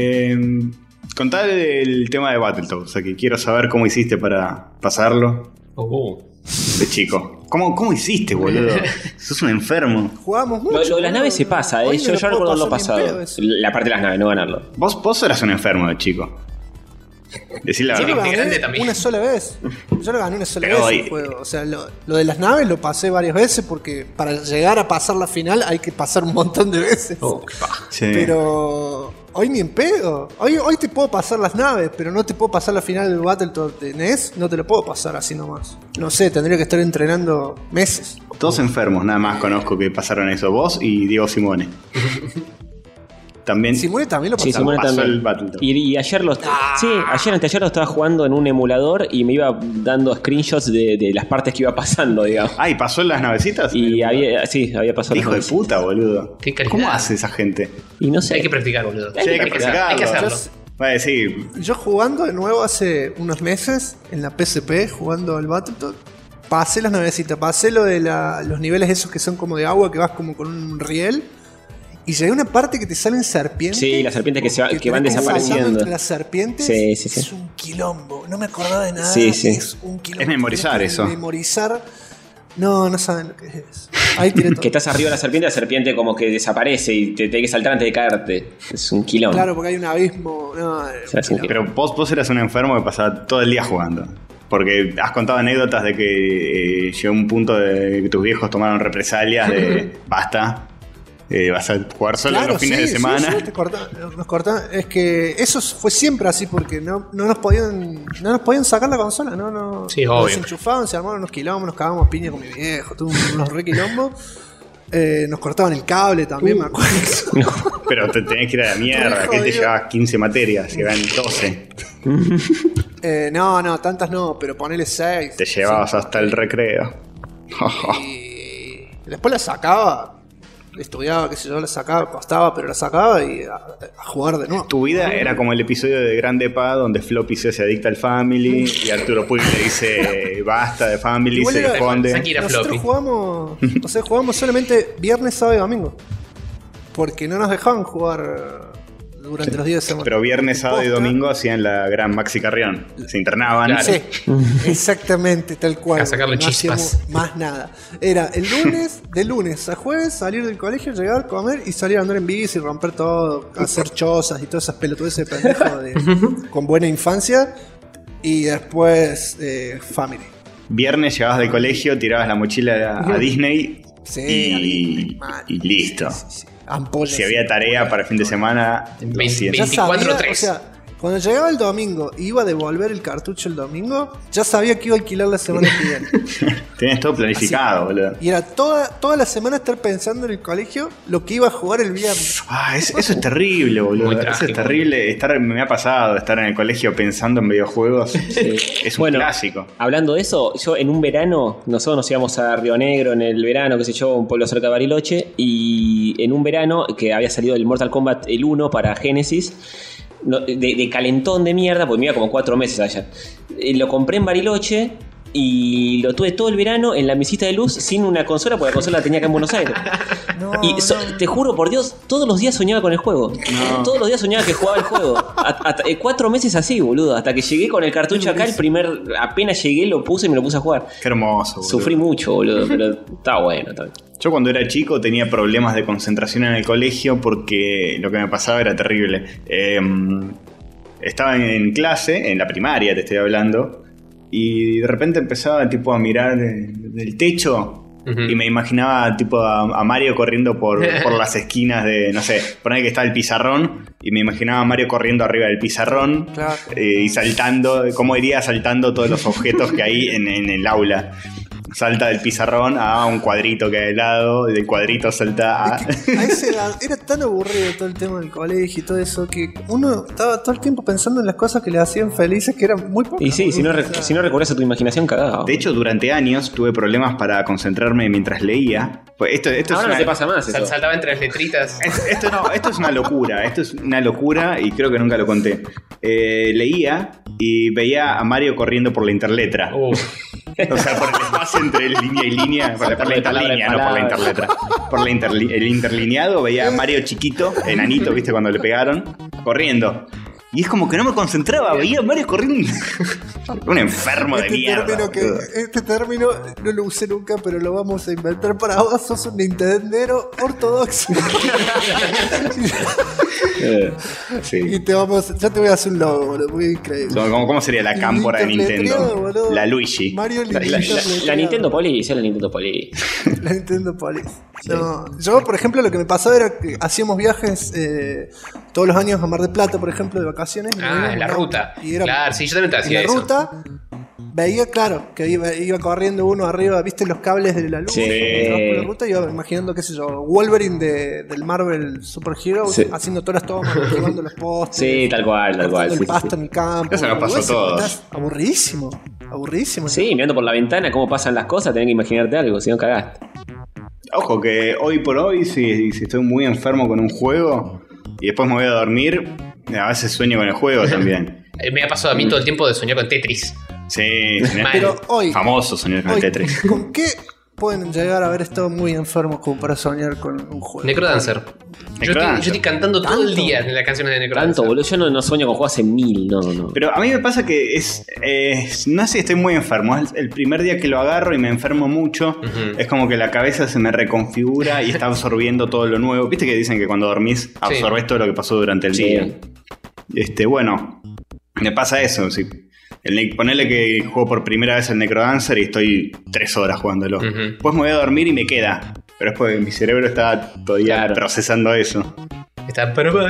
Contá el tema de Battletoads, o sea que quiero saber cómo hiciste para pasarlo. De chico. ¿Cómo hiciste, boludo? Sos un enfermo. Jugamos mucho. Lo de las naves se pasa, yo recuerdo lo pasado. La parte de las naves, no ganarlo. Vos eras un enfermo de chico. Decir la verdad. Yo lo gané una sola vez. Yo lo gané una sola vez el juego. O sea, lo de las naves lo pasé varias veces porque para llegar a pasar la final hay que pasar un montón de veces. Sí. Pero hoy ni en pedo. Hoy te puedo pasar las naves, pero no te puedo pasar la final del Battletoad de NES. No te lo puedo pasar así nomás. No sé, tendría que estar entrenando meses. Todos enfermos, nada más conozco que pasaron eso. Vos y Diego Simone. También. Simone también lo pasó. Sí, Simone pasó también. El Battletoad. Y ayer anteayer lo estaba jugando en un emulador y me iba dando screenshots de las partes que iba pasando, digamos. ¿Y pasó en las navecitas? Y había pasado. Hijo de puta, boludo. Qué calidad. ¿Cómo hace esa gente? Y no sé. Hay que practicar, boludo. Hay que practicarlo. Hay que hacerlo. Sí. Yo jugando de nuevo hace unos meses en la PSP, jugando al Battletoad, pasé las navecitas, pasé lo de los niveles esos que son como de agua, que vas como con un riel. Y llegué a una parte que te salen serpientes. Sí, las serpientes que van desapareciendo. Entre las serpientes sí. es un quilombo. No me acordaba de nada. Sí. Es un quilombo. Es memorizar eso. Memorizar. No saben lo que es. Ahí tiré todo. Que estás arriba de la serpiente como que desaparece y te tenés que saltar antes de caerte. Es un quilombo. Claro, porque hay un abismo. Pero vos eras un enfermo que pasaba todo el día jugando. Porque has contado anécdotas de que llegó un punto de que tus viejos tomaron represalias de basta. Vas a jugar solo los fines de semana. Sí, nos cortan. Es que eso fue siempre así porque no nos podían sacar la consola, no. Sí, nos obvio. desenchufaban, se armaron unos quilombos, nos cagábamos piña con mi viejo, tuvo unos re quilombos. Nos cortaban el cable también, me acuerdo. Pero te tenías que ir a la mierda, que te llevabas 15 materias, llegaban 12. No, tantas no, pero ponele 6. Te llevabas hasta el recreo. Y después la sacaba. Estudiaba, qué sé yo, la sacaba, costaba, pero la sacaba y a jugar de nuevo. Tu vida era como el episodio de Grande Pa donde Floppy se adicta al Family y Arturo Puig le dice basta de Family, igual se esconde. Nosotros jugamos solamente viernes, sábado y domingo. Porque no nos dejaban jugar durante los días de semana. Pero viernes, sábado y Posta. domingo hacían la gran Maxi Carrión. Se internaban. Claro. Sí, exactamente, tal cual. A sacarle no chispas. hacíamos más nada. Era el lunes, de lunes a jueves, salir del colegio, llegar, comer y salir a andar en bici, romper todo, hacer chozas y todas esas pelotudeces de pendejo con buena infancia. Y después, family. Viernes llegabas del colegio, tirabas la mochila a Disney Sí, y, mal. y listo. Sí. Ampollas. Si había tarea para el fin de semana, lo 20. hacías. Ya sabía, 24-3. o sea, cuando llegaba el domingo e iba a devolver el cartucho el domingo, ya sabía que iba a alquilar la semana que viene. Tenías todo planificado, boludo. Y era toda la semana estar pensando en el colegio lo que iba a jugar el viernes. Ah, eso es terrible, boludo. Muy Eso trágico. es terrible. Me ha pasado estar en el colegio pensando en videojuegos. Es un Bueno, clásico. Hablando de eso, yo en un verano, nosotros nos íbamos a Río Negro en el verano, qué sé yo, un pueblo cerca de Bariloche, y en un verano que había salido el Mortal Kombat el 1 para Genesis, de calentón de mierda, porque me iba como 4 meses allá. Lo compré en Bariloche y lo tuve todo el verano en la mesita de luz sin una consola, porque la consola la tenía acá en Buenos Aires. No, Y te juro por Dios, todos los días soñaba con el juego. No. Todos los días soñaba que jugaba el juego. 4 meses así, boludo. Hasta que llegué con el cartucho acá, apenas llegué lo puse y me lo puse a jugar. Qué hermoso, boludo. Sufrí mucho, boludo, pero está bueno. Yo cuando era chico tenía problemas de concentración en el colegio porque lo que me pasaba era terrible. Estaba en clase, en la primaria te estoy hablando, y de repente empezaba tipo a mirar del techo. Y me imaginaba tipo a Mario corriendo por las esquinas de, no sé, poner que está el pizarrón, y me imaginaba a Mario corriendo arriba del pizarrón, Claro. y saltando, cómo iría saltando todos los objetos que hay en el aula. Salta del pizarrón a un cuadrito que hay al lado, y del cuadrito salta a... Es que a esa edad era tan aburrido todo el tema del colegio y todo eso que uno estaba todo el tiempo pensando en las cosas que le hacían felices, que eran muy pocas. Y sí, si no O sea, recurres a tu imaginación, cagado. De hecho, durante años tuve problemas para concentrarme mientras leía. Pues esto es ahora una... no te pasa más eso. Saltaba entre las letritas. Esto es una locura. Esto es una locura y creo que nunca lo conté. Leía y veía a Mario corriendo por la interletra. O sea, por el espacio entre línea y línea. Por la interlínea, no por la interletra. Por el interlineado veía a Mario chiquito, enanito, ¿viste? Cuando le pegaron, corriendo. Y es como que no me concentraba, veía a Mario corriendo. Un enfermo de mierda. Este término no lo usé nunca, pero lo vamos a inventar para vos. Sos un nintendero ortodoxo. Sí. Y ya te voy a hacer un logo, boludo, muy increíble. ¿Cómo sería la cámpora de Interletreado, Nintendo? boludo. La Luigi. Mario La Nintendo Police, la Nintendo Police. La Nintendo Police. No, yo, por ejemplo, lo que me pasaba era que hacíamos viajes todos los años a Mar del Plata, por ejemplo, de vacaciones. En la ruta. Y era Claro, sí, yo también te en hacía la eso. ruta. Veía, claro, que iba corriendo uno arriba, ¿viste los cables de la luz? Sí. Por la ruta, iba imaginando, qué sé yo, Wolverine del Marvel Super Hero, Sí. haciendo todas las tomas, esquivando los postes. Sí, tal cual. cortando Sí, el pasto sí. en el campo. Eso nos pasó a Boludo, todos. estás aburridísimo. Sí, mirando por la ventana cómo pasan las cosas, tenés que imaginarte algo, si no cagaste. Ojo que hoy por hoy, si estoy muy enfermo con un juego y después me voy a dormir, a veces sueño con el juego también. Me ha pasado a mí todo el tiempo de soñar con Tetris. Sí, Mal. Pero hoy, famoso soñar con el Tetris. ¿con qué pueden llegar a haber estado muy enfermos como para soñar con un juego? Necrodancer. Yo estoy cantando todo el ¿Tanto? día en las canciones de Necrodancer. Tanto, boludo. Yo no sueño con juegos hace 1000, no. Pero a mí me pasa que no sé, estoy muy enfermo. Es el primer día que lo agarro y me enfermo mucho. Es como que la cabeza se me reconfigura y está absorbiendo todo lo nuevo. ¿Viste que dicen que cuando dormís absorbes todo lo que pasó durante el día? Bueno, me pasa eso, sí. Ponele que juego por primera vez el Necrodancer y estoy 3 horas jugándolo. Después me voy a dormir y me queda. Pero es porque mi cerebro está todavía procesando eso. Está... Está re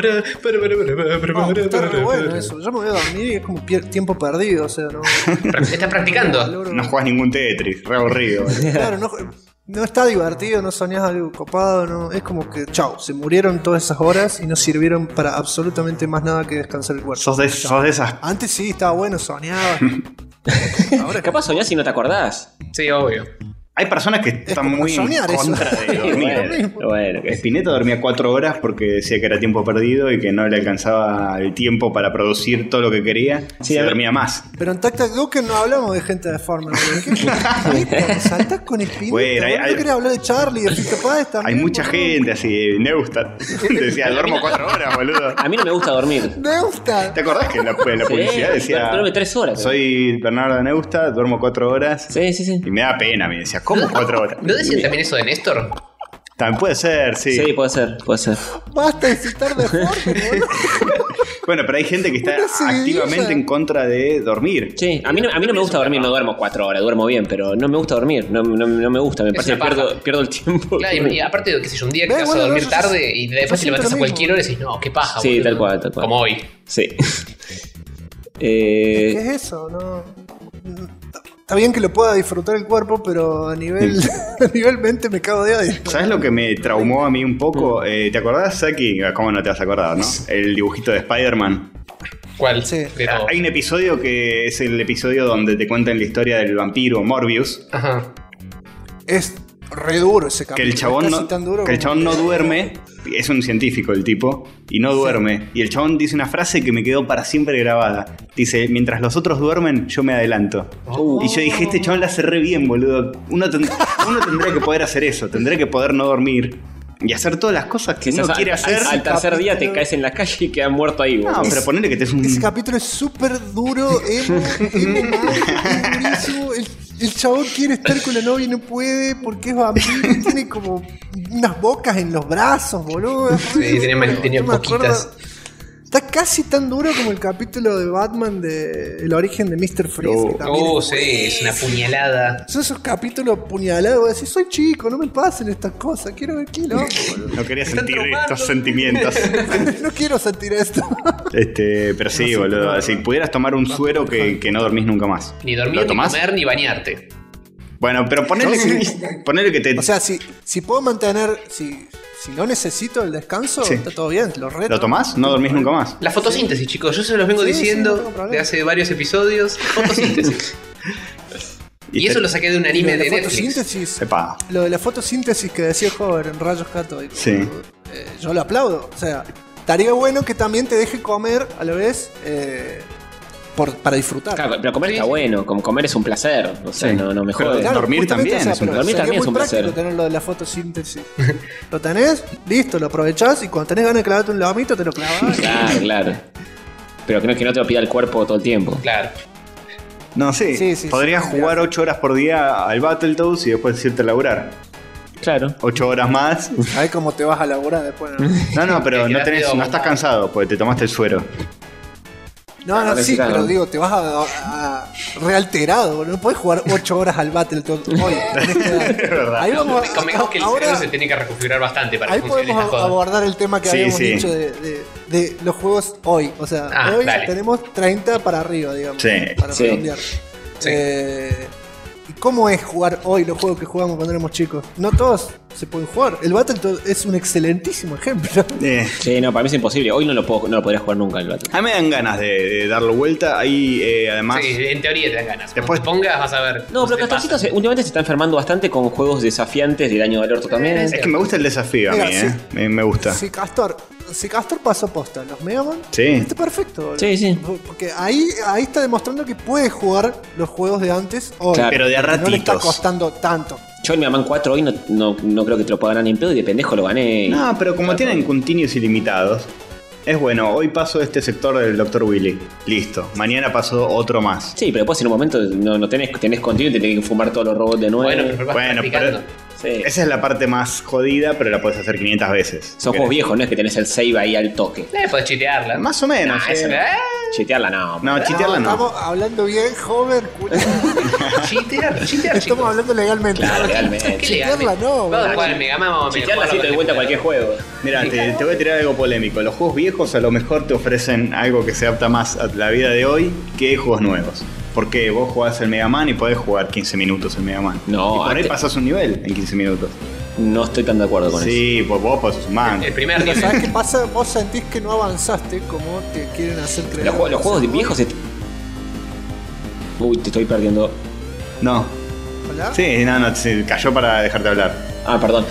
bueno eso. Yo me voy a dormir y es como tiempo perdido, o sea, no. Está practicando. No juegas ningún Tetris, re aburrido. Claro, no está divertido, no soñás algo copado, no. Es como que, chau, se murieron todas esas horas y no sirvieron para absolutamente más nada que descansar el cuerpo. Sos de esas. Antes sí, estaba bueno, soñaba. Capaz soñás y no te acordás. Sí, obvio. Hay personas que están como muy en soñar eso. contra de dormir. Bueno, que Spinetta dormía 4 horas porque decía que era tiempo perdido y que no le alcanzaba el tiempo para producir todo lo que quería. Sí, Se a ver. dormía más. Pero en Tac Duke no hablamos de gente deforme. ¿Qué saltás con Spinetta? Bueno, ¿No querés hablar de Charlie, de Fito Páez Hay también? mucha boludo? gente así, Neustadt. Decía, duermo 4 horas, boludo. a mí no me gusta dormir. Me gusta. ¿Te acordás que en la publicidad decía... Duerme 3 horas. Soy Bernardo Neustadt, duermo 4 horas. Sí, sí, sí. Y me da pena, me decía, ¿cómo 4 horas? ¿No decían también eso de Néstor? También puede ser, sí. Sí, puede ser, puede ser. Basta de citar deforme, boludo. Bueno, pero hay gente que está Una seguidilla. activamente en contra de dormir. Sí, a mí no me gusta dormir, no duermo 4 horas, duermo bien, pero no me gusta dormir, no me gusta, me parece que una paja. pierdo el tiempo. Claro, y aparte, qué sé yo, un día que te vas a Bueno, dormir yo tarde y después te siento levantas lo a cualquier mismo. hora y decís, no, qué paja. Sí, boludo. tal cual, tal cual. Como hoy. Sí. ¿Qué es eso? No. Está bien que lo pueda disfrutar el cuerpo, pero a nivel, a nivel mente me cago de odio. ¿Sabes lo que me traumó a mí un poco? ¿Te acordás, Saki? ¿Cómo no te vas a acordar, no? El dibujito de Spider-Man. ¿Cuál? Sí. De todo. Hay un episodio que es el episodio donde te cuentan la historia del vampiro Morbius. Ajá. Es re duro ese Que capítulo. el chabón, es casi no, tan duro que el como- chabón no duerme. Es un científico el tipo. Y no duerme. Y el chabón dice una frase que me quedó para siempre grabada. Dice, mientras los otros duermen, yo me adelanto. Y yo dije, este chabón la hace re bien, boludo. Uno tendría que poder hacer eso. Tendría que poder no dormir. Y hacer todas las cosas que uno Quizás quiere hacer. Al tercer día te capítulo- caes en la calle y quedas muerto ahí, No, boludo. pero ponele que te es un... Ese capítulo es súper duro, emo mal, es durísimo. El chabón quiere estar con la novia y no puede porque es vampiro y tiene como unas bocas en los brazos, boludo. Sí, tenía Yo me acuerdo- poquitas. Está casi tan duro como el capítulo de Batman de El origen de Mr. Freeze. que también Sí, es una puñalada. Son esos capítulos puñalados, voy a decir, soy chico, no me pasen estas cosas, quiero ver qué loco, boludo. No quería Están sentir traumando. estos sentimientos. No quiero sentir esto. Pero sí, boludo. Si pudieras tomar un suero que no dormís nunca más. Ni dormir, ¿Lo ni tomás? comer, ni bañarte. Bueno, pero ponele que te... O sea, si puedo mantener, si no necesito el descanso, Sí. está todo bien, lo reto. ¿Lo tomás? No dormís nunca más. La fotosíntesis, chicos, yo se los vengo Sí, sí, no diciendo tengo problema. de hace varios episodios. Fotosíntesis. Y eso lo saqué de un anime de la Netflix. fotosíntesis, Epa. lo de la fotosíntesis que decía Hover en Rayos Catódicos. Sí. Yo lo aplaudo. O sea, estaría bueno que también te deje comer a la vez para disfrutar. Claro, pero comer Sí, está sí. bueno, comer es un placer, o sea, Sí. no me Pero jode. claro, dormir justamente, también es un pero dormir sería también es muy un práctico placer. tener lo de la fotosíntesis. Lo tenés, listo, lo aprovechás y cuando tenés ganas de clavarte un lomito te lo clavas. Claro, claro. Pero que no te lo pida el cuerpo todo el tiempo. Claro. No, sí. Sí, Podrías sí, jugar 8 horas por día al Battletoads y después irte a laburar. Claro. 8 horas más. A ver cómo te vas a laburar después. No, pero Te no, quedas no estás cansado porque te tomaste el suero. No, sí, claro. pero digo, te vas a realterado, boludo. No podés jugar 8 horas al Battletoads hoy. en esta edad. Es verdad. Ahí vamos Convengamos que el ahora, cerebro se tiene que reconfigurar bastante para ahí que funcione podemos esta joda. abordar el tema que Sí, habíamos sí. dicho de los juegos hoy. O sea, hoy dale. tenemos 30 para arriba, digamos. Sí, para sí. redondear. Sí. ¿Y cómo es jugar hoy los juegos que jugamos cuando éramos chicos? No todos se pueden jugar. El Battletoads es un excelentísimo ejemplo. Sí, no, para mí es imposible. Hoy no lo podría jugar nunca el Battle. A mí me dan ganas de darlo vuelta. Ahí, además, Sí, en teoría te dan ganas. Después- Cuando te pongas vas a ver. No, cómo pero te Castorcito pasa. últimamente se está enfermando bastante con juegos desafiantes de daño del orto también. es que me gusta el desafío a Mira, mí, sí. Me gusta. Si Castor pasó posta los Mega Man, Sí. está perfecto. boludo. Sí, sí. Porque ahí está demostrando que puede jugar los juegos de antes hoy. Claro. Pero de a Que no le está ratitos. costando tanto. Yo el Mega Man 4 hoy no creo que te lo pueda ganar ni en pedo y de pendejo lo gané. No, pero como tienen continuos ilimitados, es bueno. Hoy paso este sector del Dr. Willy. Listo. Mañana paso otro más. Sí, pero después en un momento no tenés continuo y te tenés que fumar todos los robots de nuevo. Bueno, pero vas Bueno, practicando. Sí. Esa es la parte más jodida, pero la puedes hacer 500 veces. Son juegos viejos, no es que tenés el save ahí al toque. Podés chitearla. Más o menos. Nah, sí. eso no. Chitearla no. No, chitearla no. Estamos hablando bien, joven. Chitear, Estamos chicos. hablando legalmente. Claro, legalmente. ¿Qué Chitearla legalmente? no, Vamos a boludo. jugar al Mega Man, vamos a Chitearla sí te doy vuelta a cualquier juego. Mira, te voy a tirar algo polémico. Los juegos viejos a lo mejor te ofrecen algo que se adapta más a la vida de hoy que juegos nuevos. Porque vos jugás el Mega Man y podés jugar 15 minutos el Mega Man. No, y por ahí antes- pasás un nivel en 15 minutos. No estoy tan de acuerdo con eso. Sí, pues vos pasás un man. El primer Pero nivel. ¿sabes qué pasa? Vos sentís que no avanzaste como te quieren hacer creer. Los juegos de viejos. Uy, te estoy perdiendo. No. ¿Hola? Sí, no, se cayó para dejarte hablar. Ah, perdón.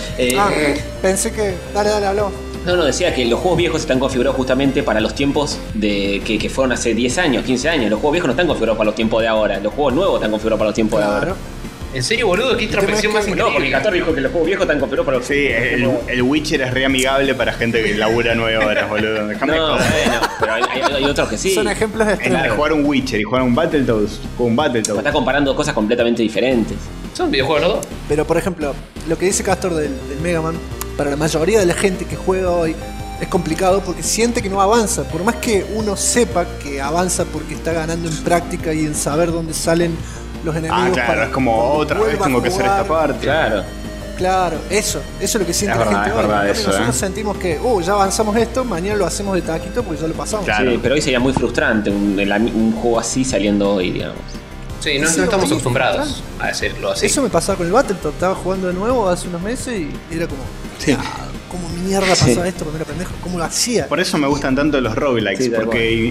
Pensé que... Dale, habló. No, decía que los juegos viejos están configurados justamente para los tiempos de que fueron hace 10 años, 15 años. Los juegos viejos no están configurados para los tiempos de ahora. Los juegos nuevos están configurados para los tiempos de ahora. ¿En serio, boludo? ¿Qué introspección más No, increíble? porque Castor dijo que los juegos viejos están configurados para los Sí, el Witcher es re amigable para gente que labura 9 horas, boludo. Déjame No, joder. bueno, pero hay otros que sí. Son ejemplos de Entre jugar un Witcher y jugar un Battletoads, juego un Battletoads. Está comparando cosas completamente diferentes. Son videojuegos los dos. Pero por ejemplo, lo que dice Castor del Mega Man, para la mayoría de la gente que juega hoy es complicado porque siente que no avanza. Por más que uno sepa que avanza porque está ganando en práctica y en saber dónde salen los enemigos. Ah, claro, es como cuando otra vez vuelva a tengo que hacer esta jugar. parte. Claro, eso es lo que siente Es la verdad, gente es hoy. verdad En cambio, eso, nosotros sentimos que, ya avanzamos esto, mañana lo hacemos de taquito porque ya lo pasamos. Claro. Sí, pero hoy sería muy frustrante un juego así saliendo hoy, digamos. Sí, no Sí, estamos horrible, acostumbrados a decirlo así. Eso me pasaba con el Battletoads, estaba jugando de nuevo hace unos meses y era como, Sí. ¿cómo mierda pasaba esto cuando era pendejo? ¿Cómo lo hacía? Por eso me gustan tanto los roguelikes, Sí, tal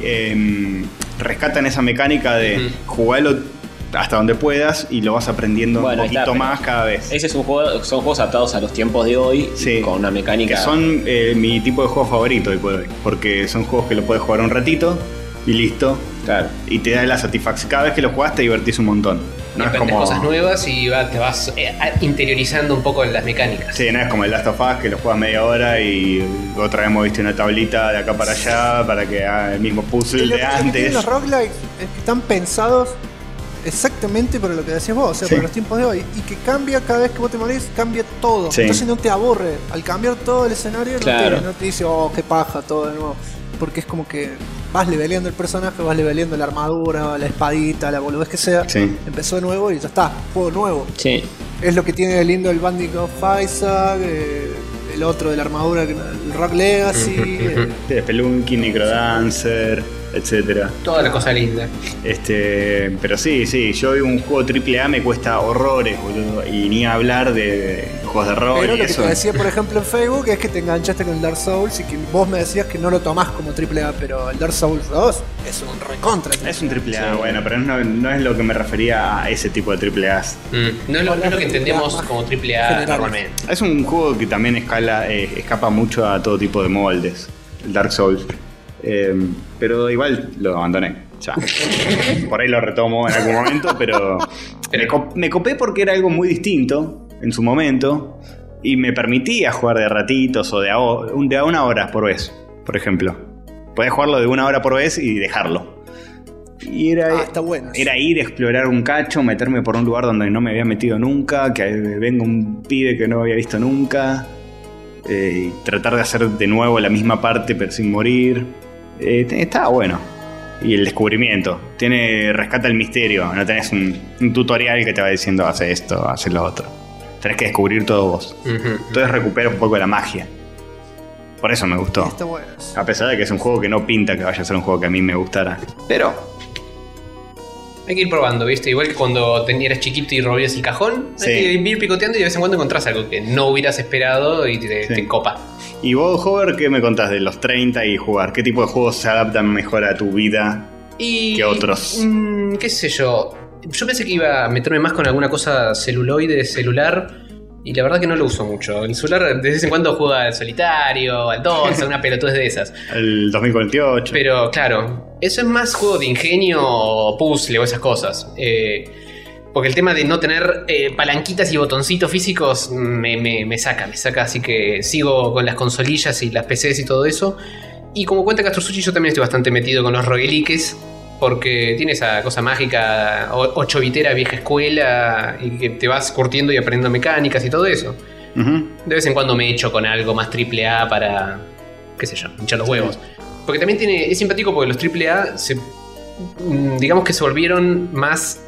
porque rescatan esa mecánica de jugarlo hasta donde puedas y lo vas aprendiendo Bueno, un ahí está, poquito pero más cada vez. Ese es un juego, son juegos adaptados a los tiempos de hoy, Sí. con una mecánica. Que son mi tipo de juego favorito hoy por hoy, porque son juegos que lo puedes jugar un ratito y listo. Claro. Y te da la satisfacción. Cada vez que lo jugás te divertís un montón. No es Aprendes como. cosas nuevas y te vas interiorizando un poco en las mecánicas. Sí, no es como el Last of Us que lo juegas media hora y otra vez moviste una tablita de acá para allá para que haga el mismo puzzle Lo de que tienen antes. los roguelikes es que están pensados exactamente para lo que decías vos, o sea, Sí. para los tiempos de hoy. Y que cambia cada vez que vos te morís, cambia todo. Sí. Entonces no te aburre. Al cambiar todo el escenario, Claro. no te dice, oh, qué paja, todo de nuevo. Porque es como que vas leveleando el personaje, vas leveleando la armadura, la espadita, la boludez que sea. Sí. Empezó de nuevo y ya está, juego nuevo. Sí. Es lo que tiene de lindo el Bandicoot of Isaac, el otro de la armadura, el Rock Legacy. Sí, Spelunky, Necrodancer, etcétera. Toda la cosa linda. Pero sí, yo hoy un juego AAA me cuesta horrores, boludo. Y ni hablar de juegos de rol Pero y lo que eso. te decía, por ejemplo, en Facebook es que te enganchaste con el Dark Souls y que vos me decías que no lo tomás como AAA, pero el Dark Souls 2 es un recontra. Es un AAA, bueno, pero no es lo que me refería a ese tipo de AAA. No es lo que entendemos Más como AAA generales. normalmente. Es un juego que también escapa mucho a todo tipo de moldes, el Dark Souls. Pero igual lo abandoné. Ya. Por ahí lo retomo en algún momento, pero me copé porque era algo muy distinto en su momento y me permitía jugar de ratitos o de a una hora por vez, por ejemplo. Podés jugarlo de una hora por vez y dejarlo. Y está bueno eso. era ir a explorar un cacho, meterme por un lugar donde no me había metido nunca, que venga un pibe que no había visto nunca, y tratar de hacer de nuevo la misma parte pero sin morir. Estaba bueno. Y el descubrimiento. Rescata el misterio. No tenés un tutorial que te va diciendo hace esto, hace lo otro. Tenés que descubrir todo vos. Entonces recupera un poco la magia. Por eso me gustó. Está bueno eso. A pesar de que es un juego que no pinta que vaya a ser un juego que a mí me gustara. Pero Hay que ir probando, ¿viste? Igual que cuando eras chiquito y rompías el cajón, Sí. hay que ir picoteando y de vez en cuando encontrás algo que no hubieras esperado y te copa. ¿y vos, Hover, qué me contás de los 30 y jugar? ¿Qué tipo de juegos se adaptan mejor a tu vida Y, que otros? ¿Qué sé yo? Yo pensé que iba a meterme más con alguna cosa celular. Y la verdad que no lo uso mucho. El celular de vez en cuando juega al solitario, al DOS, alguna pelotudez de esas. El 2048. Pero claro, eso es más juego de ingenio o puzzle o esas cosas. Porque el tema de no tener palanquitas y botoncitos físicos me saca, así que sigo con las consolillas y las PCs y todo eso. Y como cuenta Castorsuchi, yo también estoy bastante metido con los rogueliques, porque tiene esa cosa mágica, 8-bitera vieja escuela, y que te vas curtiendo y aprendiendo mecánicas y todo eso. Ujú. De vez en cuando me echo con algo más AAA para, qué sé yo, hinchar los huevos. Porque también es simpático porque los AAA digamos que se volvieron más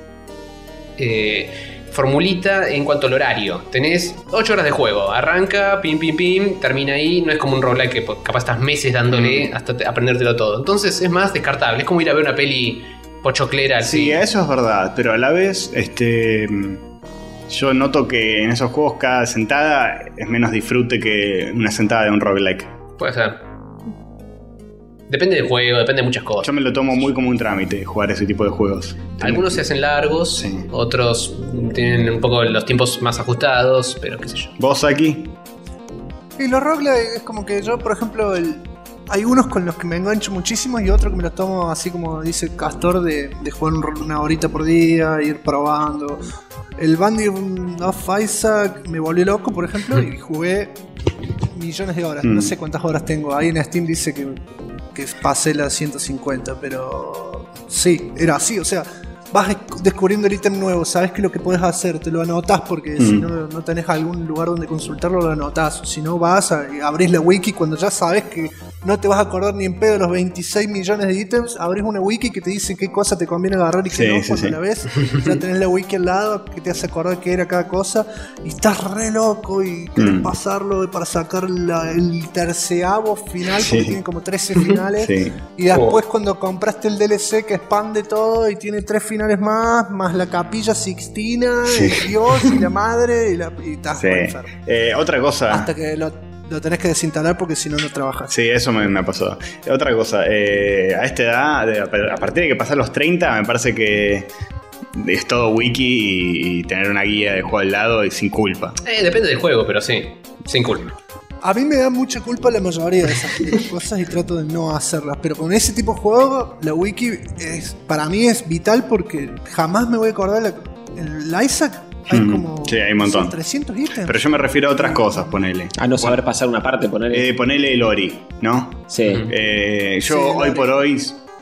formulita en cuanto al horario. Tenés 8 horas de juego, arranca, pim, termina ahí. No es como un roguelike que capaz estás meses dándole hasta aprendértelo todo. Entonces es más descartable, es como ir a ver una peli pochoclera al Sí, cine. eso es verdad, pero a la vez, yo noto que en esos juegos cada sentada es menos disfrute que una sentada de un roguelike. Puede ser. Depende del juego, depende de muchas cosas. Yo me lo tomo muy como un trámite jugar ese tipo de juegos. Algunos se hacen largos, Sí. otros tienen un poco los tiempos más ajustados, pero qué sé yo. ¿Vos aquí? Y los roguelike es como que yo, por ejemplo, hay unos con los que me engancho muchísimo y otros que me los tomo así como dice Castor, de jugar una horita por día, ir probando. El Binding of Isaac me volvió loco, por ejemplo, y jugué millones de horas. No sé cuántas horas tengo. Ahí en Steam dice que pasé las 150, pero sí, era así, o sea, vas descubriendo el ítem nuevo, sabes que lo que puedes hacer, te lo anotás porque si no tenés algún lugar donde consultarlo, lo anotás. Si no, vas a abrís la wiki cuando ya sabes que no te vas a acordar ni en pedo de los 26 millones de ítems, abrís una wiki que te dice qué cosa te conviene agarrar y qué no. Cuando la ves, ya tenés la wiki al lado que te hace acordar qué era cada cosa y estás re loco y querés pasarlo para sacar el 13avo final, porque tiene como 13 finales. Y después cuando compraste el DLC que expande todo y tiene 3 finales más la capilla Sixtina, el Dios y la madre y estás enfermo. Otra cosa. Hasta que lo tenés que desinstalar porque si no, no trabajas. Sí, eso me ha pasado. Otra cosa, a esta edad, a partir de que pasar los 30, me parece que es todo wiki y tener una guía de juego al lado y sin culpa. Depende del juego, pero sí, sin culpa. A mí me da mucha culpa la mayoría de esas cosas y trato de no hacerlas. Pero con ese tipo de juego, la wiki para mí es vital porque jamás me voy a acordar. El Isaac hay como hay un montón. 300 ítems. Pero yo me refiero a otras cosas, ponele. A no saber pasar una parte, ponele. Ponele el Ori, ¿no? Sí. Yo hoy por hoy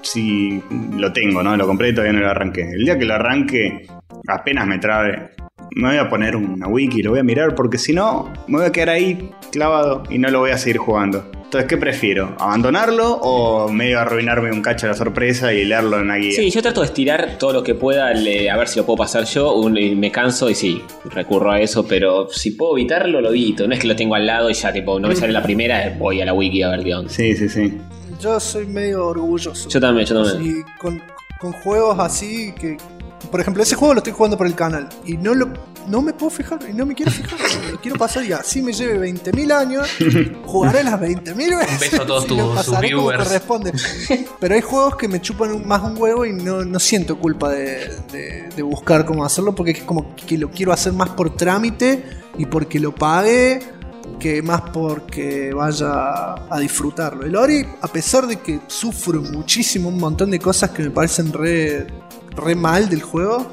sí lo tengo, ¿no? Lo compré y todavía no lo arranqué. El día que lo arranque, apenas me trabe, me voy a poner una wiki, lo voy a mirar porque si no, me voy a quedar ahí clavado y no lo voy a seguir jugando. Entonces, ¿qué prefiero? ¿Abandonarlo o medio arruinarme un cacho de la sorpresa y leerlo en una guía? Sí, yo trato de estirar todo lo que pueda, a ver si lo puedo pasar yo, me canso y sí, recurro a eso, pero si puedo evitarlo, lo evito. No es que lo tengo al lado y ya tipo, no me sale la primera, voy a la wiki a ver qué onda. Sí. Yo soy medio orgulloso. Yo también. Y con juegos así que... Por ejemplo, ese juego lo estoy jugando por el canal y no me puedo fijar y no me quiero fijar. Lo quiero pasar y así me lleve 20.000 años, jugaré las 20.000 veces. Un beso a todos tus pasaré como viewers. corresponde. Pero hay juegos que me chupan más un huevo y no siento culpa de buscar cómo hacerlo porque es como que lo quiero hacer más por trámite y porque lo pague que más porque vaya a disfrutarlo. El Ori, a pesar de que sufro muchísimo un montón de cosas que me parecen re mal del juego,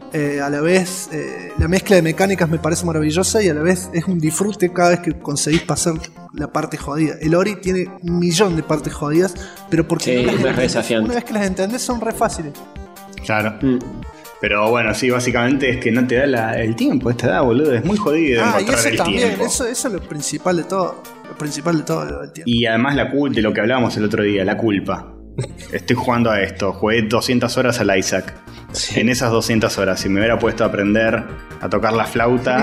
a la vez la mezcla de mecánicas me parece maravillosa y a la vez es un disfrute cada vez que conseguís pasar la parte jodida. El Ori tiene 1.000.000 de partes jodidas, pero porque una vez que las entendés son re fáciles. Claro. Pero bueno, sí, básicamente es que no te da el tiempo, esta edad, boludo. Es muy jodido encontrar y eso el también, tiempo. eso es lo principal de todo. Lo principal de todo el tiempo. Y además la culpa, de lo que hablábamos el otro día, la culpa. Estoy jugando a esto, jugué 200 horas al Isaac. Sí. En esas 200 horas, si me hubiera puesto a aprender a tocar la flauta,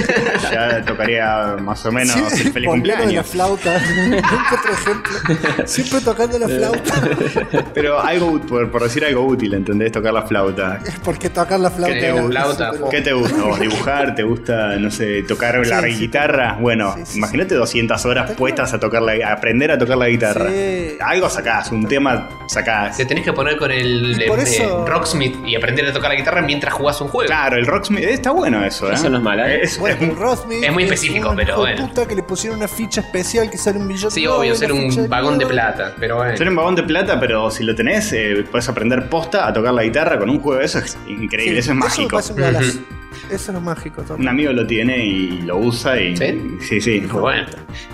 ya tocaría más o menos el feliz cumpleaños. La flauta, otro ejemplo. Siempre tocando la flauta. Pero algo, por decir algo útil, ¿entendés? Tocar la flauta. Es porque tocar la flauta. ¿Qué te gusta vos? ¿Dibujar? ¿Te gusta, no sé, tocar la guitarra? Bueno, imagínate 200 horas puestas a aprender a tocar la guitarra. Sí. Algo sacás, un tema sacás. Te tenés que poner con el Rocksmith y aprender a tocar la guitarra mientras jugás un juego. Claro, el Rocksmith, está bueno eso, ¿eh? Eso no es malo, ¿eh? El Rocksmith es muy específico, pero bueno. Puta que le pusieron una ficha especial que sale $1.000.000. Sí, obvio, ser un vagón de plata, pero bueno. Ser un vagón de plata, pero si lo tenés, podés aprender posta a tocar la guitarra con un juego de eso, es increíble, eso es mágico. Eso es lo mágico también. Un amigo lo tiene y lo usa y... Sí. Bueno.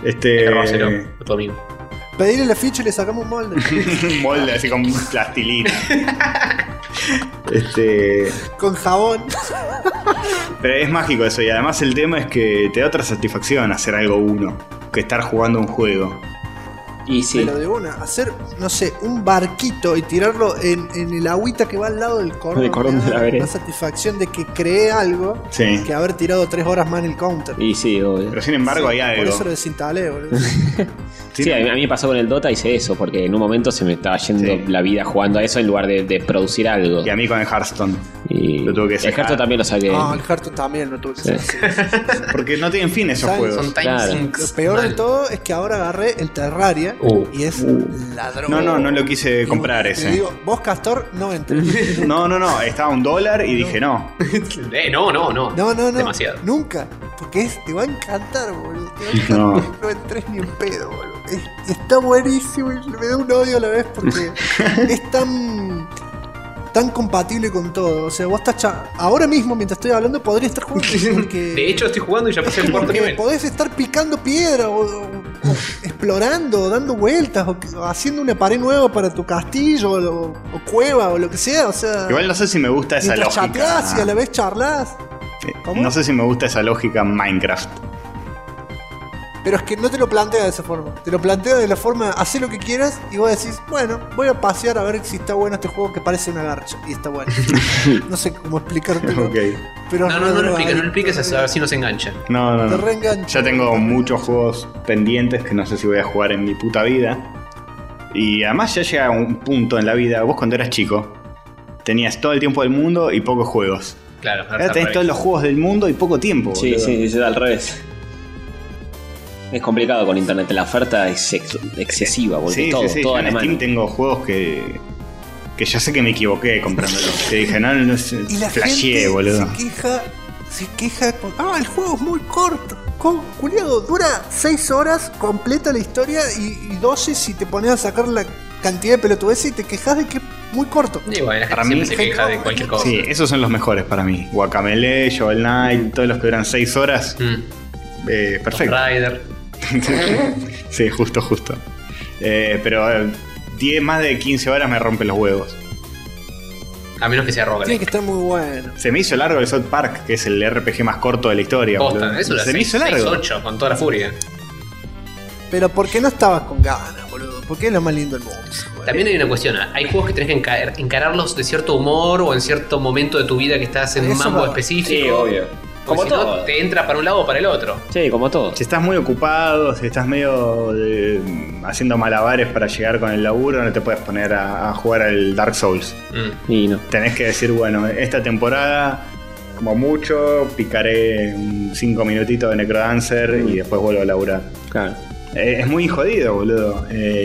Tu amigo. Pedirle la ficha y le sacamos un molde. Un molde así con plastilina. Con jabón. Pero es mágico eso. Y además el tema es que te da otra satisfacción hacer algo uno que estar jugando un juego. Y sí. Pero de una, hacer, no sé, un barquito y tirarlo en el agüita que va al lado del cordón. El cordón de la vereda. La satisfacción de que creé algo que haber tirado 3 horas más en el counter. Y sí, obvio. Pero sin embargo hay algo. Por eso lo desinstalé, boludo. Sí, a mí me pasó con el Dota, hice eso, porque en un momento se me estaba yendo la vida jugando a eso en lugar de producir algo. Y a mí con el Hearthstone. Y lo tuve que el sacar. Hearthstone también lo saqué. No, el Hearthstone también lo tuve que hacer. Porque no tienen fin esos ¿Sabes? juegos. Son time Claro. sinks. Lo peor de mal. todo es que ahora agarré el Terraria y es ladrón. No lo quise comprar Te ese. digo, vos, Castor, no entres. No, estaba $1 y dije no. No. Demasiado. Nunca. Porque te va a encantar, boludo. Te va a encantar. No. No entres ni en pedo, boludo. Está buenísimo y me da un odio a la vez porque es tan compatible con todo. O sea, vos estás ahora mismo, mientras estoy hablando, podría estar jugando. Porque, De hecho, estoy jugando y ya pasé el cuarto porque nivel. podés estar picando piedra o explorando, o dando vueltas, o haciendo una pared nueva para tu castillo, o cueva, o lo que sea. O sea, Igual no sé si me gusta esa mientras lógica. chateás y a la vez charlas. ¿Cómo? No sé si me gusta esa lógica en Minecraft. Pero es que no te lo plantea de esa forma. Te lo plantea de la forma, hacé lo que quieras y vos decís, bueno, voy a pasear a ver si está bueno este juego que parece una garcha. Y está bueno. No sé cómo explicártelo. Ok. Pero No lo expliques a ver si nos engancha. No. Te reengancha. Ya tengo muchos juegos pendientes que no sé si voy a jugar en mi puta vida. Y además ya llega un punto en la vida. Vos cuando eras chico tenías todo el tiempo del mundo y pocos juegos. Claro, Ahora tenés todos los juegos del mundo y poco tiempo. Sí, boludo. es al revés. Es complicado con internet, la oferta es excesiva, porque todo Yo a la en mano. Steam tengo juegos que ya sé que me equivoqué comprándolos. Que dije, no Y la flasheé, gente boludo. se queja el juego es muy corto. Culiado, dura 6 horas completa la historia y 12 si te pones a sacar la cantidad de pelotudeces y te quejas de que es muy corto. Y bueno, la gente Para siempre mí- se queja de cualquier cosa. Sí, esos son los mejores para mí. Guacamelee, Shovel Knight, todos los que duran 6 horas. Perfecto. Rider. Sí, justo. Pero más de 15 horas me rompen los huevos. A menos que sea Tiene que roguelike. estar muy bueno. Se me hizo largo el South Park, que es el RPG más corto de la historia. Posta, boludo. eso era Se me hizo largo. 6-8 con toda la furia. Pero ¿por qué no estabas con ganas, boludo? Porque es lo más lindo del mundo. También hay una cuestión, hay juegos que tenés que encararlos de cierto humor o en cierto momento de tu vida que estás en un Eso mambo va. específico. Sí, obvio. Como Como si todo. no, te entra para un lado o para el otro. Sí, como todo. Si estás muy ocupado, si estás medio haciendo malabares para llegar con el laburo, no te puedes poner a jugar al Dark Souls. Y no. Tenés que decir, bueno, esta temporada, como mucho, picaré 5 minutitos de Necrodancer y después vuelvo a laburar. Claro. Es muy jodido, boludo.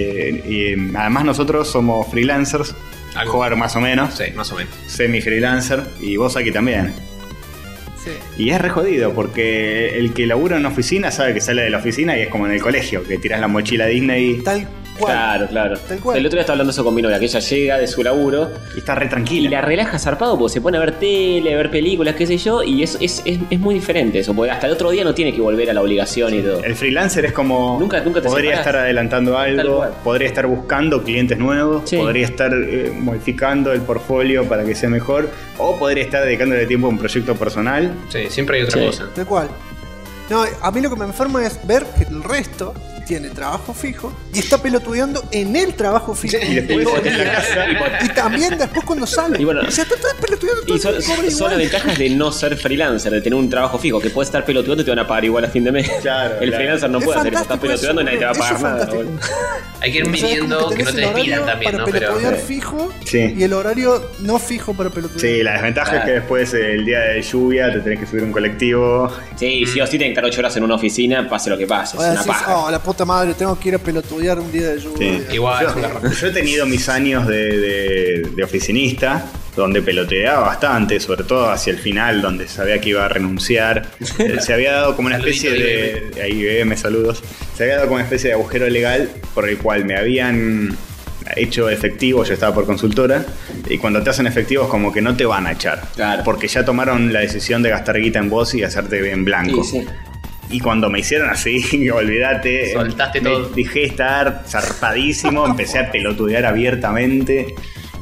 Y además nosotros somos freelancers, jugar más o menos, Sí, más o menos. semi-freelancer, y vos aquí también. Sí. Y es re jodido, porque el que labura en una oficina sabe que sale de la oficina y es como en el colegio, que tirás la mochila Disney Tal cual. Claro. Tal cual. El otro día estaba hablando eso con mi novia, que ella llega de su laburo y está re y tranquila. la relaja zarpado porque se pone a ver tele, a ver películas, qué sé yo, y es muy diferente eso, porque hasta el otro día no tiene que volver a la obligación y todo. El freelancer es como Nunca te podría separás. estar adelantando Tal algo, cual. podría estar buscando clientes nuevos, Sí. podría estar modificando el portfolio para que sea mejor, o podría estar dedicándole tiempo a un proyecto personal. Sí, siempre hay otra Sí. cosa. Tal cual. No, a mí lo que me enferma es ver que el resto tiene trabajo fijo y está pelotudeando en el trabajo fijo. Y después Todo el en la día. casa. Y también después cuando sale. Y bueno, o sea, tú estás pelotudeando todo Y el día, cobra son las igual. ventajas de no ser freelancer, de tener un trabajo fijo, que puedes estar pelotudeando y te van a pagar igual a fin de mes. Claro, El claro. freelancer no Es puede hacer eso, estás fantástico pelotudeando y nadie te va a eso, pagar es nada. fantástico. boludo. Hay que ir O sea, es midiendo como que no tenés te el horario despidan también, para ¿no? Pero pelotudear fijo Sí. y el horario no fijo para pelotudear. Sí, la desventaja es que después el día de lluvia te tenés que subir a un colectivo. Sí, sí o sí tienen que estar 8 horas en una oficina, pase lo que pase, es Ahora una decís, paja. oh, la puta madre, tengo que ir a pelotudear un día de lluvia. Sí. igual, es un garrón. Yo he tenido mis años de oficinista, donde peloteaba bastante, sobre todo hacia el final, donde sabía que iba a renunciar. Se había dado como una especie Saludito, de... Ahí IBM, saludos. Se había dado como una especie de agujero legal por el cual me habían hecho efectivo, yo estaba por consultora, y cuando te hacen efectivo es como que no te van a echar. Claro. Porque ya tomaron la decisión de gastar guita en vos y hacerte en blanco. Sí, sí. Y cuando me hicieron así, olvídate. Soltaste me todo. Dejé estar zarpadísimo, empecé a pelotudear abiertamente.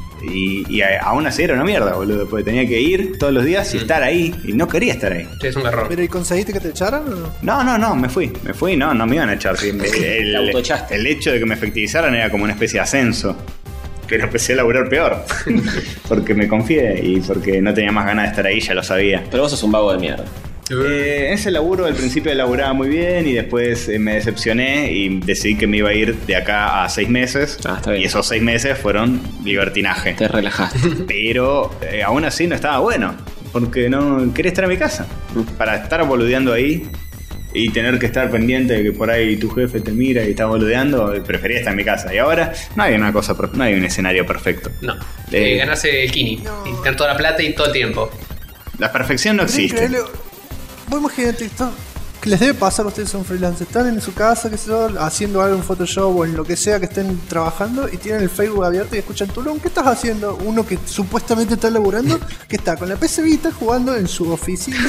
Y aún así era una mierda, boludo. Porque tenía que ir todos los días y estar ahí. Y no quería estar ahí. Sí, es un garrón. ¿Pero y conseguiste que te echaran o no? No, me fui, no me iban a echar. Sí, Te autoechaste. el hecho de que me efectivizaran era como una especie de ascenso. Pero empecé a laburar peor. Porque me confié y porque no tenía más ganas de estar ahí, ya lo sabía. Pero vos sos un vago de mierda. Ese laburo al principio laburaba muy bien y después me decepcioné y decidí que me iba a ir de acá a 6 meses. Está bien. Y esos 6 meses fueron libertinaje. Te relajaste. Pero aún así no estaba bueno, porque no quería estar en mi casa. Para estar boludeando ahí y tener que estar pendiente de que por ahí tu jefe te mira y está boludeando, prefería estar en mi casa. Y ahora no hay una cosa, no hay un escenario perfecto. No, ganarse el Kini y tener toda la plata y todo el tiempo. La perfección no Es existe. increíble. Vos imagínate esto, que les debe pasar a ustedes, son freelancers, están en su casa, qué sé yo, haciendo algo en Photoshop o en lo que sea que estén trabajando y tienen el Facebook abierto y escuchan Tulum, ¿qué estás haciendo? Uno que supuestamente está laburando, que está con la PC Vita jugando en su oficina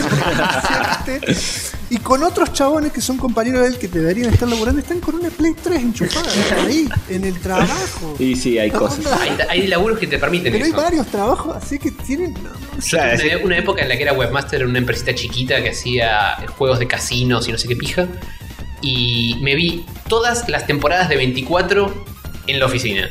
y con otros chabones que son compañeros de él que deberían estar laburando, están con una Play 3 enchufada ahí, en el trabajo. Y sí, hay cosas. Hay laburos que te permiten Pero eso. hay varios trabajos así que tienen... Yo tuve una época en la que era webmaster en una empresita chiquita que hacía juegos de casinos y no sé qué pija. Y me vi todas las temporadas de 24 en la oficina.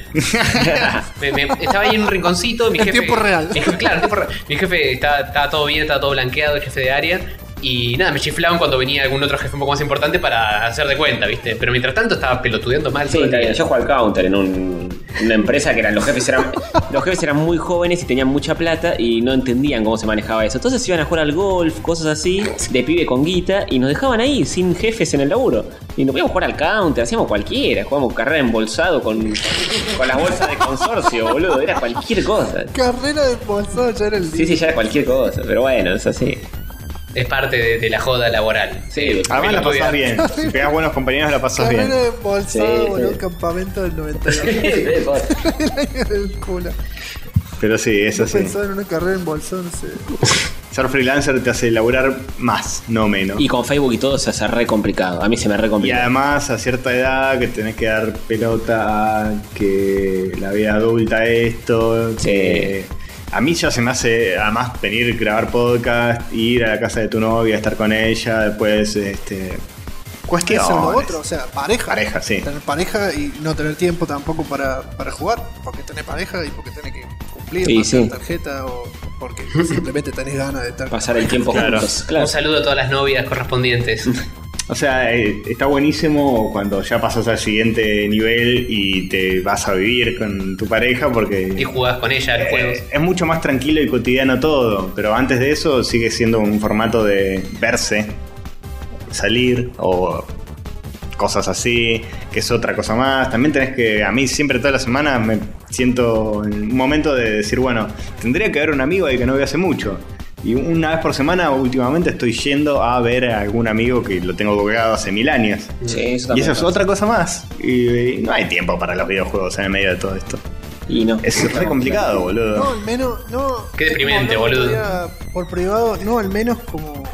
Estaba ahí en un rinconcito. Mi jefe, tiempo real. Claro, en tiempo real. Mi jefe estaba todo bien, estaba todo blanqueado, el jefe de área. Y nada, me chiflaban cuando venía algún otro jefe un poco más importante para hacer de cuenta, ¿viste? Pero mientras tanto estaba pelotudeando mal. Sí, está bien. Yo jugaba al Counter en una empresa que los jefes eran muy jóvenes y tenían mucha plata y no entendían cómo se manejaba eso. Entonces iban a jugar al golf, cosas así, de pibe con guita, y nos dejaban ahí sin jefes en el laburo. Y nos podíamos jugar al Counter, hacíamos cualquiera, jugábamos carrera embolsado con las bolsas de consorcio, boludo. Era cualquier cosa. Carrera de bolsado ya era el día. Sí, ya era cualquier cosa, pero bueno, es así. Es parte de la joda laboral. Sí, además la pasás bien. Si pegás buenos compañeros la pasás bien. Carrera de bolsado, Sí, boludo, sí. campamento del 92. El año del culo. Pero sí, eso Yo sí. pensaba en una carrera en bolsado, no sé. Ser freelancer te hace laburar más, no menos. Y con Facebook y todo se hace re complicado. A mí se me re Y complica. además a cierta edad que tenés que dar pelota a que la vida adulta esto. Sí. Que a mí ya se me hace, además, venir, grabar podcast, ir a la casa de tu novia, estar con ella, después cuestiones. Eso es lo otro, o sea, pareja. Pareja, sí. Tener pareja y no tener tiempo tampoco para jugar, porque tenés pareja y porque tenés que cumplir, Sí, pasar sí. tarjeta o porque simplemente tenés ganas de estar. Pasar el tiempo Claro. juntos. Claro. Un saludo a todas las novias correspondientes. O sea, está buenísimo cuando ya pasas al siguiente nivel y te vas a vivir con tu pareja Y porque jugás con ella a los juegos. es mucho más tranquilo y cotidiano todo, pero antes de eso sigue siendo un formato de verse, salir o cosas así, que es otra cosa más. También tenés que, a mí siempre toda la semana me siento en un momento de decir, bueno, tendría que haber un amigo al que no veo hace mucho. Y una vez por semana últimamente estoy yendo a ver a algún amigo que lo tengo colgado hace 1000 años. Sí, eso Y también eso es pasa. otra cosa más. Y no hay tiempo para los videojuegos en el medio de todo esto. Y no. Es re complicado, boludo. No, al menos, no. Qué deprimente, como hablamos boludo. otro día por privado, no, al menos como.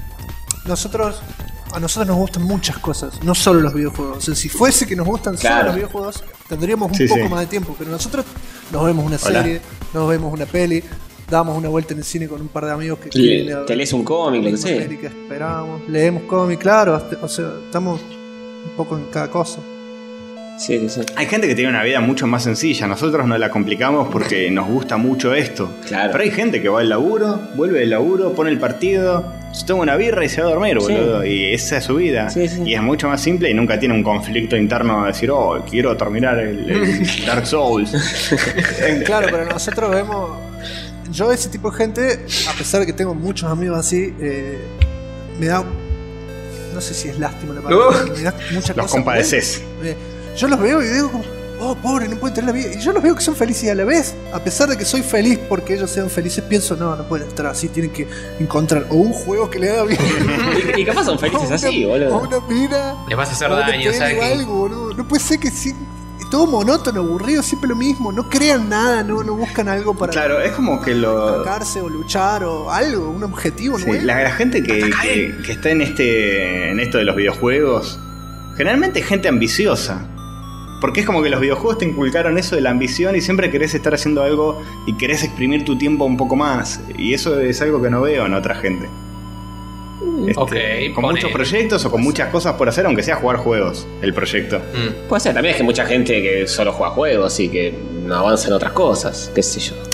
A nosotros nos gustan muchas cosas, no solo los videojuegos. O sea, si fuese que nos gustan Claro. solo los videojuegos, tendríamos un Sí, poco sí. más de tiempo. Pero nosotros nos vemos una Hola. serie, nos vemos una peli, damos una vuelta en el cine con un par de amigos que Te lees un cómic, lo que una sea. peli que esperamos, leemos cómic, claro, o sea, estamos un poco en cada cosa. Sí, sí, sí. Hay gente que tiene una vida mucho más sencilla. Nosotros no la complicamos porque nos gusta mucho esto. Claro. Pero hay gente que va al laburo, vuelve del laburo, pone el partido, se toma una birra y se va a dormir, Sí. boludo. Y esa es su vida. Sí, sí. Y es mucho más simple y nunca tiene un conflicto interno a decir, oh, quiero terminar el Dark Souls. Claro, pero nosotros vemos. Yo, ese tipo de gente, a pesar de que tengo muchos amigos así, me da. No sé si es lástima la palabra, me da mucha Los cosa. compadeces. Yo los veo y digo como, oh, pobre, no pueden tener la vida. Y yo los veo que son felices y a la vez, a pesar de que soy feliz porque ellos sean felices, pienso, no pueden estar así, tienen que encontrar o un juego que le haga bien. Y capaz son felices así, O boludo. una mina. Les vas a hacer o una daño, tele ¿sabes o qué? algo, boludo. No puede ser que sí. Todo monótono, aburrido, siempre lo mismo. No crean nada, no buscan algo para Claro, es como que lo... atacarse o luchar o algo, un objetivo Sí, nuevo. la gente que está en esto de los videojuegos, generalmente es gente ambiciosa. Porque es como que los videojuegos te inculcaron eso de la ambición y siempre querés estar haciendo algo y querés exprimir tu tiempo un poco más. Y eso es algo que no veo en otra gente. Ok, con pone. muchos proyectos o con muchas cosas por hacer, aunque sea jugar juegos, el proyecto. Mm. Puede ser, también es que mucha gente que solo juega juegos y que no avanza en otras cosas, qué sé yo.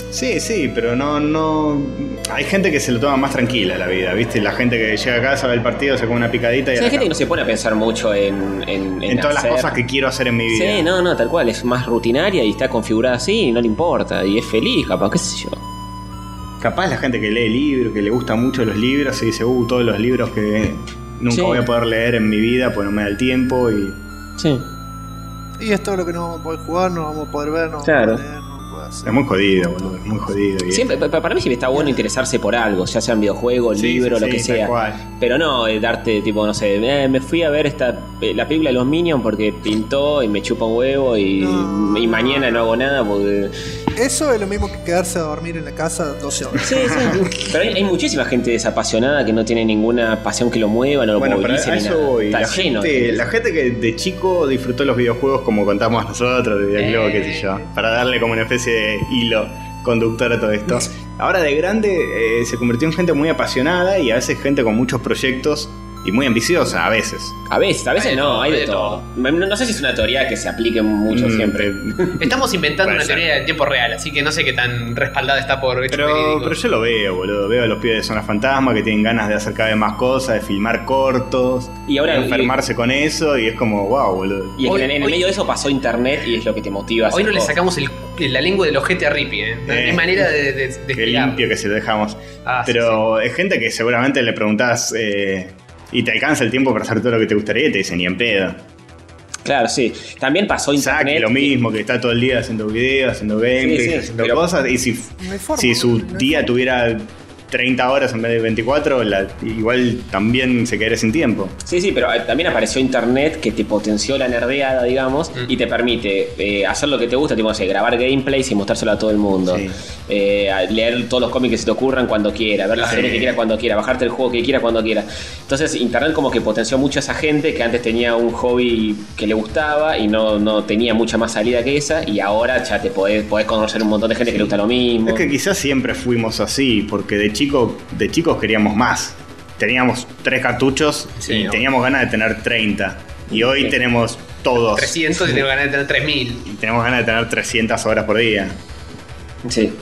Sí, pero no. Hay gente que se lo toma más tranquila la vida, ¿viste? La gente que llega a casa, ve el partido, se come una picadita y Sí, hay gente que no se pone a pensar mucho en todas las hacer. cosas que quiero hacer en mi vida. Sí, no, tal cual. Es más rutinaria y está configurada así y no le importa. Y es feliz, capaz, qué sé yo. Capaz la gente que lee libros, que le gustan mucho los libros y dice, todos los libros que nunca Sí. voy a poder leer en mi vida, pues no me da el tiempo y... Sí. Y es todo lo que no vamos a poder jugar, no vamos a poder ver, no vamos Claro. a poder leer, no vamos a poder hacer. Es muy jodido, boludo, es muy jodido. Y Siempre, para mí siempre está bueno interesarse por algo, ya sea en videojuego, Sí, libro, sí, lo que sí, tal sea. cual. Pero no darte tipo, no sé, me fui a ver la película de los Minions porque pintó y me chupa un huevo y mañana no hago nada porque... Eso es lo mismo que quedarse a dormir en la casa 12 horas. Sí. Pero hay muchísima gente desapasionada que no tiene ninguna pasión que lo mueva, no lo bueno, pero movilice a ni eso nada. voy. Está La lleno. gente que de chico disfrutó los videojuegos como contamos nosotros, de Videoclub, qué sé yo, para darle como una especie de hilo conductor a todo esto. Ahora de grande se convirtió en gente muy apasionada y a veces gente con muchos proyectos y muy ambiciosa, a veces. A veces no, hay de todo. No sé si es una teoría que se aplique mucho siempre. Estamos inventando Puede una ser. teoría en tiempo real, así que no sé qué tan respaldada está por hechos Pero verídicos. yo lo veo, boludo. Veo a los pibes de Zona Fantasma que tienen ganas de hacer cada vez más cosas, de filmar cortos, Y ahora- de enfermarse con eso y es como, wow, boludo. Y es que en el Hoy- medio de eso pasó internet y es lo que te motiva a hacer Hoy no le cosas. sacamos la lengua del ojete a Rippy, ¿eh? No hay manera de Qué explicarlo. limpio que se lo dejamos. Ah, Pero es gente que seguramente le preguntás y te alcanza el tiempo para hacer todo lo que te gustaría y te dice ni en pedo. Claro, sí. También pasó Isaac, internet. lo mismo, que está todo el día haciendo videos, haciendo gameplays, Sí, haciendo pero- cosas. Y si, No hay forma, si su no hay día tuviera 30 horas en vez de 24, igual también se quedaría sin tiempo. Sí, pero también apareció internet que te potenció la nerdeada, digamos, y te permite hacer lo que te gusta, tipo, no sé, grabar gameplays y mostrárselo a todo el mundo. Sí. Leer todos los cómics que se te ocurran cuando quiera, ver la Sí. serie que quiera cuando quiera, bajarte el juego que quiera cuando quiera. Entonces, internet como que potenció mucho a esa gente que antes tenía un hobby que le gustaba y no tenía mucha más salida que esa, y ahora ya te podés conocer un montón de gente que le gusta lo mismo. Es que quizás siempre fuimos así, porque de chicos queríamos más. Teníamos 3 cartuchos Sí, y ¿no? teníamos ganas de tener 30. Y hoy Sí. tenemos todos. 300 y tengo ganas de tener 3000. Y tenemos ganas de tener 300 horas por día. Sí.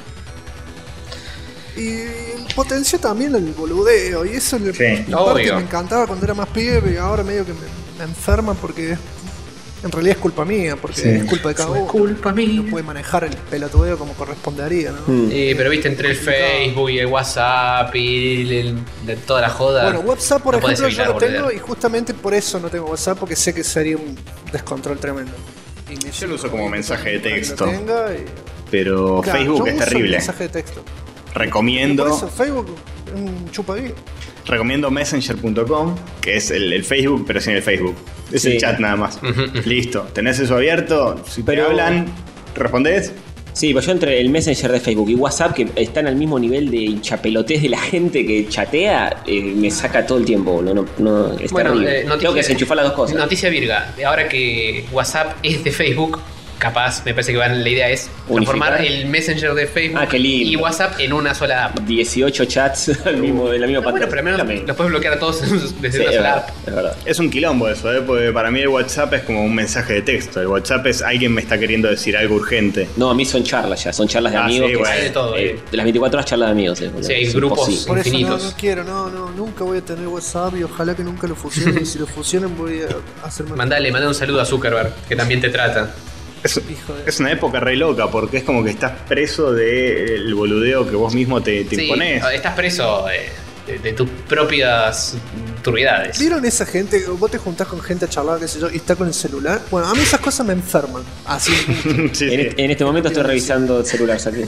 Y potenció también el boludeo. Y eso Sí. en parte Obvio. me encantaba cuando era más pibe. Y ahora medio que me enferma porque en realidad es culpa mía. Porque Sí. es culpa de cada uno. Culpa mía. No puede manejar el pelotudeo como correspondería, ¿no? Mm. Pero viste, entre el Facebook y el WhatsApp y de toda la joda. Bueno, WhatsApp, por no podés ejemplo, yo evitar lo tengo boludear. y justamente por eso no tengo WhatsApp, porque sé que sería un descontrol tremendo. Y me Yo lo uso siento como bien mensaje de para que lo texto. tenga y- Pero Claro, Facebook yo es uso el terrible. mensaje de texto. Recomiendo. Por eso, Facebook es un chupaví. Recomiendo messenger.com, que es el Facebook, pero sin el Facebook. Es Sí. el chat nada más. Listo. Tenés eso abierto. Si Pero- te hablan, respondés. Sí, pues yo entre el Messenger de Facebook y WhatsApp, que están al mismo nivel de hinchapelotés de la gente que chatea, me saca todo el tiempo, boludo. No, es terrible. Tengo que desenchufar las dos cosas. Noticia virga. Ahora que WhatsApp es de Facebook, capaz, me parece que la idea es transformar Unificar. el Messenger de Facebook Ah, qué lindo. y WhatsApp en una sola app. 18 chats en la misma Bueno, pantalla. pero al menos los puedes bloquear a todos desde Sí, una es sola verdad, app. es verdad. Es un quilombo eso, porque para mí el WhatsApp es como un mensaje de texto. El WhatsApp es alguien me está queriendo decir algo urgente. No, a mí son charlas ya, son charlas de Ah, amigos. sí, que bueno. Hay de todo, de las 24 horas charlas de amigos. Sí, hay es grupos. imposible. Por eso Infinitos. no quiero, nunca voy a tener WhatsApp y ojalá que nunca lo fusionen. Y si lo fusionen voy a hacer más. Mandale un saludo a Zuckerberg, que también te trata. Hijo de- Es una época re loca porque es como que estás preso del boludeo que vos mismo te Sí, imponés. estás preso de tus propias turbidades. ¿Vieron esa gente? Vos te juntás con gente a charlar, qué sé yo, y está con el celular. Bueno, a mí esas cosas me enferman. Así. Sí, sí. En este momento estoy revisando el celular, ¿sabes?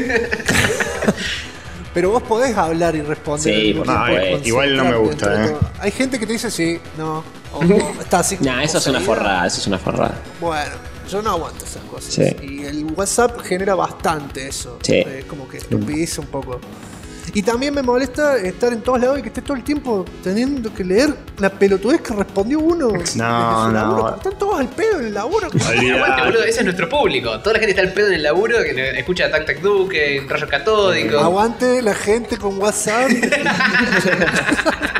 Pero vos podés hablar y responder. Sí, al mismo por tiempo, supuesto. Igual no me concentrarte gusta, entre todo. Hay gente que te dice sí, no, o está así como Nah, eso es una poseída. forrada, eso es una forrada. Bueno, yo no aguanto esas cosas. Sí. Y el WhatsApp genera bastante eso. Sí. Es como que estupidiza un poco. Y también me molesta estar en todos lados y que esté todo el tiempo teniendo que leer la pelotudez que respondió uno. desde su no. laburo, porque están todos al pedo en el laburo. Aguante, boludo, ese es nuestro público. Toda la gente está al pedo en el laburo, que escucha Tac Tac Duke, Rayos Catódicos. Aguante la gente con WhatsApp.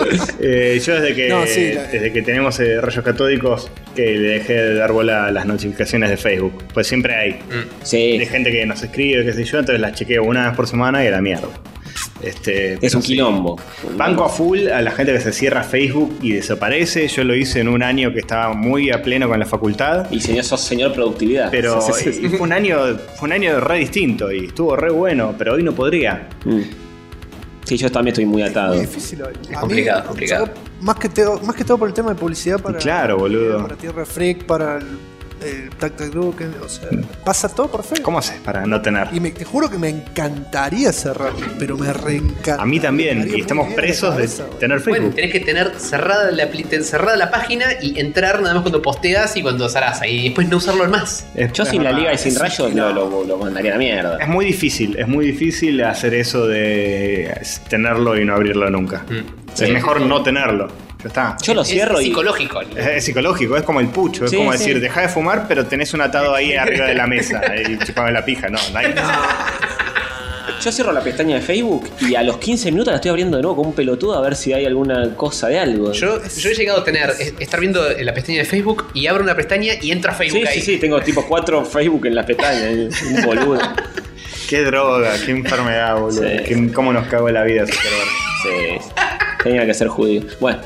Yo desde que tenemos rayos catódicos, que le dejé de dar bola a las notificaciones de Facebook. Pues siempre hay Sí. de gente que nos escribe, qué sé yo, entonces las chequeo una vez por semana y a la mierda. Es un quilombo. Banco a full a la gente que se cierra Facebook y desaparece. Yo lo hice en un año que estaba muy a pleno con la facultad. Y sos señor productividad. Pero y fue un año re distinto y estuvo re bueno, pero hoy no podría. Sí, yo también estoy muy atado. Es muy difícil hoy. Es A complicado, mí, complicado. Más que todo por el tema de publicidad para. Claro, boludo. Para Tierra Freak, para el Tac Tac Duck, o sea, pasa todo por Facebook. ¿Cómo haces para no tener? Y te juro que me encantaría cerrar, pero me reencanta. A mí también, y estamos presos de tener Facebook. Bueno, tenés que tener cerrada la página y entrar nada más cuando posteas y cuando Sarasa. Y después no usarlo más. Yo sin la liga y sin rayos lo mandaría a la mierda. Es muy difícil hacer eso de tenerlo y no abrirlo nunca. Es mejor no tenerlo. Ya está. Yo lo cierro es y. psicológico. Es psicológico, es como el pucho. Es como decir, deja de fumar, pero tenés un atado ahí arriba de la mesa. Ahí chupame la pija. No hay. Yo cierro la pestaña de Facebook y a los 15 minutos la estoy abriendo de nuevo como un pelotudo a ver si hay alguna cosa de algo. Yo he llegado a estar viendo la pestaña de Facebook y abro una pestaña y entra Facebook ahí. Sí, tengo tipo 4 Facebook en la pestaña. Un boludo. Qué droga, qué enfermedad, boludo. Sí. Cómo nos cagó la vida ese Sí. Tenía que ser judío. Bueno.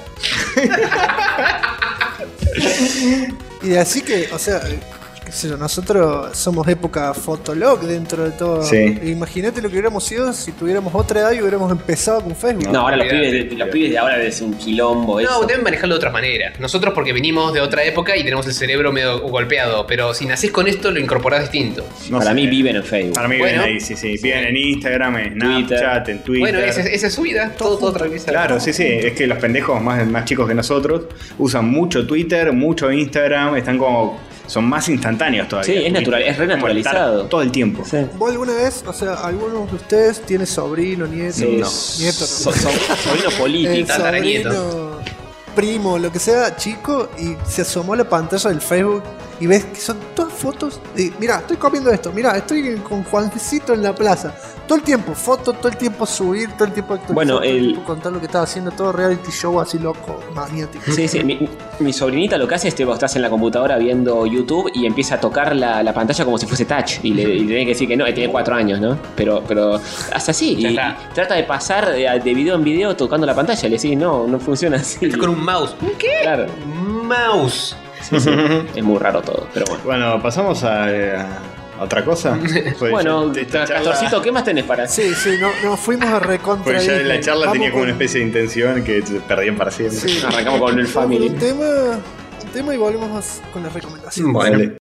Y así que, o sea, qué sé yo, nosotros somos época Fotolog dentro de todo. Sí. Imagínate lo que hubiéramos sido si tuviéramos otra edad y hubiéramos empezado con Facebook. No, ahora los pibes de ahora es un quilombo. No, deben manejarlo de otra manera. Nosotros porque venimos de otra época y tenemos el cerebro medio golpeado. Pero si nacés con esto, lo incorporás distinto. Para mí viven en Facebook. Para mí Bueno, viven ahí, sí. Viven en Instagram, en Snapchat, en Twitter. Bueno, esa es su vida. Todo tranquilo. Claro, sí. Es que los pendejos más chicos que nosotros usan mucho Twitter, mucho Instagram, son más instantáneos todavía. Sí, es natural, es renaturalizado. Todo el tiempo. Sí. ¿Vos alguna vez, o sea, alguno de ustedes tiene sobrino, nieto? Sí, Nieto, no. Sobrino político. tataranieto. sobrino, primo, lo que sea, chico, y se asomó a la pantalla del Facebook y ves que son todas fotos de, mirá, estoy comiendo esto, mirá, estoy con Juancito en la plaza. Todo el tiempo, foto, todo el tiempo subir, todo el tiempo actualizar, Bueno, todo el tiempo contar lo que estaba haciendo, todo reality show así loco, magnético. Sí. Mi sobrinita lo que hace es que vos estás en la computadora viendo YouTube y empieza a tocar la pantalla como si fuese touch. Y le tenés que decir que no, tiene 4 años, ¿no? Pero hace así. Y trata de pasar de video en video tocando la pantalla. Le decís, no funciona así. Con un mouse. ¿Qué? Claro. Mouse. Sí. Es muy raro todo, pero bueno. Bueno, pasamos a otra cosa. Pues Bueno, esta charla- Castorcito, ¿qué más tenés para Sí, nos fuimos a recontra. Pues ya Disney. la charla Vamos tenía como una con- especie de intención que se perdían para siempre. Sí. Arrancamos con el Vamos con Family. un tema y volvemos con las recomendaciones. Bueno. Dale.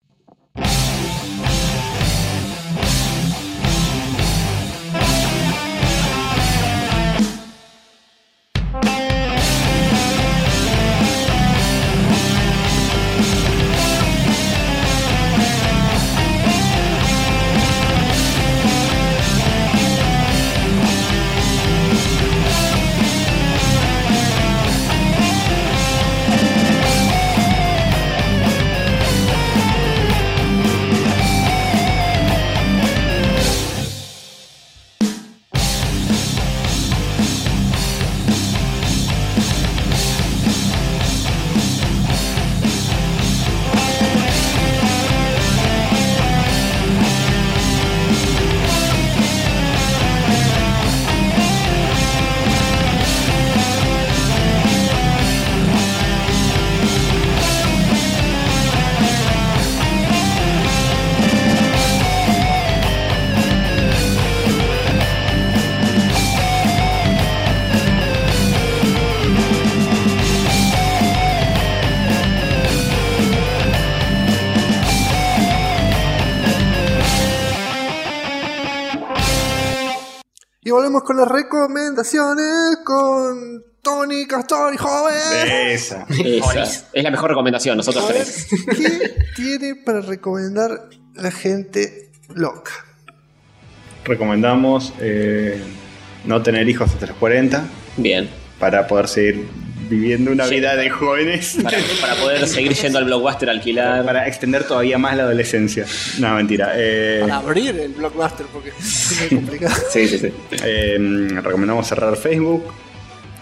Y volvemos con las recomendaciones con Tony Castori, joven. Esa. Es la mejor recomendación, nosotros A ver, tres. ¿qué tiene para recomendar la gente loca? Recomendamos no tener hijos hasta los 40 Bien. para poder seguir viviendo una vida de jóvenes. Para poder seguir yendo al Blockbuster a alquilar. Para extender todavía más la adolescencia. No, mentira. Para abrir el Blockbuster, porque es muy complicado. Sí. Recomendamos cerrar Facebook.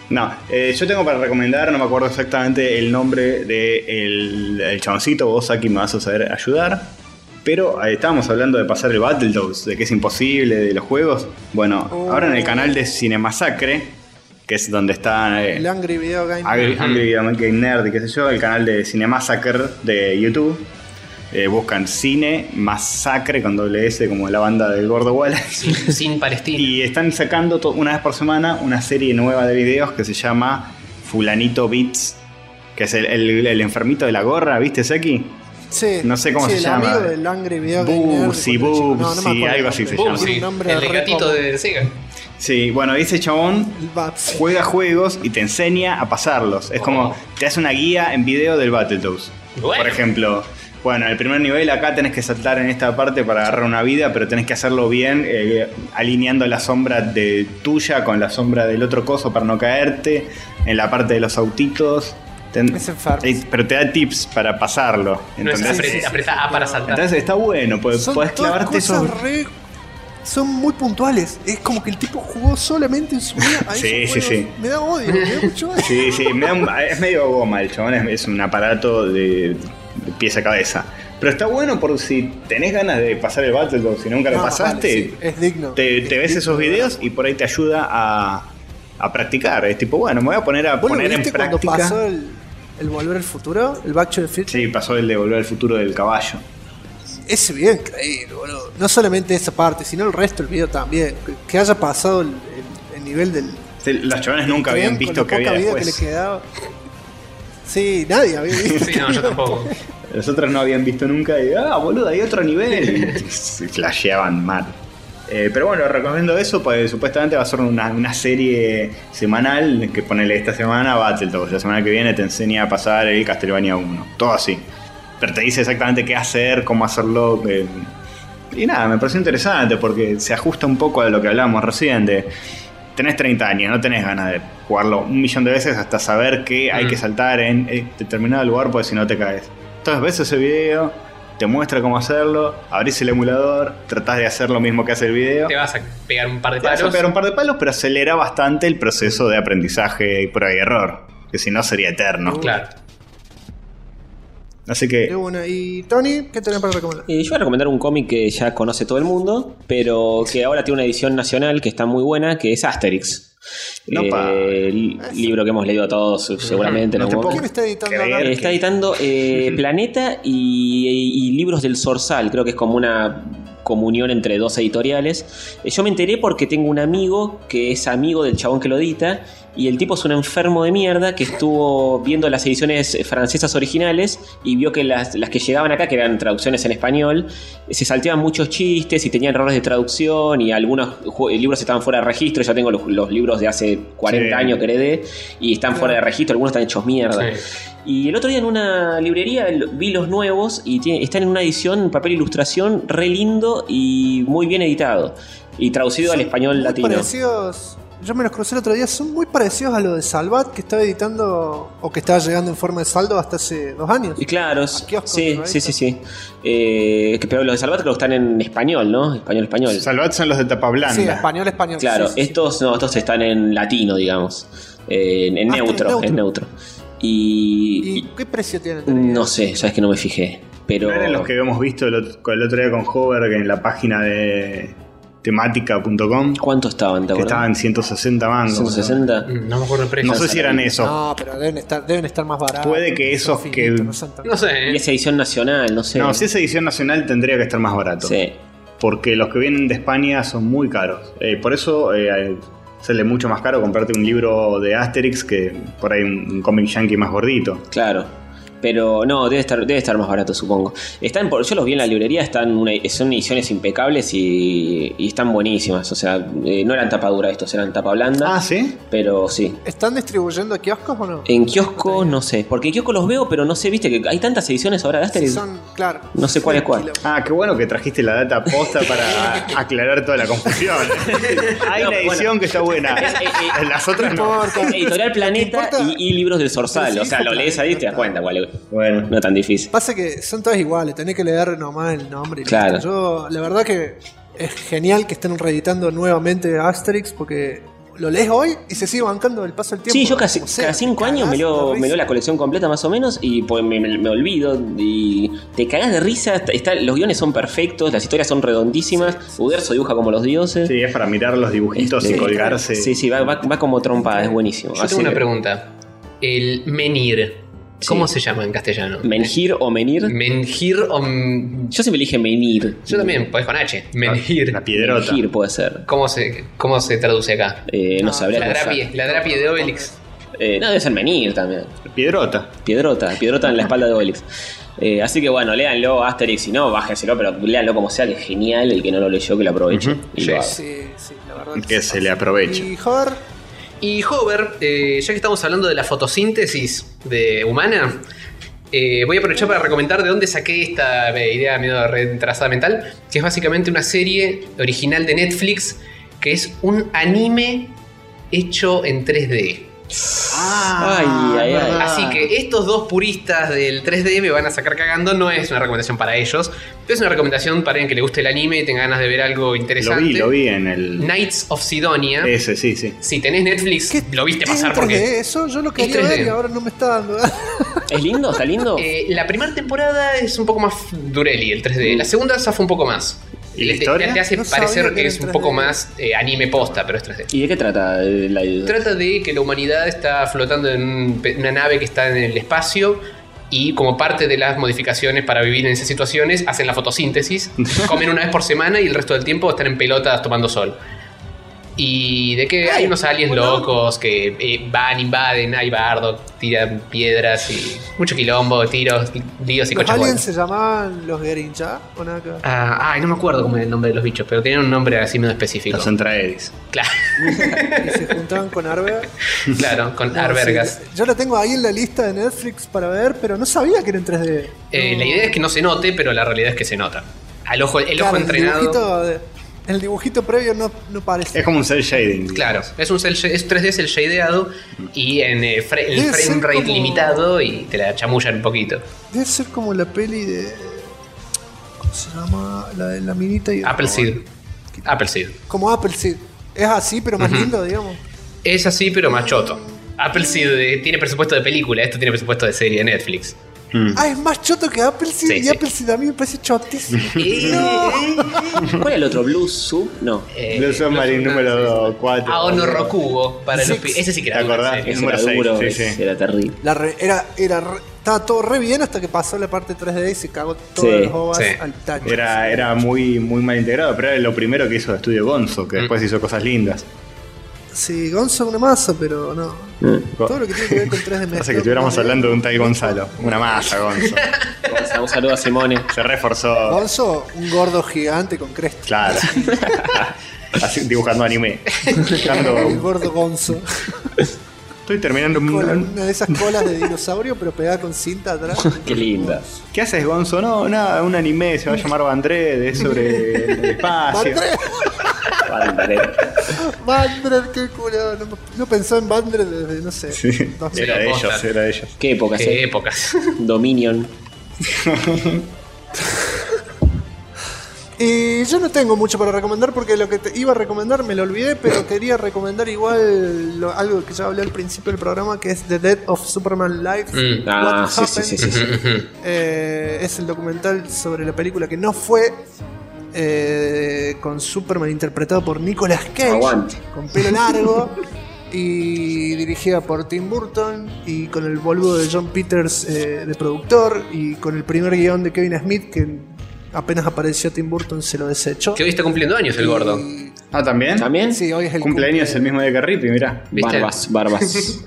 No, yo tengo para recomendar, no me acuerdo exactamente el nombre del el chaboncito, vos aquí me vas a saber ayudar. Pero estábamos hablando de pasar el Battletoads, de que es imposible, de los juegos. Bueno, ahora en el canal de Cinemasacre, que es donde está El Angry Video Game. Angry Video Game Nerd y qué sé yo, el canal de Cinemasacre de YouTube. Buscan Cine Masacre con doble S como la banda del Gordo Wallace. Sin Palestina. Y están sacando una vez por semana una serie nueva de videos que se llama Fulanito Beats, que es el enfermito de la gorra, ¿viste, Seki? Sí, No sé cómo se el llama. amigo del Angry Video Game Nerd, Bubsy, no me Bubsy, acuerdo algo el así se nombre. llama. Tiene Sí, un nombre el de re gatito común. de Sega. Sí, bueno, ese chabón El Babs. juega juegos y te enseña a pasarlos. Es como, te hace una guía en video del Battletoads. Bueno. Por ejemplo, bueno, el primer nivel acá tenés que saltar en esta parte para agarrar una vida, pero tenés que hacerlo bien, alineando la sombra de tuya con la sombra del otro coso para no caerte. En la parte de los autitos. Es enfermo. Pero te da tips para pasarlo. No es ¿Entendés? apreta A para saltar. Entonces está bueno, podés Son todas clavarte cosas esos. son muy puntuales. Es como que el tipo jugó solamente en su vida a Sí, esos sí, juegos. sí. Me da odio, me da mucho odio. Sí, sí, es medio goma el chabón, es un aparato de pies a cabeza. Pero está bueno por si tenés ganas de pasar el Battletoads, si nunca lo No, pasaste, vale, sí, es digno. te Es ves digno, esos de videos verdad. y por ahí te ayuda a practicar. Es tipo, bueno, me voy a poner ¿Vos lo en viste cuando práctica. pasó el Volver al Futuro? El Back to the Future. Sí, pasó el de Volver al Futuro del caballo. Ese video es increíble, boludo. No solamente esa parte, sino el resto del video también. Que haya pasado el nivel del. Sí, los chabones nunca tren habían con visto la que había poca vida después. que le quedaba. Sí, nadie había visto. Sí, no, yo tampoco. Los otros no habían visto nunca y, boludo, hay otro nivel. Y se flasheaban mal. Pero bueno, recomiendo eso, pues supuestamente va a ser una serie semanal que ponele esta semana Battletoads, la semana que viene te enseña a pasar el Castlevania 1, todo así. Pero te dice exactamente qué hacer, cómo hacerlo. Y nada, me pareció interesante porque se ajusta un poco a lo que hablábamos recién de... Tenés 30 años, no tenés ganas de jugarlo 1.000.000 de veces hasta saber que hay que saltar en determinado lugar porque si no te caes. Entonces ves ese video, te muestra cómo hacerlo, abrís el emulador, tratás de hacer lo mismo que hace el video. Te vas a pegar un par de Te vas a palos. pegar un par de palos, pero acelera bastante el proceso de aprendizaje y prueba y error, que si no sería eterno. Claro. Así De que una. Y Tony, ¿qué tenés para recomendar? Yo voy a recomendar un cómic que ya conoce todo el mundo, pero que ahora tiene una edición nacional que está muy buena, que es Asterix. Nopa. El libro que hemos leído todos seguramente. en No te algún puedo ¿Quién está editando creer. acá? Está editando Planeta y libros del Zorzal, creo que es como una comunión entre dos editoriales. Yo me enteré porque tengo un amigo que es amigo del chabón que lo edita y el tipo es un enfermo de mierda que estuvo viendo las ediciones francesas originales y vio que las que llegaban acá, que eran traducciones en español, se salteaban muchos chistes y tenían errores de traducción y algunos libros estaban fuera de registro. Ya tengo los libros de hace 40 Sí. años que heredé y están fuera de registro, algunos están hechos mierda. Sí. Y el otro día en una librería vi los nuevos y están en una edición en papel ilustración re lindo y muy bien editado y traducido al español Muy latino. parecidos. Yo me los crucé el otro día. Son muy parecidos a lo de Salvat, que estaba editando o que estaba llegando en forma de saldo hasta hace 2 años. Y claro, A kioscos, sí, ¿no? sí. Pero los de Salvat creo que están en español, ¿no? Español. Salvat son los de tapa blanda. Sí, español. Claro, Sí, sí, sí. estos están en latino, digamos. En Ah, neutro, en en neutro. Y ¿Y qué precio tienen? no sé, sabes que no me fijé. Pero ¿No eran los que habíamos visto el otro día con Hover en la página de temática.com? ¿cuánto estaban? ¿Te Que acuerdas? estaban 160 mangos. 160. No me acuerdo el precio. No sé si eran esos. No, pero deben estar más baratos. Puede que esos Son que- finitos, no son tan- No sé. Y esa edición nacional, no sé. No, si es edición nacional tendría que estar más barato. Sí. Porque los que vienen de España son muy caros. Por eso sale mucho más caro comprarte un libro de Asterix que por ahí un cómic yankee más gordito. Claro. Pero no, debe estar más barato, supongo. Yo los vi en la librería, son ediciones impecables y están buenísimas. O sea, no eran tapa dura estos, eran tapa blanda. Ah, ¿sí? Pero sí. ¿Están distribuyendo a kioscos o no? En kiosco no sé, porque en kiosco los veo, pero no sé, viste que hay tantas ediciones ahora de Sí, Asterix. son, claro. No sé cuál es cuál. Ah, qué bueno que trajiste la data posta para aclarar toda la confusión. Hay No, una edición bueno. que está buena. Las otras no. importa. Editorial Planeta ¿Te importa? y libros del Zorzal. Pero O sí, sea, lo Planeta, lees ahí y te das está. cuenta cuál es. Bueno. No es tan difícil. Pasa que son todas iguales, tenés que leer nomás el nombre. y Claro. listo. Yo, la verdad que es genial que estén reeditando nuevamente Asterix porque lo lees hoy y se sigue bancando el paso del tiempo. Sí, yo cada Como sea, 5 años cagás me de leo risa. la colección completa más o menos y pues me olvido y te cagás de risa. Los guiones son perfectos, las historias son redondísimas. Uderzo dibuja como los dioses. Sí, es para mirar los dibujitos y colgarse. Sí, va como trompada, es buenísimo. Yo tengo una pregunta. El menhir, ¿cómo se llama en castellano? ¿Menhir o menir? Menhir o... Yo siempre dije menir. Yo también, podés con H. Menhir. La piedrota. Menhir puede ser. ¿Cómo se traduce acá? No sabría La cómo drapie de Obelix. no, debe ser menir también. Piedrota. Piedrota en la espalda de Obelix. Así que bueno, léanlo, Asterix, si no, bájenselo, pero léanlo como sea, que es genial. El que no lo leyó, que lo aproveche. Y lo haga. Sí, la verdad. Que se le aproveche. Y Hover, Y Hover, ya que estamos hablando de la fotosíntesis humana, voy a aprovechar para recomendar de dónde saqué esta idea medio retrasada mental, que es básicamente una serie original de Netflix, que es un anime hecho en 3D. Ay. Así que estos dos puristas del 3D me van a sacar cagando. No es una recomendación para ellos, pero es una recomendación para alguien que le guste el anime y tenga ganas de ver algo interesante. Lo vi en el... Knights of Sidonia. Ese, sí. Si tenés Netflix, lo viste ¿es pasar en 3D porque... eso? Yo lo quería es 3D. ver y ahora no me está dando. ¿Es lindo? ¿Está lindo? La primera temporada es un poco más dureli, el 3D. La segunda zafa un poco más. ¿Y la historia? Te hace No sabía parecer que que era es en un 3D. poco más anime posta, pero es 3D. ¿Y de qué trata la Trata de que la humanidad está flotando en una nave que está en el espacio y como parte de las modificaciones para vivir en esas situaciones hacen la fotosíntesis, comen una vez por semana y el resto del tiempo están en pelotas tomando sol. Y de que hay unos aliens locos que van, invaden, hay bardo, tiran piedras y mucho quilombo, tiros, líos y ¿Los cochas aliens buenas. se llamaban los Gerincha o nada que ver? Ay, no me acuerdo cómo era el nombre de los bichos, pero tenían un nombre así medio específico. Los Entraedis. Claro, Y se juntaban con Arber. claro, con No, Arbergas. sí, yo lo tengo ahí en la lista de Netflix para ver, pero no sabía que era en 3D. La idea es que no se note, pero la realidad es que se nota. El ojo Claro, entrenado. El dibujito previo no parece. Es como un cel shading. Claro, es 3D cel shadeado y en el Debe frame ser rate como- limitado y te la chamullan un poquito. Debe ser como la peli de. ¿Cómo se llama? La de la minita y el Appleseed. robot. Appleseed. Como Appleseed. Es así, pero más lindo, digamos. Es así, pero más choto. Appleseed tiene presupuesto de película, esto tiene presupuesto de serie de Netflix. Ah, es más choto que Appleseed. Sí, y sí. Appleseed a mí me parece chotísimo. ¿Cuál es el otro? Blue Sub? No. Blue Submarine número 4. Aono Rokugo para los Six. ese sí que ¿Te era acordás? una serie. Es Ese número era seis, duro, sí, ese sí. era terrible. Estaba todo re bien hasta que pasó la parte 3D y se cagó todas Sí, las ovas sí. al tacho. Era muy mal integrado, pero era lo primero que hizo Estudio Gonzo, que después hizo cosas lindas. Sí, Gonzo es una masa, pero no. Todo lo que tiene que ver con 3D Parece que estuviéramos hablando de un tal Gonzalo. Una masa, Gonzo. Un saludo a Simone. Se reforzó. Gonzo, un gordo gigante con cresta. Claro. Así, dibujando anime. El Dibujando- gordo Gonzo. Estoy terminando Con un... una de esas colas de dinosaurio, pero pegada con cinta atrás. Qué linda. ¿Qué haces, Gonzo? No, nada, un anime, se va a llamar Bandred, es sobre el espacio. Bandred, qué culo. No pensó en Bandred desde, no sé. Sí, 2000. era de posta. ellos, era de ellos. Qué épocas, Qué épocas. Dominion. Y yo no tengo mucho para recomendar porque lo que te iba a recomendar me lo olvidé, pero quería recomendar igual algo que ya hablé al principio del programa, que es The Death of Superman Live. Ah, What sí. Happened. Es el documental sobre la película que no fue con Superman interpretado por Nicolas Cage, Aguante. con pelo largo y dirigida por Tim Burton y con el boludo de John Peters de productor y con el primer guión de Kevin Smith que apenas apareció Tim Burton se lo desechó. Que hoy está cumpliendo años el gordo. Y- Ah, ¿también? ¿También? Sí, hoy es el Cumpleaños cumple- el mismo día que Rippy, mirá. ¿Viste? Barbas.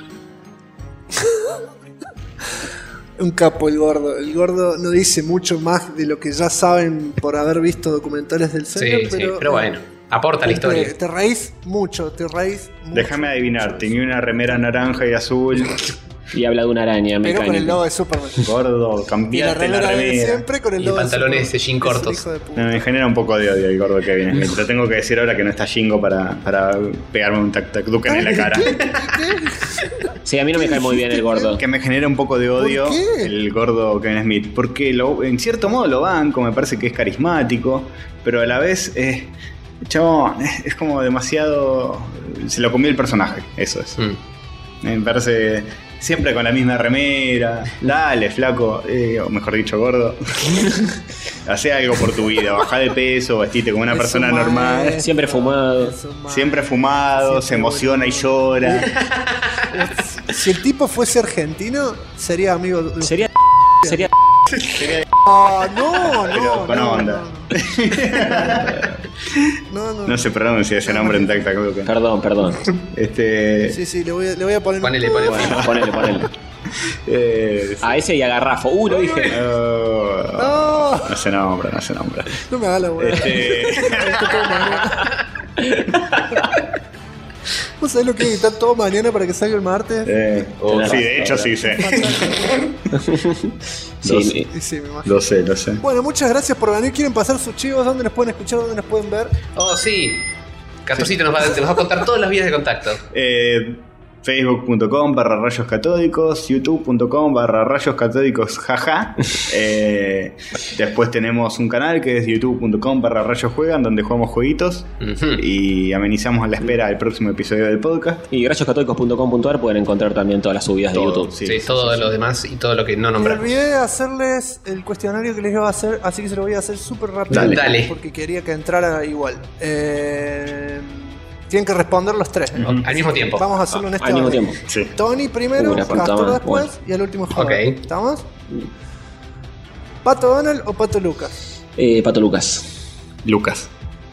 Un capo el gordo. El gordo no dice mucho más de lo que ya saben por haber visto documentales del Sí, señor, sí, pero bueno, aporta la historia. Te reís mucho, mucho. Déjame adivinar, tenía una remera naranja y azul. Y habla de una araña Pero con el mecánica. logo de Superman. Gordo, Y la cambiaste la remera de remera. siempre con el Y logo de pantalones Superman. de jean Es un cortos. hijo de puta. Me genera un poco de odio el gordo que viene. Te tengo que decir ahora que no está Jingo para pegarme un tac-tac-duken en la cara. Sí, a mí no me cae muy bien el gordo. Que me genera un poco de odio ¿Por qué? el gordo Kevin Smith. Porque en cierto modo lo banco, me parece que es carismático, pero a la vez Chabón, es como demasiado... Se lo comió el personaje, eso es. Me parece siempre con la misma remera. Dale, flaco, o mejor dicho, gordo. Hacé algo por tu vida, bajá de peso, vestite como una persona normal. Siempre fumado. Siempre fumado, se emociona y llora. Si el tipo fuese argentino, sería amigo de... Sería Ah, no, Pero con onda. No se pronuncia ese nombre en Tacta Club. Perdón. Sí, le voy a poner... Ponele. Ponele. A ese y a Garrafo. Lo dije. No se nombra. No me hagas la hueá. ¿Vos sabés lo que editar todo mañana para que salga el martes? Sí, de hecho sí sé. Sí, Sí, me imagino. Lo sé. Bueno, muchas gracias por venir. ¿Quieren pasar sus chivos? ¿Dónde nos pueden escuchar? ¿Dónde nos pueden ver? Oh, sí. Castorcito te nos va a contar todas las vías de contacto. Facebook.com/rayos catódicos, YouTube.com/rayos catódicos, jaja. Después tenemos un canal que es youtube.com/rayos juegan, donde jugamos jueguitos y amenizamos a la espera del próximo episodio del podcast. Y rayoscatódicos.com.ar pueden encontrar también todas las subidas de YouTube. Sí, todo lo demás y todo lo que no Me nombramos. olvidé de hacerles el cuestionario que les iba a hacer, así que se lo voy a hacer súper rápido. Dale. Porque quería que entrara igual. Tienen que responder los tres. Al mismo tiempo. Vamos a hacerlo en este Al mismo orden. tiempo. Sí. Tony primero, La puta Castor madre. después Bueno. y al último Joder. Ok. ¿Estamos? ¿Pato Donald o Pato Lucas? Pato Lucas. Lucas.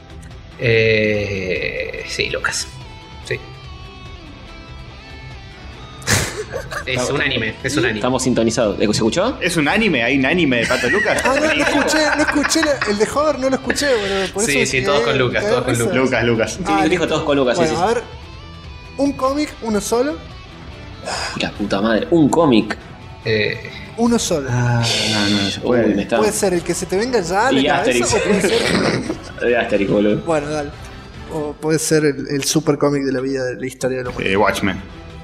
Sí, Lucas. Sí. Es un anime. Estamos sintonizados. ¿Se escuchó? ¿Es un anime? ¿Hay un anime de Pato Lucas? Ah, no escuché el de Hover, no lo escuché, pero por Sí, eso sí, todos con Lucas, todos con risa. Lucas. Ah, Dijo todos con Lucas. Bueno, sí. a ver, un cómic, uno solo. La puta madre. Un cómic. Uno solo. No se Uy, me puede. está. Puede ser el que se te venga ya a Y la cabeza Asterix. o puede ser... De Asterix, boludo. Bueno, dale. O puede ser el super cómic de la vida, de la historia de la humanidad. Watchmen.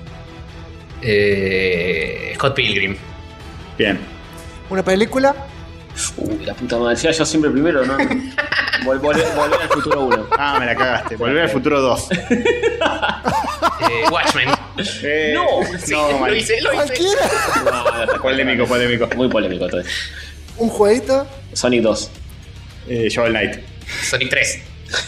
Scott Pilgrim. Bien. Una película. Uy, la puta madre. Yo siempre primero, ¿no? Volver al futuro 1. Ah, me la cagaste. Volver al futuro 2. Watchmen. No, Sí, no, lo hice. Cualquiera. Polémico. Muy polémico todo. Un jueguito. Sonic 2. Shovel Knight. Sonic 3.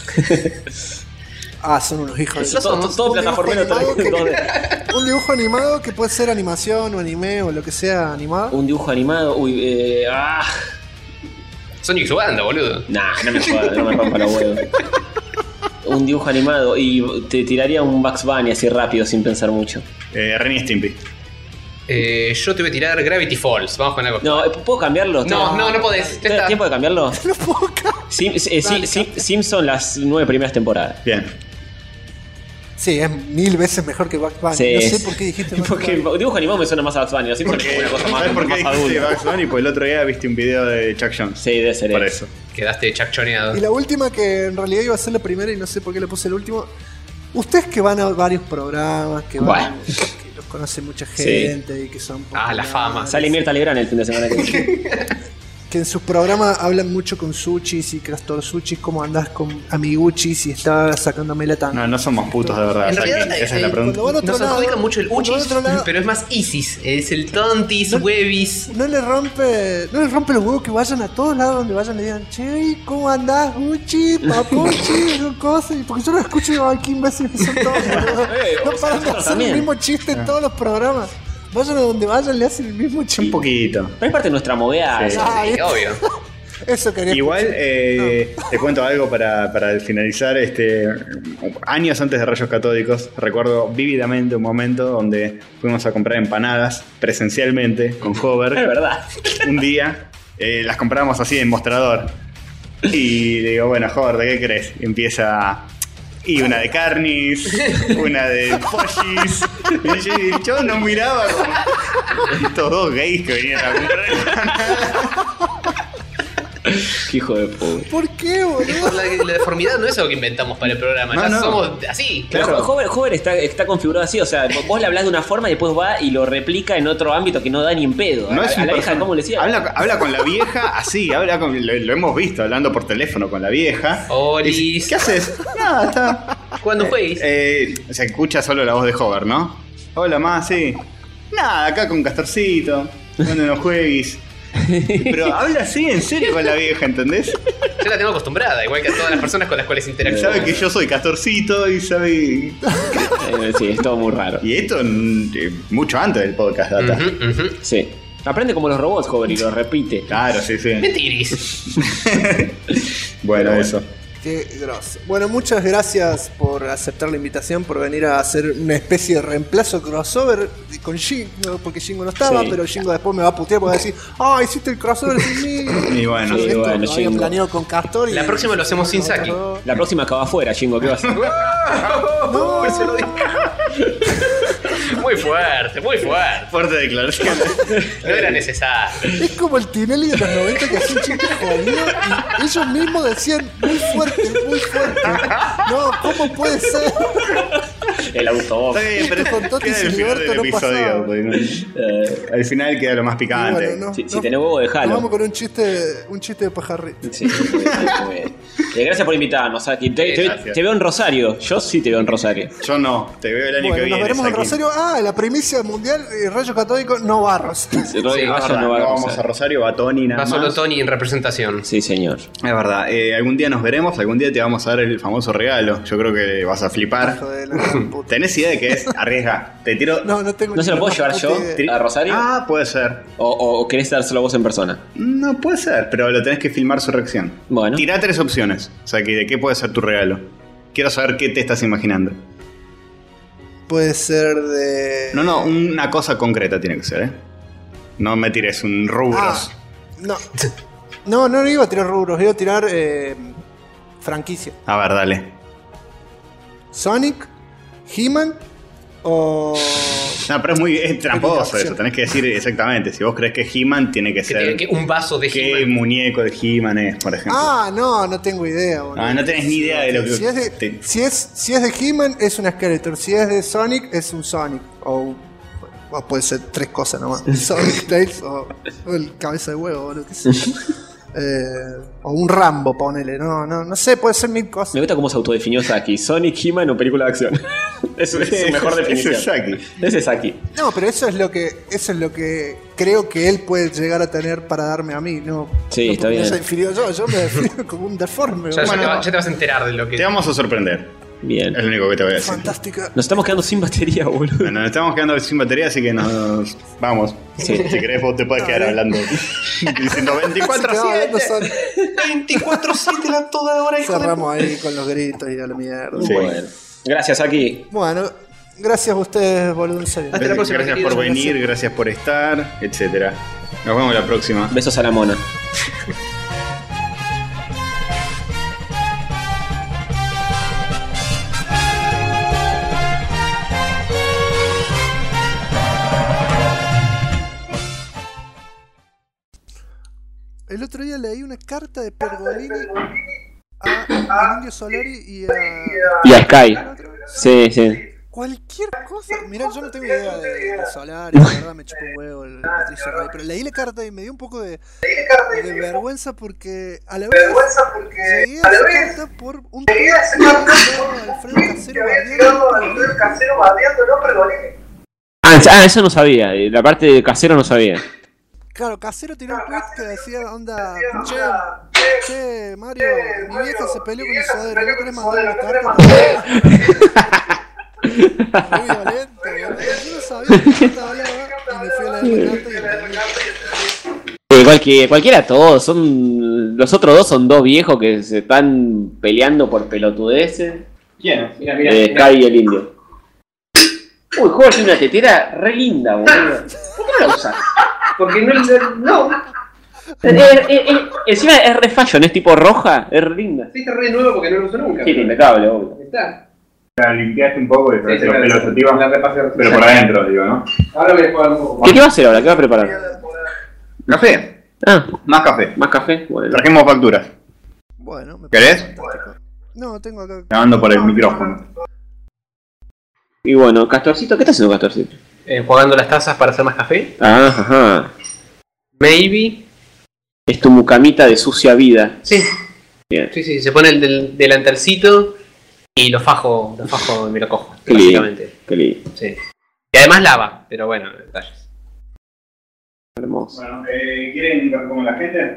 Ah, son unos hijos de... Todo plataformero. Un dibujo animado que puede ser animación o anime o lo que sea animado. Un dibujo animado. Uy, Sonic su banda, boludo. Nah, no me jodas, no me rompa los huevos. Un dibujo animado y te tiraría un Bugs Bunny así rápido sin pensar mucho. Ren y Stimpy. Yo te voy a tirar Gravity Falls. Vamos con algo. No, ¿puedo cambiarlo? No podés. Ya ¿Tengo está. tiempo de cambiarlo? No puedo Dale, Simpson las 9 primeras temporadas. Bien. Sí, es 1000 veces mejor que Bugs Bunny. Sí. No sé por qué dijiste Bugs Porque Bunny. dibujo animado me suena más a Bugs Bunny, así porque es una cosa ¿Sabes por qué más dijiste adulta. Bugs Bunny? Pues el otro día viste un video de Chuck Jones. Sí, debe ser Por eso. eso. Quedaste chacchoneado. Y la última, que en realidad iba a ser la primera y no sé por qué le puse el último. Ustedes que van a varios programas, que van, que los conoce mucha gente y que son... Ah, la fama. populares, Sale Mirta Legrand el fin de semana que viene. que en sus programas hablan mucho con Suchis y Castor Suchis, cómo andás con Amiguchis y está sacándome la tanga. No somos putos de verdad. En Saki. realidad, Esa es la pregunta. cuando van a otro Nos lado, adjudica mucho el cuando van a uchis, otro lado, pero es más Isis. Es el tontis, webis. no les rompe los huevos que vayan a todos lados donde vayan y le digan, che, ¿cómo andás, Uchi, Papuchi, cosas? Y porque yo lo escucho y digo, ay, qué imbéciles que son todos, boludo. No paran de hacer también. el mismo chiste en todos los programas. Vayan a donde vayan, le hacen el mismo Un chiste. poquito. Pero es parte de nuestra movida. Sí. eso. Ay, Sí, obvio. eso quería Igual escuchar. te cuento algo para finalizar. Años antes de Rayos Catódicos, recuerdo vívidamente un momento donde fuimos a comprar empanadas presencialmente con Hover. Es verdad. Un día las compramos así en mostrador. Y le digo, bueno, Hover, ¿de qué crees? Y empieza. Y una de carnis, una de pollis. Y el chabón nos miraba como estos dos gays que venían a comprar empanadas. Qué hijo de puta. ¿Por qué, boludo? La deformidad no es algo que inventamos para el programa, No, ya no. somos así. Claro, Hover está configurado así, o sea, vos le hablás de una forma y después va y lo replica en otro ámbito que no da ni en pedo. No a es la un vieja, person- ¿cómo le decía? Habla con la vieja así, lo hemos visto hablando por teléfono con la vieja. Olis. Y dice, ¿qué haces? Nada, está. ¿Cuándo juegues? Se escucha solo la voz de Hover, ¿no? Hola, ma, sí. Nada, acá con Castorcito. ¿Dónde no juegues? Pero habla así en serio con la vieja, ¿entendés? Yo la tengo acostumbrada, igual que a todas las personas con las cuales interactúo. Sabe que yo soy Castorcito y sabe. Sí, es todo muy raro. Y esto mucho antes del podcast, Data. Ujú. Sí. Aprende como los robots, Hover, y lo repite. Claro, sí, sí. Mentiris. Bueno, eso. Qué grosso. Bueno, muchas gracias por aceptar la invitación, por venir a hacer una especie de reemplazo crossover con Shingo, porque Shingo no estaba, Sí. pero Shingo después me va a putear porque va a decir, hiciste el crossover sin mí. Y bueno, Sí, Esto bueno, lo habían Shingo. planeado con Castor. La próxima lo hacemos sin Saki. La próxima acaba afuera, Shingo, ¿qué va a hacer? No, Se lo digo. Muy fuerte, muy fuerte. fuerte declaración. No era necesario. es como el Tinelli de los 90 que hacía un chiste jodido y ellos mismos decían muy fuerte, muy fuerte. No, ¿cómo puede ser? El autobomb. Está bien, pero Esto con Toti queda el final Siliberto del no episodio. pasaba. Porque al final queda lo más picante. Bueno, no. Si tenés huevo, Nos dejalo. vamos con un chiste de pajarrito. Sí, muy bien. Gracias por invitarnos, Aki. Gracias. Te veo en Rosario. Yo sí te veo en Rosario. Yo no, te veo el año que Bueno, viene. nos veremos en Saki. Rosario. La primicia mundial, Rayo Católico no va a Rosario. Sí, Rayo Verdad, no va a vamos Rosario. a Rosario, va Tony nada Va más. solo Tony en representación. Sí, señor. Es verdad, algún día nos veremos, algún día te vamos a dar el famoso regalo. Yo creo que vas a flipar. Hijo de la gran puta. ¿Tenés idea de qué es? Arriesga. Te tiro. No tengo ¿No se lo ni puedo la llevar más yo? puta idea. ¿A Rosario? Ah, puede ser. ¿O querés dárselo vos en persona? No puede ser, pero lo tenés que filmar su reacción. Bueno. Tirá 3 opciones. O sea, ¿de qué puede ser tu regalo? Quiero saber qué te estás imaginando. Puede ser de. No, una cosa concreta tiene que ser, ¿eh? No me tires un rubros. No iba a tirar rubros, iba a tirar franquicia. A ver, dale. Sonic, He-Man o. No, pero es tramposo Acción. eso. Tenés que decir exactamente. Si vos crees que He-Man, tiene que Que ser. tiene que un vaso de ¿Qué He-Man. muñeco de He-Man es, por ejemplo? No tengo idea, boludo. No tenés ni idea de lo que. Si es de He-Man, es un Skeletor. Si es de Sonic, es un Sonic. O puede ser 3 cosas nomás. Sonic, Tails o el cabeza de huevo, boludo. ¿Qué sé yo? O un Rambo, ponele. No sé, puede ser 1000 cosas. Me gusta cómo se autodefinió Saki. Sonic, He-Man o película de acción. Eso es su mejor definición. Ese es Saki. Ese es Saki. No, pero eso es lo que creo que él puede llegar a tener para darme a mí, ¿no? Sí, no, está porque bien. no se definió yo me defino como un deforme. Ya, boludo. ya te vas a enterar de lo que. Te vamos a sorprender. Bien. Es lo único que te voy a decir. Fantástica. Nos estamos quedando sin batería, boludo. Bueno, nos estamos quedando sin batería, así que nos vamos. Sí. Si querés, vos te puedes quedar hablando diciendo Se quedaba hablando 24/7. Sonic. 24/7 a toda hora, hijo de- Cerramos ahí con los gritos y a la mierda. Sí. Bueno. Gracias, Saki. Bueno, gracias a ustedes, boludo, en serio. Hasta la próxima, Gracias por queridos. venir, gracias por estar, etcétera. Nos vemos la próxima. Besos a la mona. El otro día leí una carta de Pergolini a Indio Solari Y a Sky. Sí, sí. Cualquier cosa. Mirá, yo no tengo idea de Solari, la verdad me chupa un huevo el Patricio Rey, pero leí la carta y me dio un poco de vergüenza porque a la vez llegué a esa carta por un tweet de Alfredo Casero bardeando. Eso no sabía. La parte de casero no sabía. Claro, Casero tiró un tweet que decía, onda, che, Mario, mi vieja se peleó con el sodero, ¿no querés mandar una carta? Muy violento, boludo. Yo no sabía de qué carta hablaba y me fui a leer la carta y entendí. Cualquiera todos. Los otros dos son dos viejos que se están peleando por pelotudeces. ¿Quién? Mira, Sky y el indio. Uy, Jorge, tiene una tetera re linda, boludo. ¿Por qué no la usas? Porque no. Encima es re fashion, es tipo roja, es re linda. Sí, está re nuevo porque no lo uso nunca. Sí, impecable, boludo. Está. La limpiaste un poco y Sí, la repasé. pero por adentro, digo, ¿no? Ahora voy a jugar un poco. ¿Qué va a hacer ahora? ¿Qué va a preparar? Café. Ah, Más café. más café. Bueno. Trajimos facturas. Bueno, me ¿Querés? parece fantástico. No, tengo acá. Grabando por el micrófono. Y bueno, Castorcito, ¿qué está haciendo Castorcito? Jugando las tazas para hacer más café. Ah, ajá. Maybe. Es tu mucamita de sucia vida. Sí. Bien. Sí, se pone el delantalcito y lo fajo y me lo cojo. Qué lindo. Básicamente. Qué lindo. Sí. Y además lava, pero bueno, detalles. Hermoso. Bueno, ¿quieren café como la gente?